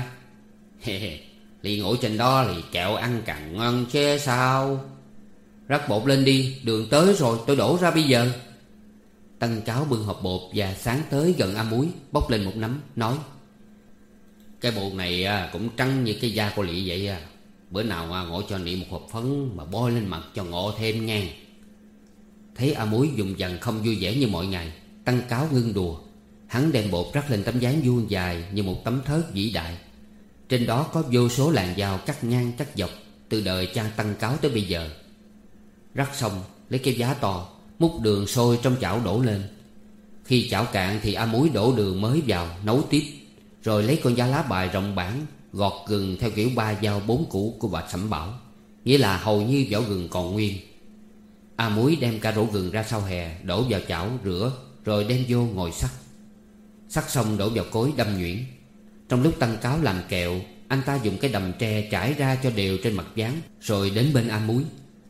Lị ngủ trên đó thì kẹo ăn càng ngon chứ sao. Rắc bột lên đi, đường tới rồi, tôi đổ ra bây giờ. Tăng Cáo bưng hộp bột và sáng tới gần A Muối, bốc lên một nắm, nói: Cái bột này cũng trắng như cái da của Lị vậy à. Bữa nào Ngộ cho Lị một hộp phấn mà bôi lên mặt cho Ngộ thêm nghe. Thấy A Muối dùng dần không vui vẻ như mọi ngày, Tăng Cáo ngưng đùa. Hắn đem bột rắc lên tấm ván vuông dài như một tấm thớt vĩ đại. Trên đó có vô số làn dao cắt ngang cắt dọc từ đời cha Tăng Cáo tới bây giờ. Rắc xong lấy cái giá to, múc đường sôi trong chảo đổ lên. Khi chảo cạn thì A Muối đổ đường mới vào nấu tiếp, rồi lấy con giá lá bài rộng bản gọt gừng theo kiểu ba dao bốn củ của bà Sẩm Bảo, nghĩa là hầu như vỏ gừng còn nguyên. A Muối đem cả rổ gừng ra sau hè, đổ vào chảo rửa, rồi đem vô ngồi sắc. Sắc xong đổ vào cối đâm nhuyễn. Trong lúc Tăng Cáo làm kẹo, anh ta dùng cái đầm tre trải ra cho đều trên mặt ván, rồi đến bên A Muối: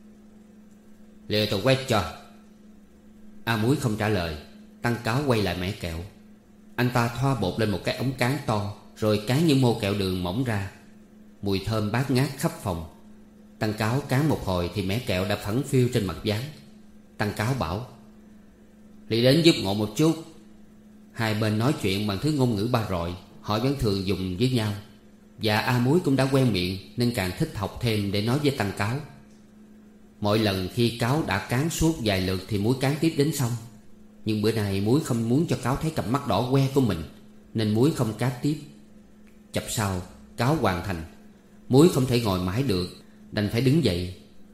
Lìa tôi quét cho. A Muối không trả lời. Tăng Cáo quay lại mẻ kẹo. Anh ta thoa bột lên một cái ống cán to, rồi cán những mô kẹo đường mỏng ra. Mùi thơm bát ngát khắp phòng. Tăng Cáo cán một hồi thì mẻ kẹo đã phẳng phiu trên mặt ván. Tăng Cáo bảo: Lì đến giúp Ngộ một chút. Hai bên nói chuyện bằng thứ ngôn ngữ ba rọi họ vẫn thường dùng với nhau, và A Muối cũng đã quen miệng nên càng thích học thêm để nói với Tăng Cáo. Mỗi lần khi Cáo đã cán suốt vài lượt thì Muối cán tiếp đến xong. Nhưng bữa nay Muối không muốn cho Cáo thấy cặp mắt đỏ que của mình, nên Muối không cán tiếp. Chập sau Cáo hoàn thành, Muối không thể ngồi mãi được, đành phải đứng dậy.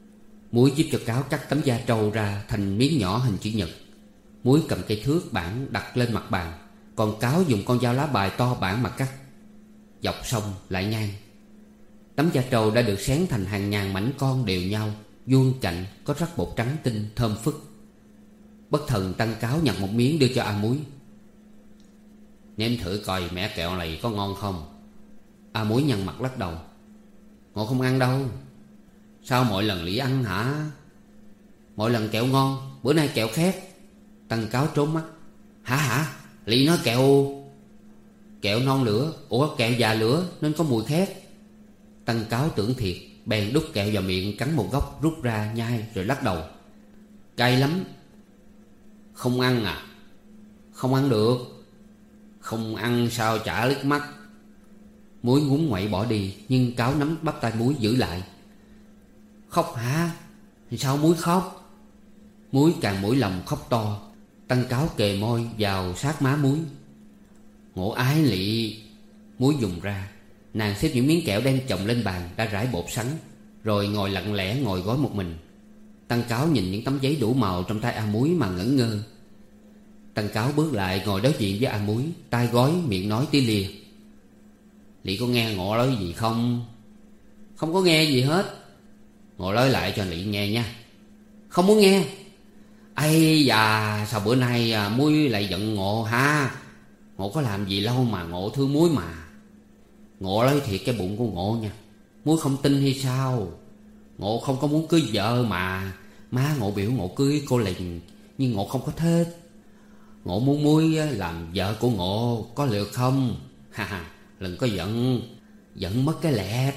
Muối giúp cho Cáo cắt tấm da trâu ra thành miếng nhỏ hình chữ nhật. Muối cầm cây thước bảng đặt lên mặt bàn, còn Cáo dùng con dao lá bài to bản mà cắt. Dọc xong lại ngang. Tấm da trâu đã được xén thành hàng ngàn mảnh con đều nhau, vuông cạnh, có rắc bột trắng tinh thơm phức. Bất thần Tăng Cáo nhặt một miếng đưa cho A Muối. Nếm thử coi mẻ kẹo này có ngon không. A Muối nhăn mặt lắc đầu. Ngộ không ăn đâu. Sao mọi lần Lị ăn hả? Mỗi lần kẹo ngon, bữa nay kẹo khác. Tăng Cáo trốn mắt. Hả hả? Lị nói kẹo Kẹo non lửa. Ủa kẹo già lửa nên có mùi khác. Tăng Cáo tưởng thiệt, bèn đút kẹo vào miệng, cắn một góc rút ra nhai rồi lắc đầu. Cay lắm. Không ăn à? Không ăn được. Không ăn sao chả liếc mắt. Muối ngúng ngoậy bỏ đi, nhưng Cáo nắm bắp tay Muối giữ lại. Khóc hả? Sao Muối khóc? Muối càng mũi lòng khóc to. Tăng Cáo kề môi vào sát má Muối. Ngộ ái Lị. Muối dùng ra. Nàng xếp những miếng kẹo đen chồng lên bàn đã rải bột sắn, rồi ngồi lặng lẽ ngồi gói một mình. Tăng Cáo nhìn những tấm giấy đủ màu trong tay A Muối mà ngẩn ngơ. Tăng Cáo bước lại ngồi đối diện với A Muối, tay gói miệng nói tí lia. Lị có nghe Ngộ nói gì không? Không có nghe gì hết. Ngộ nói lại cho Lị nghe nha. Không muốn nghe. Ây da, sao bữa nay à, Muối lại giận Ngộ ha? Ngộ có làm gì lâu mà Ngộ thương Muối mà. Ngộ nói thiệt cái bụng của Ngộ nha. Muối không tin hay sao? Ngộ không có muốn cưới vợ mà. Má Ngộ biểu Ngộ cưới cô Lình, nhưng Ngộ không có thích. Ngộ muốn Muối làm vợ của Ngộ, có được không? Ha ha, đừng có giận. Giận mất cái lẹp.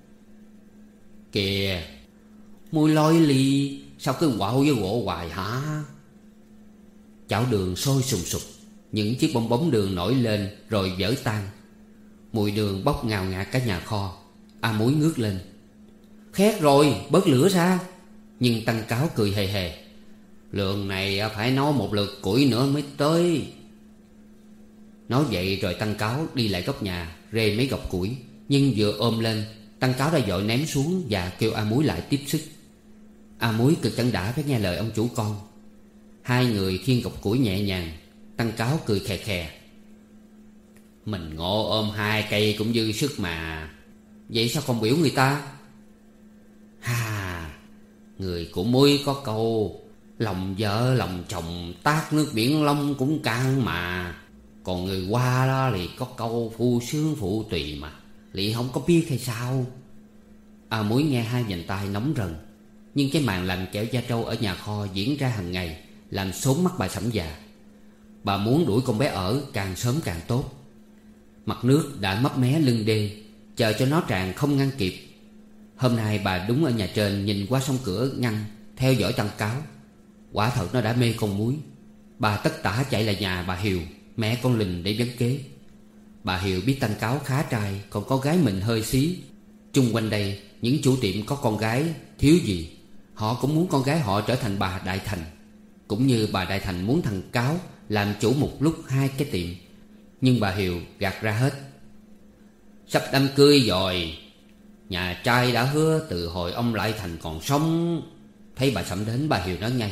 Kìa, Muối lôi Ly, sao cứ quạo với Ngộ hoài hả? Chảo đường sôi sùng sục, những chiếc bong bóng đường nổi lên rồi vỡ tan. Mùi đường bốc ngào ngạt cả nhà kho. A Muối ngước lên. Khét rồi, bớt lửa ra. Nhưng Tăng Cáo cười hề hề. Lượng này phải nấu một lượt củi nữa mới tới. Nói vậy rồi Tăng Cáo đi lại góc nhà, rê mấy gọc củi. Nhưng vừa ôm lên, Tăng Cáo đã vội ném xuống và kêu A Muối lại tiếp sức. A Muối cực chẳng đã phải nghe lời ông chủ con. Hai người khiêng gọc củi nhẹ nhàng. Tăng Cáo cười khè khè. Mình Ngộ ôm hai cây cũng dư sức mà. Vậy sao không biểu người ta? Hà, người của Muối có câu lòng vợ lòng chồng tát nước biển long cũng cạn mà. Còn người Hoa đó thì có câu phu sướng phụ tùy mà. Lị không có biết hay sao? A Muối nghe hai vành tay nóng rần. Nhưng cái màn làm kẹo da trâu ở nhà kho diễn ra hàng ngày làm xốn mắt bà Sẩm già. Bà muốn đuổi con bé ở càng sớm càng tốt. Mặt nước đã mấp mé lưng đê, chờ cho nó tràn không ngăn kịp. Hôm nay bà đúng ở nhà trên, nhìn qua song cửa ngăn, theo dõi Tăng Cáo. Quả thật nó đã mê con Muối. Bà tất tả chạy lại nhà bà Hiều, mẹ con Lình, để vấn kế. Bà Hiều biết Tăng Cáo khá trai, còn con gái mình hơi xí. Chung quanh đây những chủ tiệm có con gái thiếu gì, họ cũng muốn con gái họ trở thành bà Đại Thành. Cũng như bà Đại Thành muốn thằng Cáo làm chủ một lúc hai cái tiệm. Nhưng bà Hiều gạt ra hết. Sắp đám cưới rồi. Nhà trai đã hứa từ hồi ông Lại Thành còn sống. Thấy bà Sẩm đến, bà Hiều nói ngay.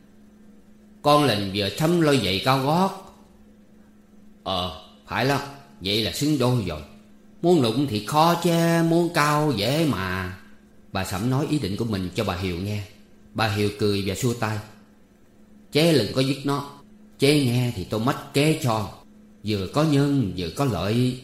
Con Lình vừa sắm lôi giày cao gót. Ờ phải lắm, vậy là xứng đôi rồi. Muốn đụng thì khó chứ, muốn cao dễ mà. Bà Sẩm nói ý định của mình cho bà Hiều nghe. Bà Hiều cười và xua tay. Chế đừng có dứt nó. Chế nghe thì tôi mách kế cho. Vừa có nhân vừa có lợi.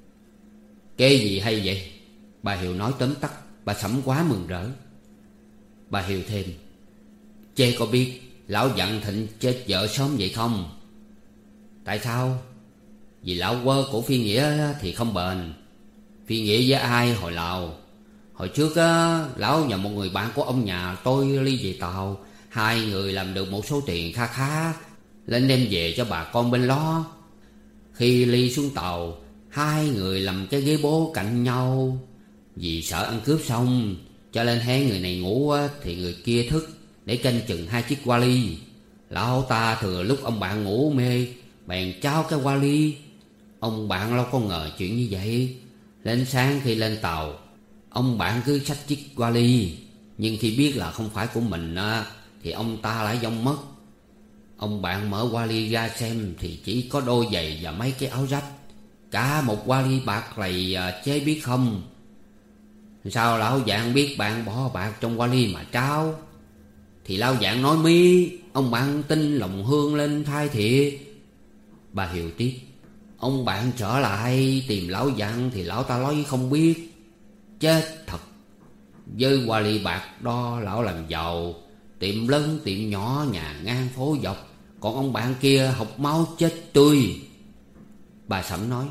Kế gì hay vậy? Bà Hiều nói tóm tắt. Bà Sẩm quá mừng rỡ. Bà Hiều thêm. Chê có biết lão dặn Thịnh chết vợ sớm vậy không? Tại sao? Vì lão quơ của Phi Nghĩa thì không bền. Phi Nghĩa với ai hồi nào? Hồi trước á, lão nhờ một người bạn của ông nhà tôi ly về Tàu. Hai người làm được một số tiền kha khá, lên đem về cho bà con bên đó. Khi ly xuống tàu, hai người làm cái ghế bố cạnh nhau. Vì sợ ăn cướp xong, cho nên hé người này ngủ thì người kia thức, để canh chừng hai chiếc vali. Lão ta thừa lúc ông bạn ngủ mê, bèn trao cái vali. Ông bạn đâu có ngờ chuyện như vậy. Lên sáng khi lên tàu, ông bạn cứ xách chiếc vali. Nhưng khi biết là không phải của mình á, thì ông ta lại vong mất. Ông bạn mở vali ra xem thì chỉ có đôi giày và mấy cái áo rách. Cả một vali bạc lầy à, chế biết không. Sao lão dạng biết bạn bỏ bạc trong vali mà trao? Thì lão dạng nói mi, ông bạn tin lòng hương lên thay thiệt. Bà Hiệu tiếp: ông bạn trở lại tìm lão dạng thì lão ta nói không biết. Chết thật. Với vali bạc đó lão làm giàu, tiệm lớn tiệm nhỏ, nhà ngang phố dọc. Còn ông bạn kia học máu chết tươi. Bà Sẩm nói: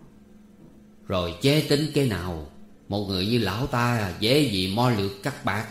rồi chế tính cái nào? Một người như lão ta dễ gì mo lược cắt bạc.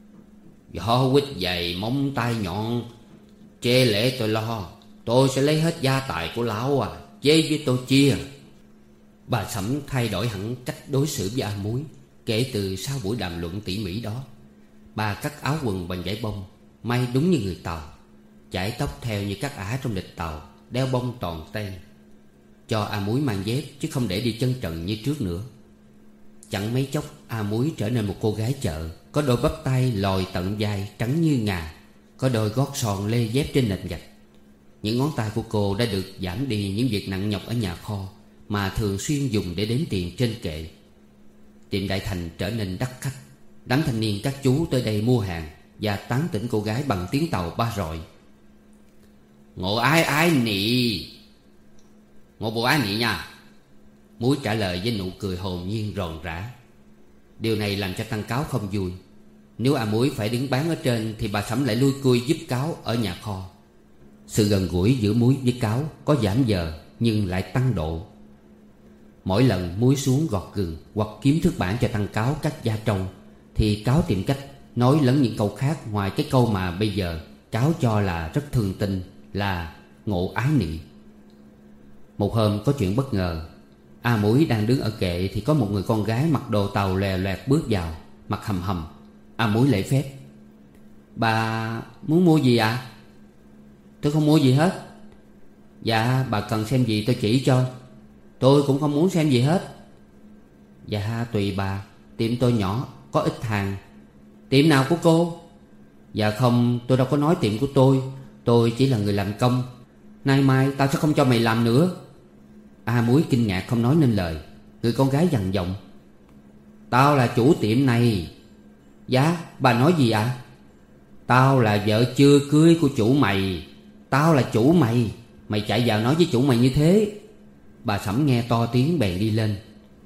Do quýt dày móng tay nhọn, chê lễ tôi lo. Tôi sẽ lấy hết gia tài của lão à, chế với tôi chia. Bà Sẩm thay đổi hẳn cách đối xử với A Muối. Kể từ sau buổi đàm luận tỉ mỉ đó, bà cắt áo quần bằng vải bông, may đúng như người Tàu, chải tóc theo như các ả trong lịch Tàu, đeo bông toàn ten. Cho A Muối mang dép chứ không để đi chân trần như trước nữa. Chẳng mấy chốc A Muối trở nên một cô gái chợ, có đôi bắp tay lòi tận vai trắng như ngà, có đôi gót sòn lê dép trên nền gạch. Những ngón tay của cô đã được giảm đi những việc nặng nhọc ở nhà kho mà thường xuyên dùng để đếm tiền trên kệ. Tiệm Đại Thành trở nên đắt khách. Đám thanh niên các chú tới đây mua hàng và tán tỉnh cô gái bằng tiếng Tàu ba rọi: ngộ ái ái nị. Ngộ bộ ái nị nha. Muối trả lời với nụ cười hồn nhiên ròn rã. Điều này làm cho Tăng Cáo không vui. Nếu A Muối phải đứng bán ở trên thì bà Sẩm lại lui cui giúp Cáo ở nhà kho. Sự gần gũi giữa Muối với Cáo có giảm giờ nhưng lại tăng độ. Mỗi lần Muối xuống gọt gừng hoặc kiếm thước bản cho Tăng Cáo cắt da trâu thì Cáo tìm cách nói lẫn những câu khác ngoài cái câu mà bây giờ Cáo cho là rất thường tình, là ngộ ái nị. Một hôm có chuyện bất ngờ. A Muối đang đứng ở kệ thì có một người con gái mặc đồ Tàu lè loẹt bước vào, mặt hầm hầm. A Muối lễ phép: bà muốn mua gì ạ? À? Tôi không mua gì hết. Dạ bà cần xem gì tôi chỉ cho. Tôi cũng không muốn xem gì hết. Dạ tùy bà, tiệm tôi nhỏ, có ít hàng. Tiệm nào của cô? Dạ không, tôi đâu có nói tiệm của tôi. Tôi chỉ là người làm công. Nay mai tao sẽ không cho mày làm nữa. A Muối kinh ngạc không nói nên lời. Người con gái dằn giọng: tao là chủ tiệm này. Dạ bà nói gì ạ? À? Tao là vợ chưa cưới của chủ mày. Tao là chủ mày. Mày chạy vào nói với chủ mày như thế. Bà Sẩm nghe to tiếng bèn đi lên.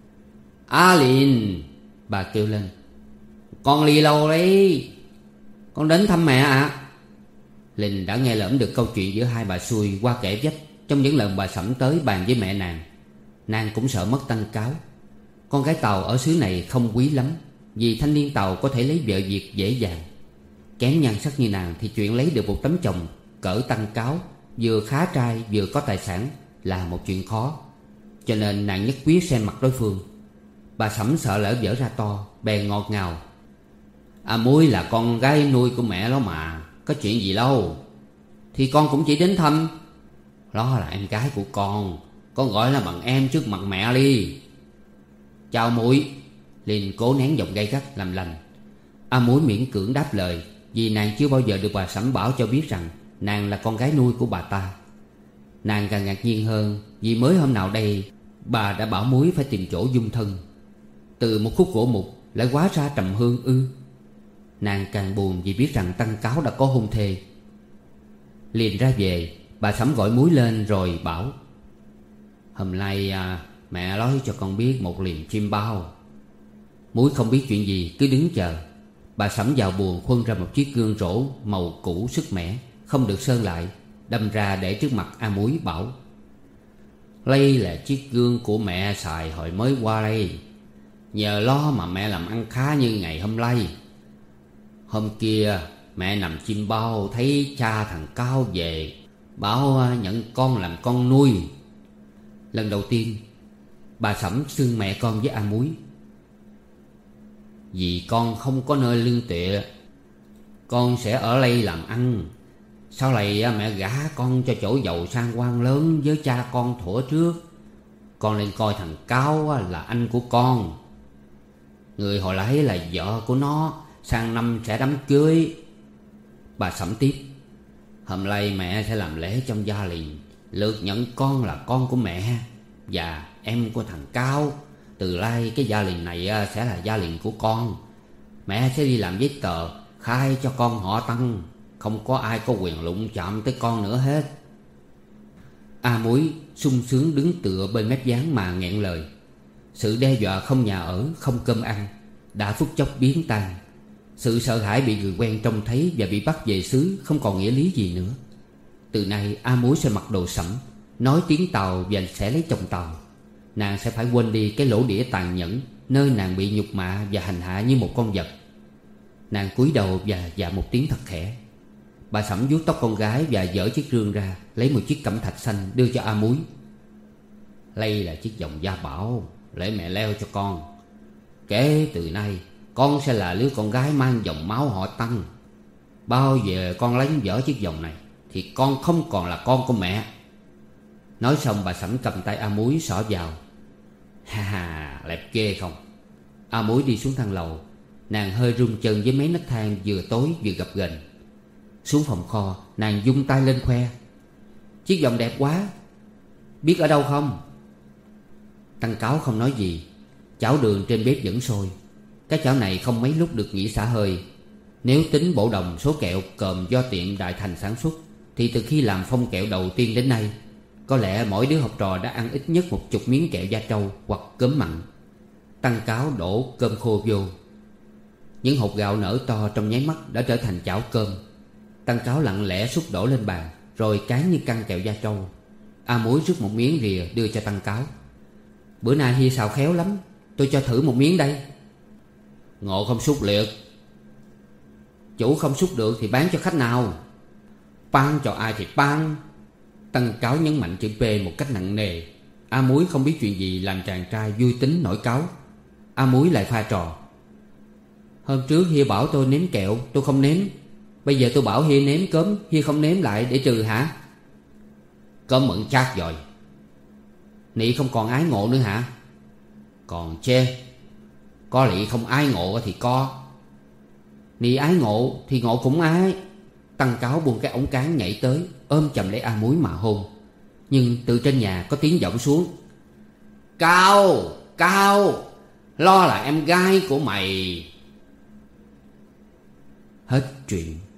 A Lìn, bà kêu lên: con Ly lâu đấy. Con đến thăm mẹ ạ. À? Lìn đã nghe lỡm được câu chuyện giữa hai bà xui qua kẻ vách trong những lần bà Sẩm tới bàn với mẹ nàng. Nàng cũng sợ mất Tăng Cáo. Con gái Tàu ở xứ này không quý lắm, vì thanh niên Tàu có thể lấy vợ Việt dễ dàng. Kém nhan sắc như nàng thì chuyện lấy được một tấm chồng cỡ Tăng Cáo, vừa khá trai vừa có tài sản, là một chuyện khó. Cho nên nàng nhất quyết xem mặt đối phương. Bà Sẩm sợ lỡ vỡ ra to, bèn ngọt ngào: A Muối là con gái nuôi của mẹ nó mà, có chuyện gì đâu. Thì con cũng chỉ đến thăm. Đó là em gái của con, con gọi là bằng em trước mặt mẹ đi. Chào Muối. Liền cố nén giọng gay gắt làm lành. A Muối miễn cưỡng đáp lời, vì nàng chưa bao giờ được bà Sẩm bảo cho biết rằng nàng là con gái nuôi của bà ta. Nàng càng ngạc nhiên hơn vì mới hôm nào đây bà đã bảo Muối phải tìm chỗ dung thân. Từ một khúc gỗ mục lại hóa ra trầm hương ư? Nàng càng buồn vì biết rằng Tăng Cáo đã có hôn thê. Liền ra về, bà Sẩm gọi Muối lên rồi bảo: hôm nay à, mẹ nói cho con biết một liềm chim bao. Muối không biết chuyện gì, cứ đứng chờ. Bà Sẩm vào buồng khuân ra một chiếc gương rổ màu cũ sức mẻ, không được sơn lại, đâm ra để trước mặt A Muối bảo: đây là chiếc gương của mẹ xài hồi mới qua đây. Nhờ lo mà mẹ làm ăn khá như ngày hôm nay. Hôm kia mẹ nằm chim bao thấy cha thằng Cao về, bảo nhận con làm con nuôi. Lần đầu tiên bà Sẩm xưng mẹ con với A Muối. Vì con không có nơi lương tựa, con sẽ ở đây làm ăn. Sau này mẹ gả con cho chỗ giàu sang quan lớn với cha con thuở trước. Con nên coi thằng Cao là anh của con. Người hồi nãy là vợ của nó, sang năm sẽ đám cưới. Bà Sẩm tiếp: Hôm nay mẹ sẽ làm lễ trong gia đình. Lượt nhận con là con của mẹ và em của thằng Cao. Từ nay cái gia đình này sẽ là gia đình của con. Mẹ sẽ đi làm giấy tờ khai cho con họ Tăng. Không có ai có quyền đụng chạm tới con nữa hết. A Muối sung sướng đứng tựa bên mép gián mà nghẹn lời. Sự đe dọa không nhà ở, không cơm ăn đã phút chốc biến tan. Sự sợ hãi bị người quen trông thấy và bị bắt về xứ không còn nghĩa lý gì nữa. Từ nay A Muối sẽ mặc đồ sẫm, nói tiếng Tàu và sẽ lấy chồng Tàu. Nàng sẽ phải quên đi cái lỗ đĩa tàn nhẫn, nơi nàng bị nhục mạ và hành hạ như một con vật. Nàng cúi đầu và dạ một tiếng thật khẽ. Bà Sẩm vuốt tóc con gái và dở chiếc rương ra, lấy một chiếc cẩm thạch xanh đưa cho A Muối. Đây là chiếc vòng gia bảo, để mẹ leo cho con. Kể từ nay con sẽ là đứa con gái mang dòng máu họ Tăng. Bao giờ con lấy vỡ chiếc vòng này thì con không còn là con của mẹ. Nói xong bà Sẩm cầm tay A Muối xỏ vào. Ha ha, đẹp ghê không? A Muối đi xuống thang lầu. Nàng hơi run chân với mấy nấc thang vừa tối vừa gập ghềnh. Xuống phòng kho, nàng vung tay lên khoe: Chiếc vòng đẹp quá. Biết ở đâu không? Tăng Cáo không nói gì. Chảo đường trên bếp vẫn sôi. Cái chảo này không mấy lúc được nghỉ xả hơi. Nếu tính bộ đồng số kẹo còm do tiệm Đại Thành sản xuất thì từ khi làm phong kẹo đầu tiên đến nay, có lẽ mỗi đứa học trò đã ăn ít nhất một chục miếng kẹo da trâu hoặc cớm mặn. Tăng Cáo đổ cơm khô vô. Những hột gạo nở to trong nháy mắt đã trở thành chảo cơm. Tăng Cáo lặng lẽ xúc đổ lên bàn, rồi cán như căn kẹo da trâu. A Muối rút một miếng rìa đưa cho Tăng Cáo. Bữa nay Hi xào khéo lắm, tôi cho thử một miếng đây. Ngộ không xúc liệt. Chủ không xúc được thì bán cho khách nào. Pan cho ai thì pan. Tăng Cáo nhấn mạnh chữ P một cách nặng nề. A Muối không biết chuyện gì làm chàng trai vui tính nổi cáu. A Muối lại pha trò: Hôm trước Hi bảo tôi nếm kẹo, tôi không nếm. Bây giờ tôi bảo Hi nếm cớm, Hi không nếm lại để trừ hả? Cớm mận chát rồi. Nị không còn ái ngộ nữa hả? Còn chê. Có lị không ái ngộ thì có. Nị ái ngộ thì ngộ cũng ái. Tăng Cáo buông cái ống cán nhảy tới, ôm chầm lấy A Muối mà hôn. Nhưng từ trên nhà có tiếng vọng xuống: Cao, Cao, lo là em gái của mày. Hết chuyện.